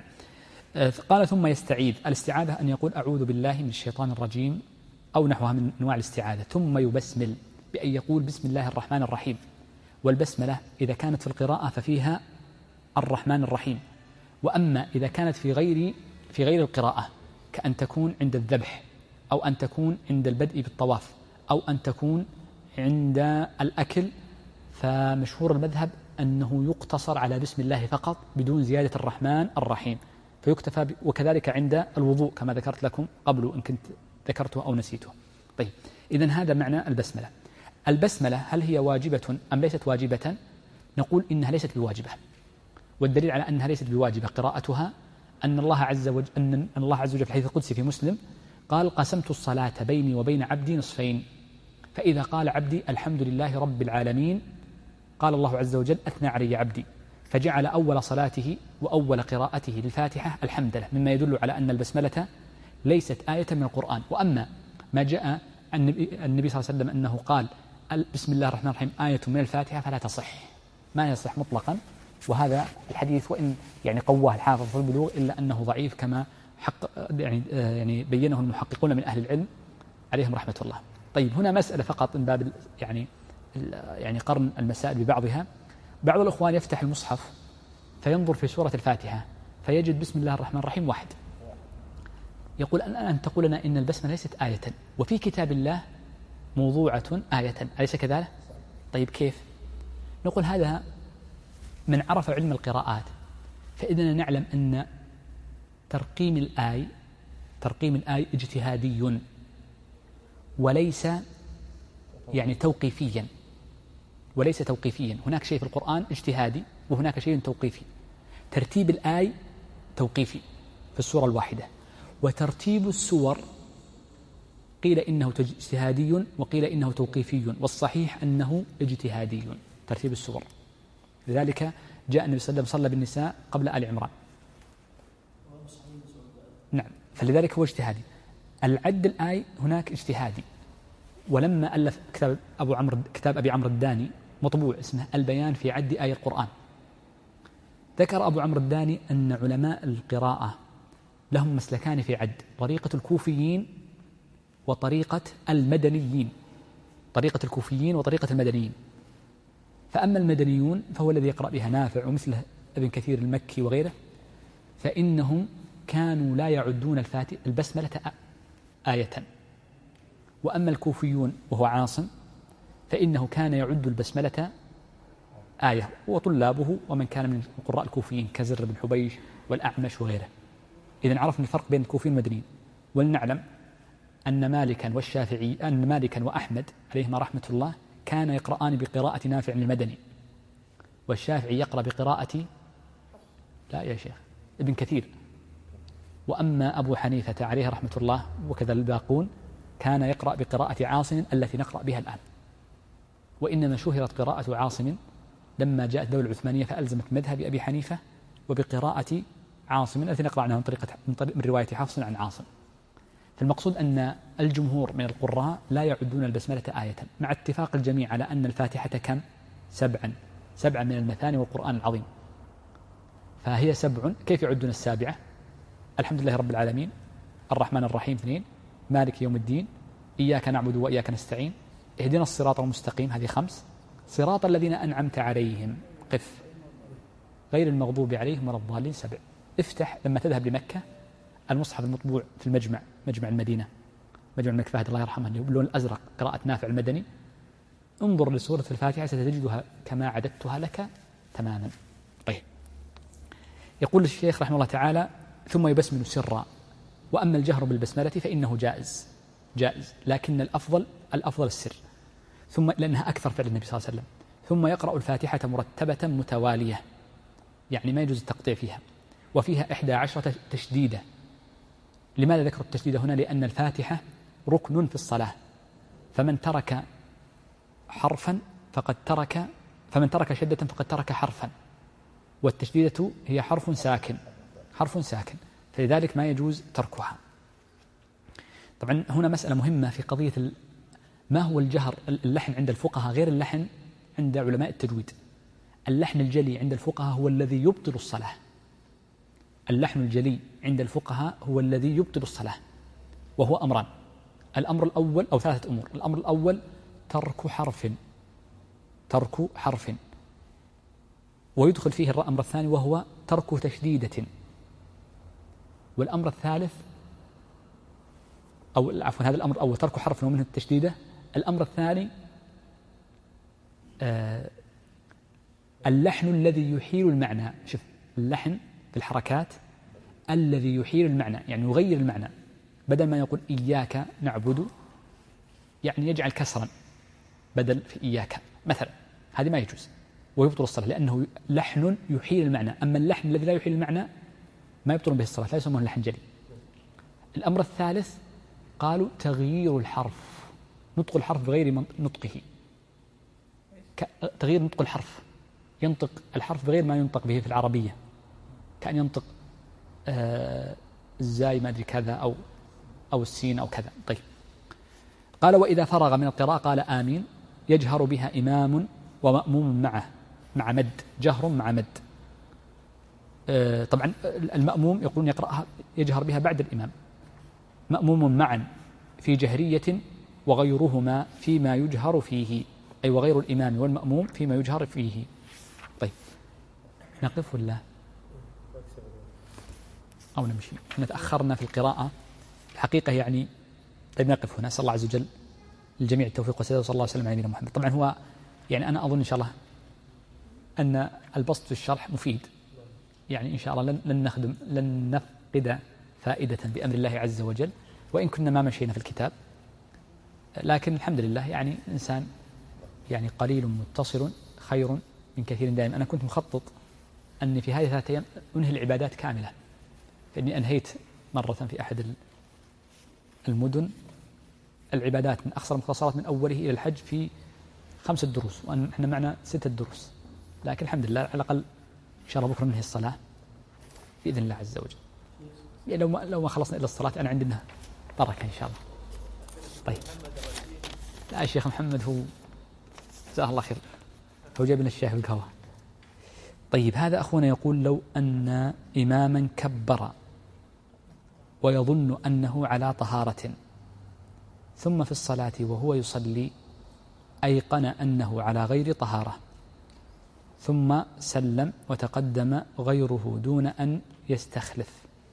قال ثم يستعيذ. الاستعاذة أن يقول أعوذ بالله من الشيطان الرجيم أو نحوها من أنواع الاستعاذة، ثم يبسمل بأن يقول بسم الله الرحمن الرحيم. والبسملة إذا كانت في القراءة ففيها الرحمن الرحيم، وأما إذا كانت في غير في غير القراءة كأن تكون عند الذبح، أو أن تكون عند البدء بالطواف، أو أن تكون عند الأكل، فمشهور المذهب أنه يقتصر على بسم الله فقط بدون زيادة الرحمن الرحيم فيكتفى. وكذلك عند الوضوء كما ذكرت لكم قبل إن كنت ذكرته أو نسيته. طيب إذن هذا معنى البسملة. البسملة هل هي واجبة أم ليست واجبة؟ نقول إنها ليست بواجبة، والدليل على أنها ليست بواجبة قراءتها أن الله عز وجل أن الله عز وجل في الحديث القدسي في مسلم قال قسمت الصلاة بيني وبين عبدي نصفين، فإذا قال عبدي الحمد لله رب العالمين قال الله عز وجل أثنى علي عبدي، فجعل أول صلاته وأول قراءته للفاتحة الحمد لله، مما يدل على أن البسملة ليست آية من القرآن. وأما ما جاء النبي صلى الله عليه وسلم أنه قال بسم الله الرحمن الرحيم آية من الفاتحة فلا تصح، ما يصح مطلقا. وهذا الحديث وإن يعني قواه الحافظ في البلوغ إلا أنه ضعيف كما حق يعني يعني بينه المحققون من أهل العلم عليهم رحمة الله. طيب هنا مسألة فقط من باب يعني يعني قرن المسائل ببعضها. بعض الأخوان يفتح المصحف فينظر في سورة الفاتحة فيجد بسم الله الرحمن الرحيم واحد، يقول أن أن تقول لنا إن البسمة ليست آية وفي كتاب الله موضوعة آية، أليس كذلك؟ طيب كيف؟ نقول هذا من عرف علم القراءات فإننا نعلم أن ترقيم الآي ترقيم الآي اجتهادي وليس يعني توقيفيا، وليس توقيفيا. هناك شيء في القرآن اجتهادي وهناك شيء توقيفي. ترتيب الآي توقيفي في السورة الواحدة، وترتيب السور قيل إنه اجتهادي وقيل إنه توقيفي، والصحيح أنه اجتهادي ترتيب السور. لذلك جاء النبي صلى الله عليه وسلم صلى بالنساء قبل آل عمران. نعم، فلذلك هو اجتهادي. العد الآي هناك اجتهادي. ولما ألف كتاب أبو عمرو كتاب أبي عمرو الداني مطبوع اسمه البيان في عد آي القرآن، ذكر أبو عمرو الداني أن علماء القراءة لهم مسلكان في عد: طريقة الكوفيين وطريقة المدنيين. طريقة الكوفيين وطريقة المدنيين. فأما المدنيون فهو الذي يقرأ بها نافع ومثله ابن كثير المكي وغيره، فإنهم كانوا لا يعدون الفاتحة البسملة آية. وأما الكوفيون وهو عاصم فإنه كان يعد البسملة آية، وطلابه ومن كان من القراء الكوفيين كزر بن حبيش والأعمش وغيره. إذن عرفنا الفرق بين الكوفيين والمدنيين. ولنعلم أن مالكا والشافعي أن مالكا وأحمد عليهما رحمة الله كان يقرآن بقراءة نافع المدني، والشافعي يقرأ بقراءة لا يا شيخ ابن كثير. وأما أبو حنيفة عليه رحمة الله وكذا الباقون كان يقرأ بقراءة عاصم التي نقرأ بها الآن. وإنما شهرت قراءة عاصم لما جاءت الدولة العثمانية فألزمت مذهب أبي حنيفة وبقراءة عاصم التي نقرأ عنها من طريقة من, طريق من رواية حفص عن عاصم. فالمقصود أن الجمهور من القراء لا يعدون البسملة آية، مع اتفاق الجميع على أن الفاتحة كم؟ سبعا سبعا من المثاني والقرآن العظيم، فهي سبع. كيف يعدون السابعة؟ الحمد لله رب العالمين، الرحمن الرحيم اثنين، مالك يوم الدين، إياك نعبد وإياك نستعين، اهدنا الصراط المستقيم هذه خمس، صراط الذين أنعمت عليهم قف، غير المغضوب عليهم ولا الضالين سبع. افتح لما تذهب لمكة المصحف المطبوع في المجمع مجمع المدينة مجمع الملك فهد الله يرحمه اللي هو باللون الأزرق قراءة نافع المدني، انظر لسورة الفاتحة ستجدها كما عددتها لك تماما. طيب، يقول الشيخ رحمه الله تعالى: ثم يبسمل سرا، وأما الجهر بالبسملة فإنه جائز جائز لكن الأفضل الأفضل السر، ثم لأنها أكثر فعل النبي صلى الله عليه وسلم. ثم يقرأ الفاتحة مرتبة متوالية، يعني ما يجوز التقطيع فيها، وفيها إحدى عشرة تشديدة. لماذا ذكر التشديد هنا؟ لأن الفاتحة ركن في الصلاة، فمن ترك حرفا فقد ترك فمن ترك شدة فقد ترك حرفا، والتشديدة هي حرف ساكن حرف ساكن فلذلك ما يجوز تركها. طبعا هنا مسألة مهمة في قضية ما هو الجهر. اللحن عند الفقهاء غير اللحن عند علماء التجويد. اللحن الجلي عند الفقهاء هو الذي يبطل الصلاة. اللحن الجلي عند الفقهاء هو الذي يبطل الصلاة، وهو أمران. الأمر الأول أو ثلاثة أمور. الأمر الأول ترك حرف ترك حرف ويدخل فيه الأمر الثاني وهو ترك تشديدة. والأمر الثالث أو عفوا هذا الأمر الأول ترك حرف ومنه التشديدة. الأمر الثاني آه اللحن الذي يحيل المعنى. شوف، اللحن في الحركات الذي يحيل المعنى، يعني يغير المعنى، بدل ما يقول إياك نعبد يعني يجعل كسرا بدل في إياك مثلا، هذه ما يجوز ويبطل الصلاة لأنه لحن يحيل المعنى. أما اللحن الذي لا يحيل المعنى ما يبطل به الصلاة، لا يسمونه لحن جلي. الأمر الثالث قالوا تغيير الحرف، نطق الحرف بغير نطقه، تغيير نطق الحرف، ينطق الحرف بغير ما ينطق به في العربية، كأن ينطق آه الزاي ما أدري كذا أو أو السين أو كذا. طيب، قال: وإذا فرغ من القراءة قال آمين، يجهر بها إمام ومأموم معه مع مد، جهر مع مد. آه طبعا المأموم يقولون يقرأها يجهر بها بعد الإمام، مأموم معا في جهرية وغيرهما فيما يجهر فيه، أي وغير الإمام والمأموم فيما يجهر فيه. طيب، نقف ولا أو نمشي؟ احنا تأخرنا في القراءة الحقيقة يعني طيب نقف هنا، أسأل الله عز وجل للجميع التوفيق والسداد، وصلى الله وسلم على نبينا محمد. طبعا هو يعني أنا أظن إن شاء الله أن البسط في الشرح مفيد، يعني إن شاء الله لن, لن نخدم لن نفقد فائدة بأمر الله عز وجل، وإن كنا ما مشينا في الكتاب، لكن الحمد لله يعني الإنسان يعني قليل متصل خير من كثير دائم. أنا كنت مخطط أني في هذه الثلاثة أيام أنهي العبادات كاملة، فإني أنهيت مرة في أحد المدن العبادات من أقصر المختصرات من أوله إلى الحج في خمسة دروس، وأن إحنا معنا ستة دروس، لكن الحمد لله على الأقل إن شاء الله بكرة ننهي الصلاة بإذن الله عز وجل. يعني لو ما لو ما خلصنا إلى الصلاة أنا عندنا بركة إن شاء الله. طيب لا الشيخ محمد هو جزاه الله خير، هو جاب لنا الشاي والقهوة. طيب هذا أخونا يقول لو أن إماما كبر ويظن أنه على طهارة، ثم في الصلاة وهو يصلي أيقن أنه على غير طهارة، ثم سلم وتقدم غيره دون أن يستخلف،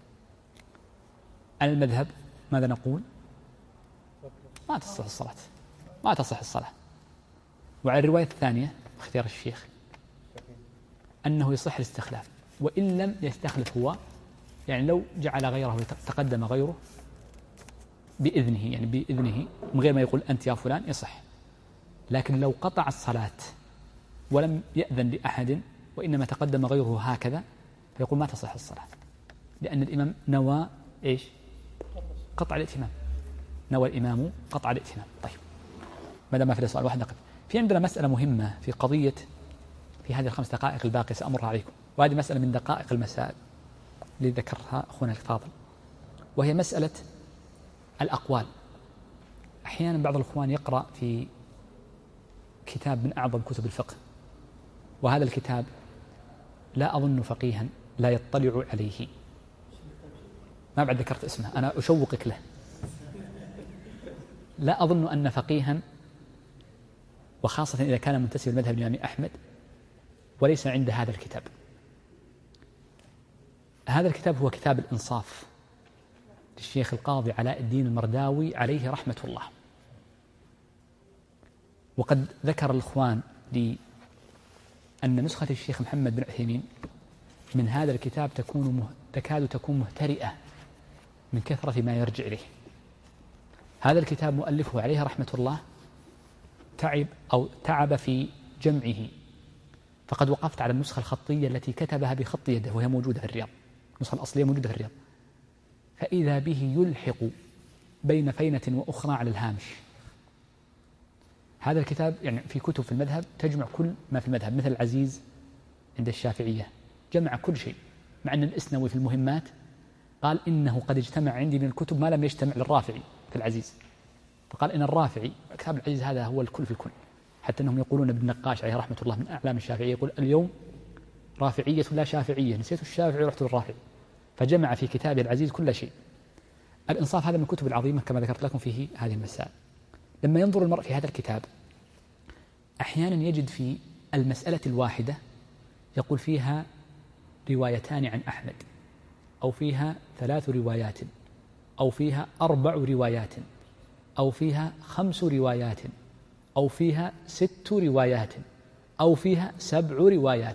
على المذهب ماذا نقول؟ ما تصح الصلاة، ما تصح الصلاة. وعلى الرواية الثانية اختيار الشيخ أنه يصح الاستخلاف، وإن لم يستخلف هو، يعني لو جعل غيره تقدم غيره بإذنه، يعني بإذنه من غير ما يقول أنت يا فلان يصح. لكن لو قطع الصلاة ولم يأذن لأحد وإنما تقدم غيره هكذا فيقول ما تصح الصلاة، لأن الإمام نوى إيش؟ قطع الائتمام، نوى الإمام قطع الائتمام. طيب ما دام ما في سؤال واحد نقف. في عندنا مسألة مهمة في قضية في هذه الخمس دقائق الباقية سأمرها عليكم، وهذه مسألة من دقائق المسائل اللي ذكرها أخونا الفاضل، وهي مسألة الأقوال. أحيانا بعض الأخوان يقرأ في كتاب من أعظم كتب الفقه، وهذا الكتاب لا أظن فقيها لا يطلع عليه، ما بعد ذكرت اسمه أنا أشوقك له، لا أظن أن فقيها وخاصة إذا كان منتسب لمذهب الإمام أحمد وليس عند هذا الكتاب. هذا الكتاب هو كتاب الإنصاف للشيخ القاضي علاء الدين المرداوي عليه رحمة الله. وقد ذكر الإخوان لي أن نسخة الشيخ محمد بن عثيمين من هذا الكتاب تكون تكاد تكون مهترئة من كثرة ما يرجع إليه. هذا الكتاب مؤلفه عليه رحمة الله تعب أو تعب في جمعه، فقد وقفت على النسخة الخطية التي كتبها بخط يده وهي موجودة في الرياض، النسخة الأصلية موجودة في الرياض، فإذا به يلحق بين فينة وأخرى على الهامش. هذا الكتاب يعني في كتب في المذهب تجمع كل ما في المذهب، مثل العزيز عند الشافعية جمع كل شيء، مع أن الإسنوي في المهمات قال إنه قد اجتمع عندي من الكتب ما لم يجتمع للرافعي في العزيز، فقال إن الرافعي كتاب العزيز هذا هو الكل في الكل، حتى أنهم يقولون ابن نقاش عليه رحمة الله من أعلام الشافعية يقول اليوم رافعية لا شافعية، نسيت الشافعي ورحت للرافعي، فجمع في كتابه العزيز كل شيء. الإنصاف هذا من الكتب العظيمة كما ذكرت لكم فيه هذه المسائل. لما ينظر المرء في هذا الكتاب أحيانا يجد في المسألة الواحدة يقول فيها روايتان عن أحمد، أو فيها ثلاث روايات، أو فيها أربع روايات، أو فيها خمس روايات، أو فيها ست روايات، أو فيها سبع روايات.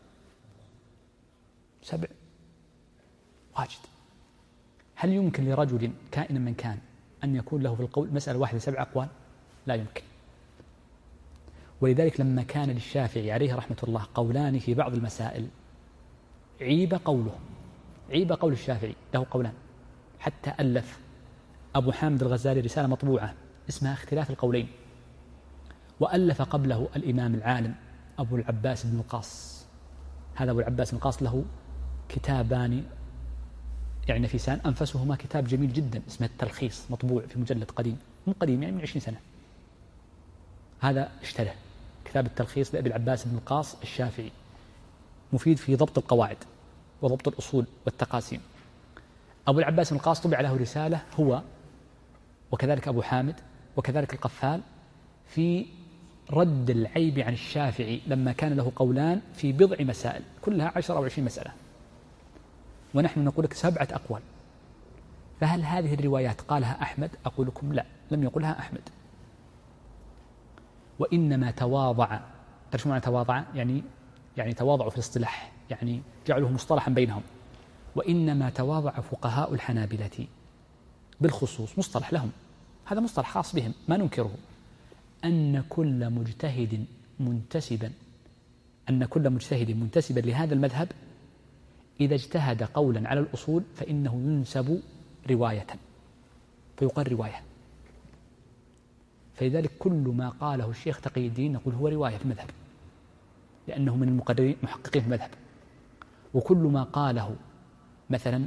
سبع واجد. هل يمكن لرجل كائنا من كان أن يكون له في القول مسألة واحدة سبع أقوال؟ لا يمكن. ولذلك لما كان للشافعي عليه رحمة الله قولان في بعض المسائل عيب قوله، عيب قول الشافعي، له قولان، حتى ألف أبو حامد الغزالي رسالة مطبوعة اسمها اختلاف القولين، وألف قبله الإمام العالم أبو العباس بن القاص. هذا أبو العباس بن القاص له كتابان يعني نفيسان، أنفسهما كتاب جميل جدا اسمه التلخيص، مطبوع في مجلد قديم، مو قديم يعني من عشرين سنة. هذا اشترى كتاب التلخيص لأبي العباس بن القاص الشافعي، مفيد في ضبط القواعد وضبط الأصول والتقاسيم. أبو العباس بن القاص طبع له رسالة هو وكذلك أبو حامد وكذلك القفال في رد العيب عن الشافعي لما كان له قولان في بضع مسائل كلها عشر أو عشرين مسألة، ونحن نقول لك سبعة أقوال. فهل هذه الروايات قالها أحمد؟ أقول لكم لا، لم يقلها أحمد، وإنما تواضع. تعرف معنى تواضع؟ يعني يعني تواضعوا في الاصطلاح، يعني جعلوه مصطلحا بينهم. وإنما تواضع فقهاء الحنابلة بالخصوص، مصطلح لهم، هذا مصطلح خاص بهم ما ننكره، أن كل مجتهد منتسبا أن كل مجتهد منتسبا لهذا المذهب إذا اجتهد قولا على الأصول فإنه ينسب رواية، فيقال رواية. فلذلك كل ما قاله الشيخ تقي الدين نقول هو رواية في المذهب، لأنه من المقررين محققين في المذهب. وكل ما قاله مثلا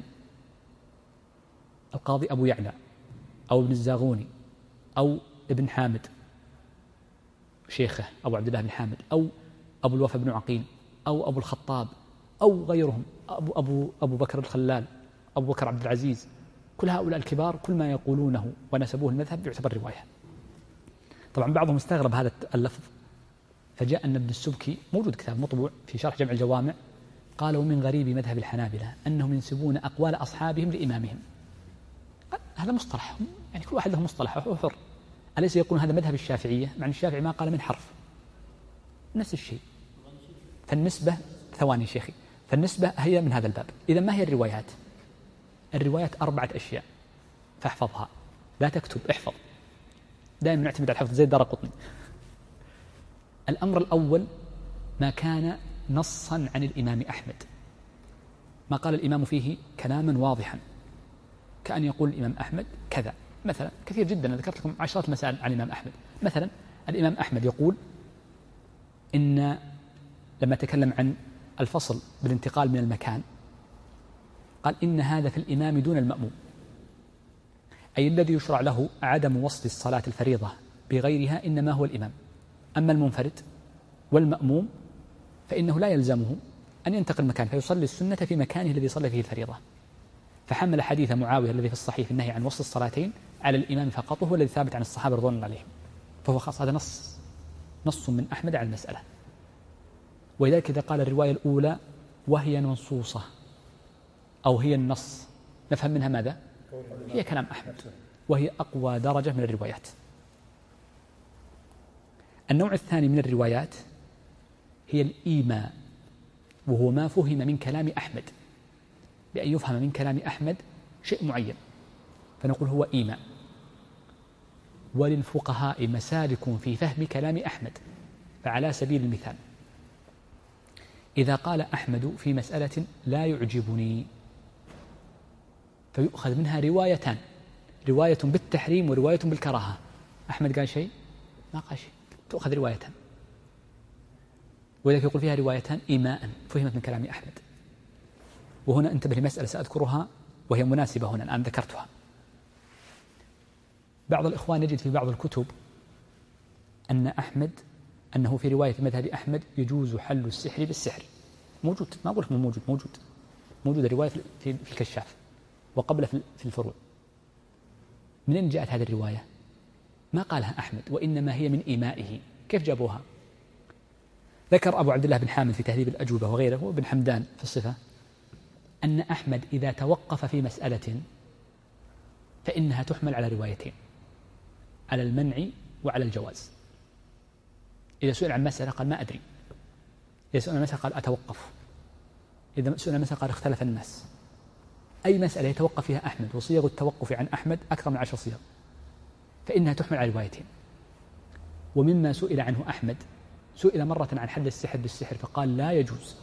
القاضي أبو يعلى أو ابن الزاغوني أو ابن حامد شيخه أبو عبد الله بن حامد أو أبو الوفا بن عقيل أو أبو الخطاب أو غيرهم، أبو, أبو, أبو بكر الخلال، أبو بكر عبد العزيز، كل هؤلاء الكبار كل ما يقولونه ونسبوه المذهب يعتبر رواية. طبعا بعضهم استغرب هذا اللفظ، فجاء أن ابن السبكي موجود كتاب مطبوع في شرح جمع الجوامع قال: ومن غريب مذهب الحنابلة أنهم ينسبون أقوال أصحابهم لإمامهم. هذا مصطلح، يعني كل واحد له مصطلح وهو حر. أليس يقولون هذا مذهب الشافعية؟ مع أن الشافعي ما قال من حرف، نفس الشيء. فالنسبة ثواني شيخي فالنسبة هي من هذا الباب. إذا ما هي الروايات؟ الروايات أربعة أشياء فاحفظها، لا تكتب، احفظ، دائما نعتمد على الحفظ زي الدارقطني. الأمر الأول ما كان نصا عن الإمام أحمد، ما قال الإمام فيه كلاما واضحا، كأن يقول الإمام أحمد كذا مثلا، كثير جدا، أنا ذكرت لكم عشرات مسائل عن الإمام أحمد. مثلا الإمام أحمد يقول إن لما تكلم عن الفصل بالانتقال من المكان قال إن هذا في الإمام دون المأموم، أي الذي يشرع له عدم وصل الصلاة الفريضة بغيرها إنما هو الإمام. أما المنفرد والمأموم فإنه لا يلزمه أن ينتقل مكان فيصلي السنة في مكانه الذي صلى فيه الفريضة. فحمل حديث معاوية الذي في الصحيح في النهي عن وصل الصلاتين على الإمام فقط، وهو الذي ثابت عن الصحابة رضوان الله عليهم، فهو خاص. هذا نص نص من أحمد على المسألة. ولذلك إذا قال الرواية الأولى وهي منصوصة أو هي النص نفهم منها ماذا؟ هي كلام أحمد، وهي أقوى درجة من الروايات. النوع الثاني من الروايات هي الإيماء، وهو ما فهم من كلام أحمد، بأن يفهم من كلام أحمد شيء معين فنقول هو إيماء. وللفقهاء مسالك في فهم كلام أحمد، فعلى سبيل المثال إذا قال أحمد في مسألة لا يعجبني فيؤخذ منها روايتان، رواية بالتحريم ورواية بالكراهة. أحمد قال شيء ما قال شيء، تؤخذ روايتان، ولذلك يقول فيها روايتان إيماء فهمت من كلام أحمد. وهنا انتبه لمسألة سأذكرها وهي مناسبة هنا الآن ذكرتها. بعض الإخوان يجد في بعض الكتب أن أحمد أنه في رواية في مذهب أحمد يجوز حل السحر بالسحر. موجود، ما أقول لكم موجود، موجود موجود الرواية في الكشاف وقبل في الفروع. منين جاءت هذه الرواية؟ ما قالها أحمد، وإنما هي من إيمائه. كيف جابوها؟ ذكر أبو عبد الله بن حامد في تهذيب الأجوبة وغيره وابن حمدان في الصفة أن أحمد إذا توقف في مسألة فإنها تحمل على روايتين، على المنع وعلى الجواز. إذا سئل عن مسألة قال ما أدري، إذا سئل عن مسألة قال أتوقف، إذا سئل عن مسألة قال اختلف الناس. أي مسألة يتوقف فيها أحمد، وصيغ التوقف عن أحمد أكثر من عشر صيغ، فإنها تحمل على روايتين. ومما سئل عنه أحمد، سئل مرة عن حد السحر بالسحر فقال لا يجوز،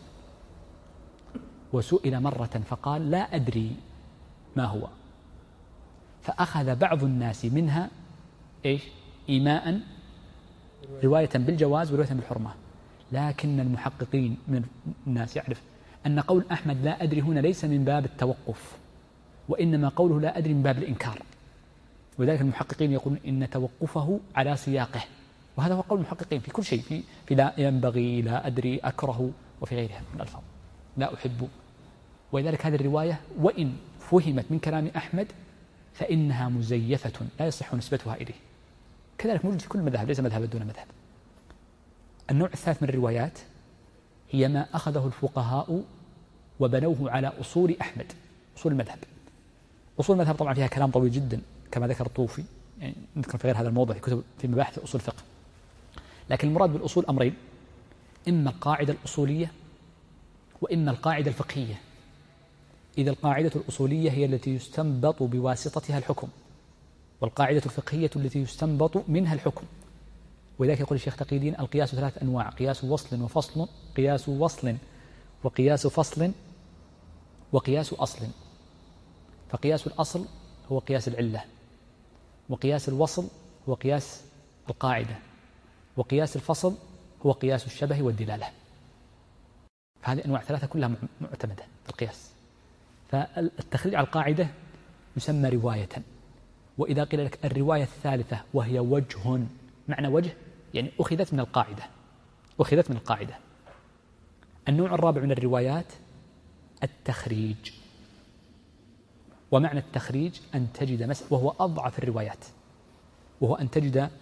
وسئل مرة فقال لا أدري ما هو، فأخذ بعض الناس منها إيش؟ إيماء، رواية بالجواز ورواية بالحرمة. لكن المحققين من الناس يعرف أن قول أحمد لا أدري هنا ليس من باب التوقف، وإنما قوله لا أدري من باب الإنكار. ولذلك المحققين يقولون إن توقفه على سياقه، وهذا هو قول المحققين في كل شيء، في, في لا ينبغي، لا أدري، أكره، وفي غيرها من الألفاظ، لا أحب. ولذلك هذه الرواية وإن فهمت من كلام أحمد فإنها مزيفة لا يصح نسبتها إليه. كذلك موجود في كل مذهب، ليس مذهب دون مذهب. النوع الثالث من الروايات هي ما أخذه الفقهاء وبنوه على أصول أحمد، أصول المذهب. أصول المذهب طبعا فيها كلام طويل جدا كما ذكر الطوفي، يعني نذكر في غير هذا الموضوع في كتب في مباحث أصول الفقه. لكن المراد بالأصول أمرين: إما القاعدة الأصولية وإما القاعدة الفقهية. إذا القاعدة الأصولية هي التي يستنبط بواسطتها الحكم، والقاعدة الفقهية التي يستنبط منها الحكم. ولذلك يقول الشيخ تقي الدين: القياس ثلاث أنواع: قياس وصل وفصل، قياس وصل وقياس فصل، وقياس أصل. فقياس الأصل هو قياس العلة، وقياس الوصل هو قياس القاعدة، وقياس الفصل هو قياس الشبه والدلالة. فهذه أنواع ثلاثة كلها معتمدة في القياس. فالتخريج على القاعدة يسمى رواية. وإذا قيل لك الرواية الثالثة وهي وجه، معنى وجه يعني أخذت من القاعدة، أخذت من القاعدة. النوع الرابع من الروايات التخريج. ومعنى التخريج أن تجد مسألة، وهو أضعف الروايات، وهو أن تجد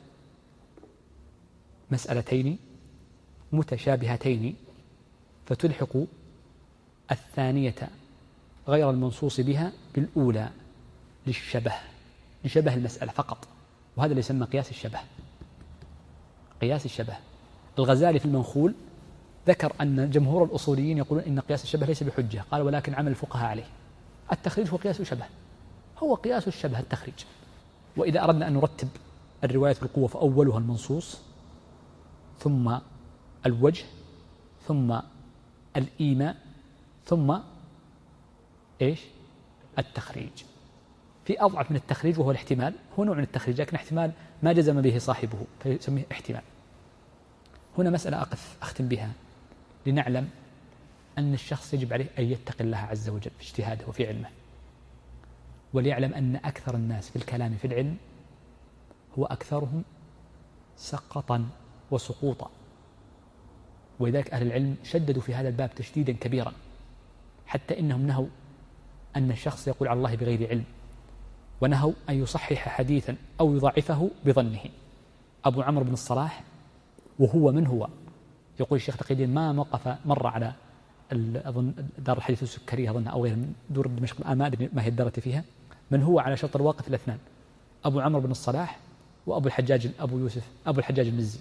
مسألتين متشابهتين فتلحق الثانية غير المنصوص بها بالأولى للشبه، لشبه المسألة فقط، وهذا اللي يسمى قياس الشبه. قياس الشبه. الغزالي في المنخول ذكر أن جمهور الأصوليين يقولون إن قياس الشبه ليس بحجة، قال ولكن عمل الفقهاء عليه. التخريج هو قياس الشبه، هو قياس الشبه التخريج. وإذا أردنا أن نرتب الروايات بالقوة فأولها المنصوص، ثم الوجه، ثم الإيماء، ثم إيش؟ التخريج. في أضعف من التخريج وهو الاحتمال، هو نوع من التخريج لكن احتمال ما جزم به صاحبه فيسميه احتمال. هنا مسألة أقف أختم بها لنعلم أن الشخص يجب عليه أن يتقي الله عز وجل في اجتهاده وفي علمه، وليعلم أن أكثر الناس في الكلام في العلم هو أكثرهم سقطا وسقوطا. ولذلك أهل العلم شددوا في هذا الباب تشديدا كبيرا، حتى إنهم نهوا أن الشخص يقول على الله بغير علم، ونهوا أن يصحح حديثا أو يضعفه بظنه. أبو عمرو بن الصلاح وهو من هو، يقول الشيخ تقي الدين ما وقف مرة على أظن دار الحديث السكرية أظن أو غير من دور دمشق الآن، ما أدري ما هي الدارة فيها، من هو على شرط الواقف الاثنان: أبو عمرو بن الصلاح وأبو الحجاج أبو يوسف أبو الحجاج المزي.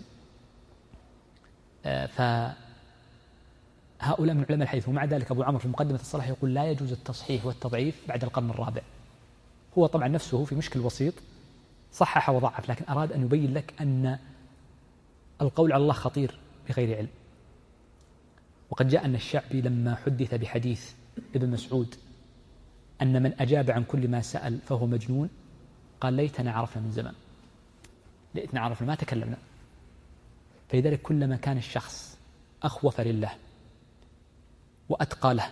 فهؤلاء من علماء الحديث. ومع ذلك أبو عمرو في مقدمة الصلاح يقول لا يجوز التصحيح والتضعيف بعد القرن الرابع. هو طبعا نفسه في مشكل بسيط صحح وضعف، لكن أراد أن يبين لك أن القول على الله خطير بغير علم. وقد جاء أن الشعبي لما حدث بحديث ابن مسعود أن من أجاب عن كل ما سأل فهو مجنون، قال ليتنا عرفنا من زمان، ليتنا عرفنا ما تكلمنا. فلذلك كلما كان الشخص أخوف لله وأتقى له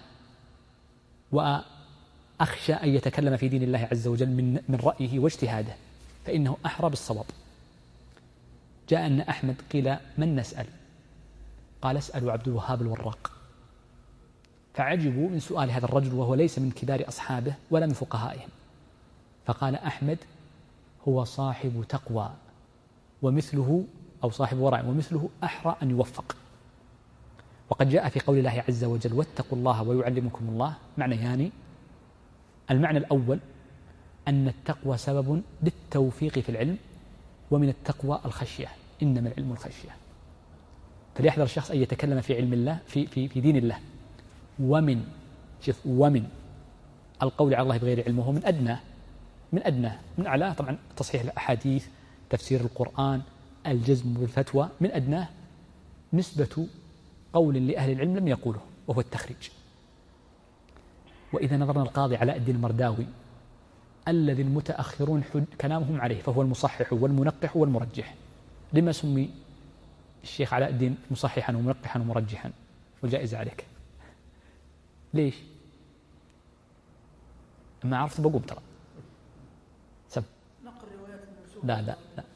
وأخشى أن يتكلم في دين الله عز وجل من من رأيه واجتهاده فإنه أحرى بالصواب. جاء أن أحمد قيل من نسأل؟ قال اسألوا عبد الوهاب الوراق. فعجبوا من سؤال هذا الرجل وهو ليس من كبار أصحابه ولا من فقهائهم، فقال أحمد هو صاحب تقوى ومثله أو صاحب ورع ومثله أحرى أن يوفق. وقد جاء في قول الله عز وجل واتقوا الله ويعلمكم الله معنى يعني المعنى الأول أن التقوى سبب للتوفيق في العلم، ومن التقوى الخشية، إنما العلم الخشية. فليحذر الشخص أن يتكلم في علم الله في في في دين الله. ومن شوف ومن القول على الله بغير علم، وهو من أدناه من أدناه من أعلاه طبعا تصحيح الأحاديث، تفسير القرآن، الجزم بالفتوى. من أدناه نسبة قول لأهل العلم لم يقوله وهو التخريج. وإذا نظرنا القاضي علاء الدين المرداوي الذي المتأخرون كلامهم عليه فهو المصحح والمنقح والمرجح. لما سمي الشيخ علاء الدين مصححا ومنقحا ومرجحا والجائزة عليك؟ ليش؟ ما عرفت بقوم ترى سب نقل روايات المنسوخة. لا لا لا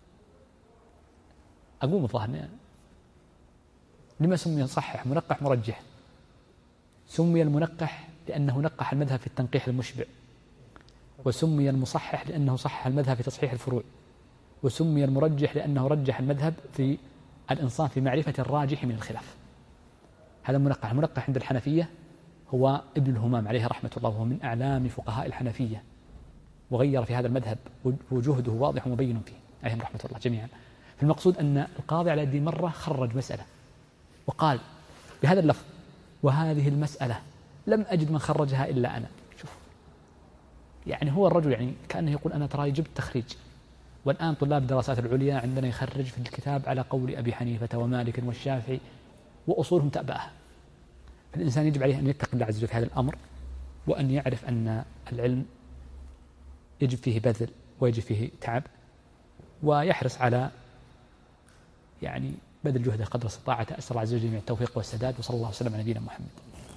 أقوم الظاهر. لما سمي مصحح منقح مرجح؟ سمي المنقح لأنه نقح المذهب في التنقيح المشبع، وسمي المصحح لأنه صحح المذهب في تصحيح الفروع، وسمي المرجح لأنه رجح المذهب في الإنصاف في معرفة الراجح من الخلاف. هذا المنقح. المنقح عند الحنفية هو ابن الهمام عليه رحمة الله، وهو من أعلام فقهاء الحنفية وغير في هذا المذهب وجهده واضح ومبين فيه عليهم رحمة الله جميعا. فالمقصود أن القاضي علاء الدين مرة خرج مسألة وقال بهذا اللفظ: وهذه المسألة لم أجد من خرجها إلا أنا. شوف، يعني هو الرجل يعني كأنه يقول أنا ترى جبت تخريج، والآن طلاب الدراسات العليا عندنا يخرج في الكتاب على قول أبي حنيفة ومالك والشافعي وأصولهم تأبأها. فالإنسان يجب عليه أن يتقي الله عز وجل في هذا الأمر، وأن يعرف أن العلم يجب فيه بذل ويجب فيه تعب، ويحرص على يعني بذل جهده قدر استطاعته. أسأل الله عز وجل التوفيق والسداد، وصلى الله وسلم على نبينا محمد.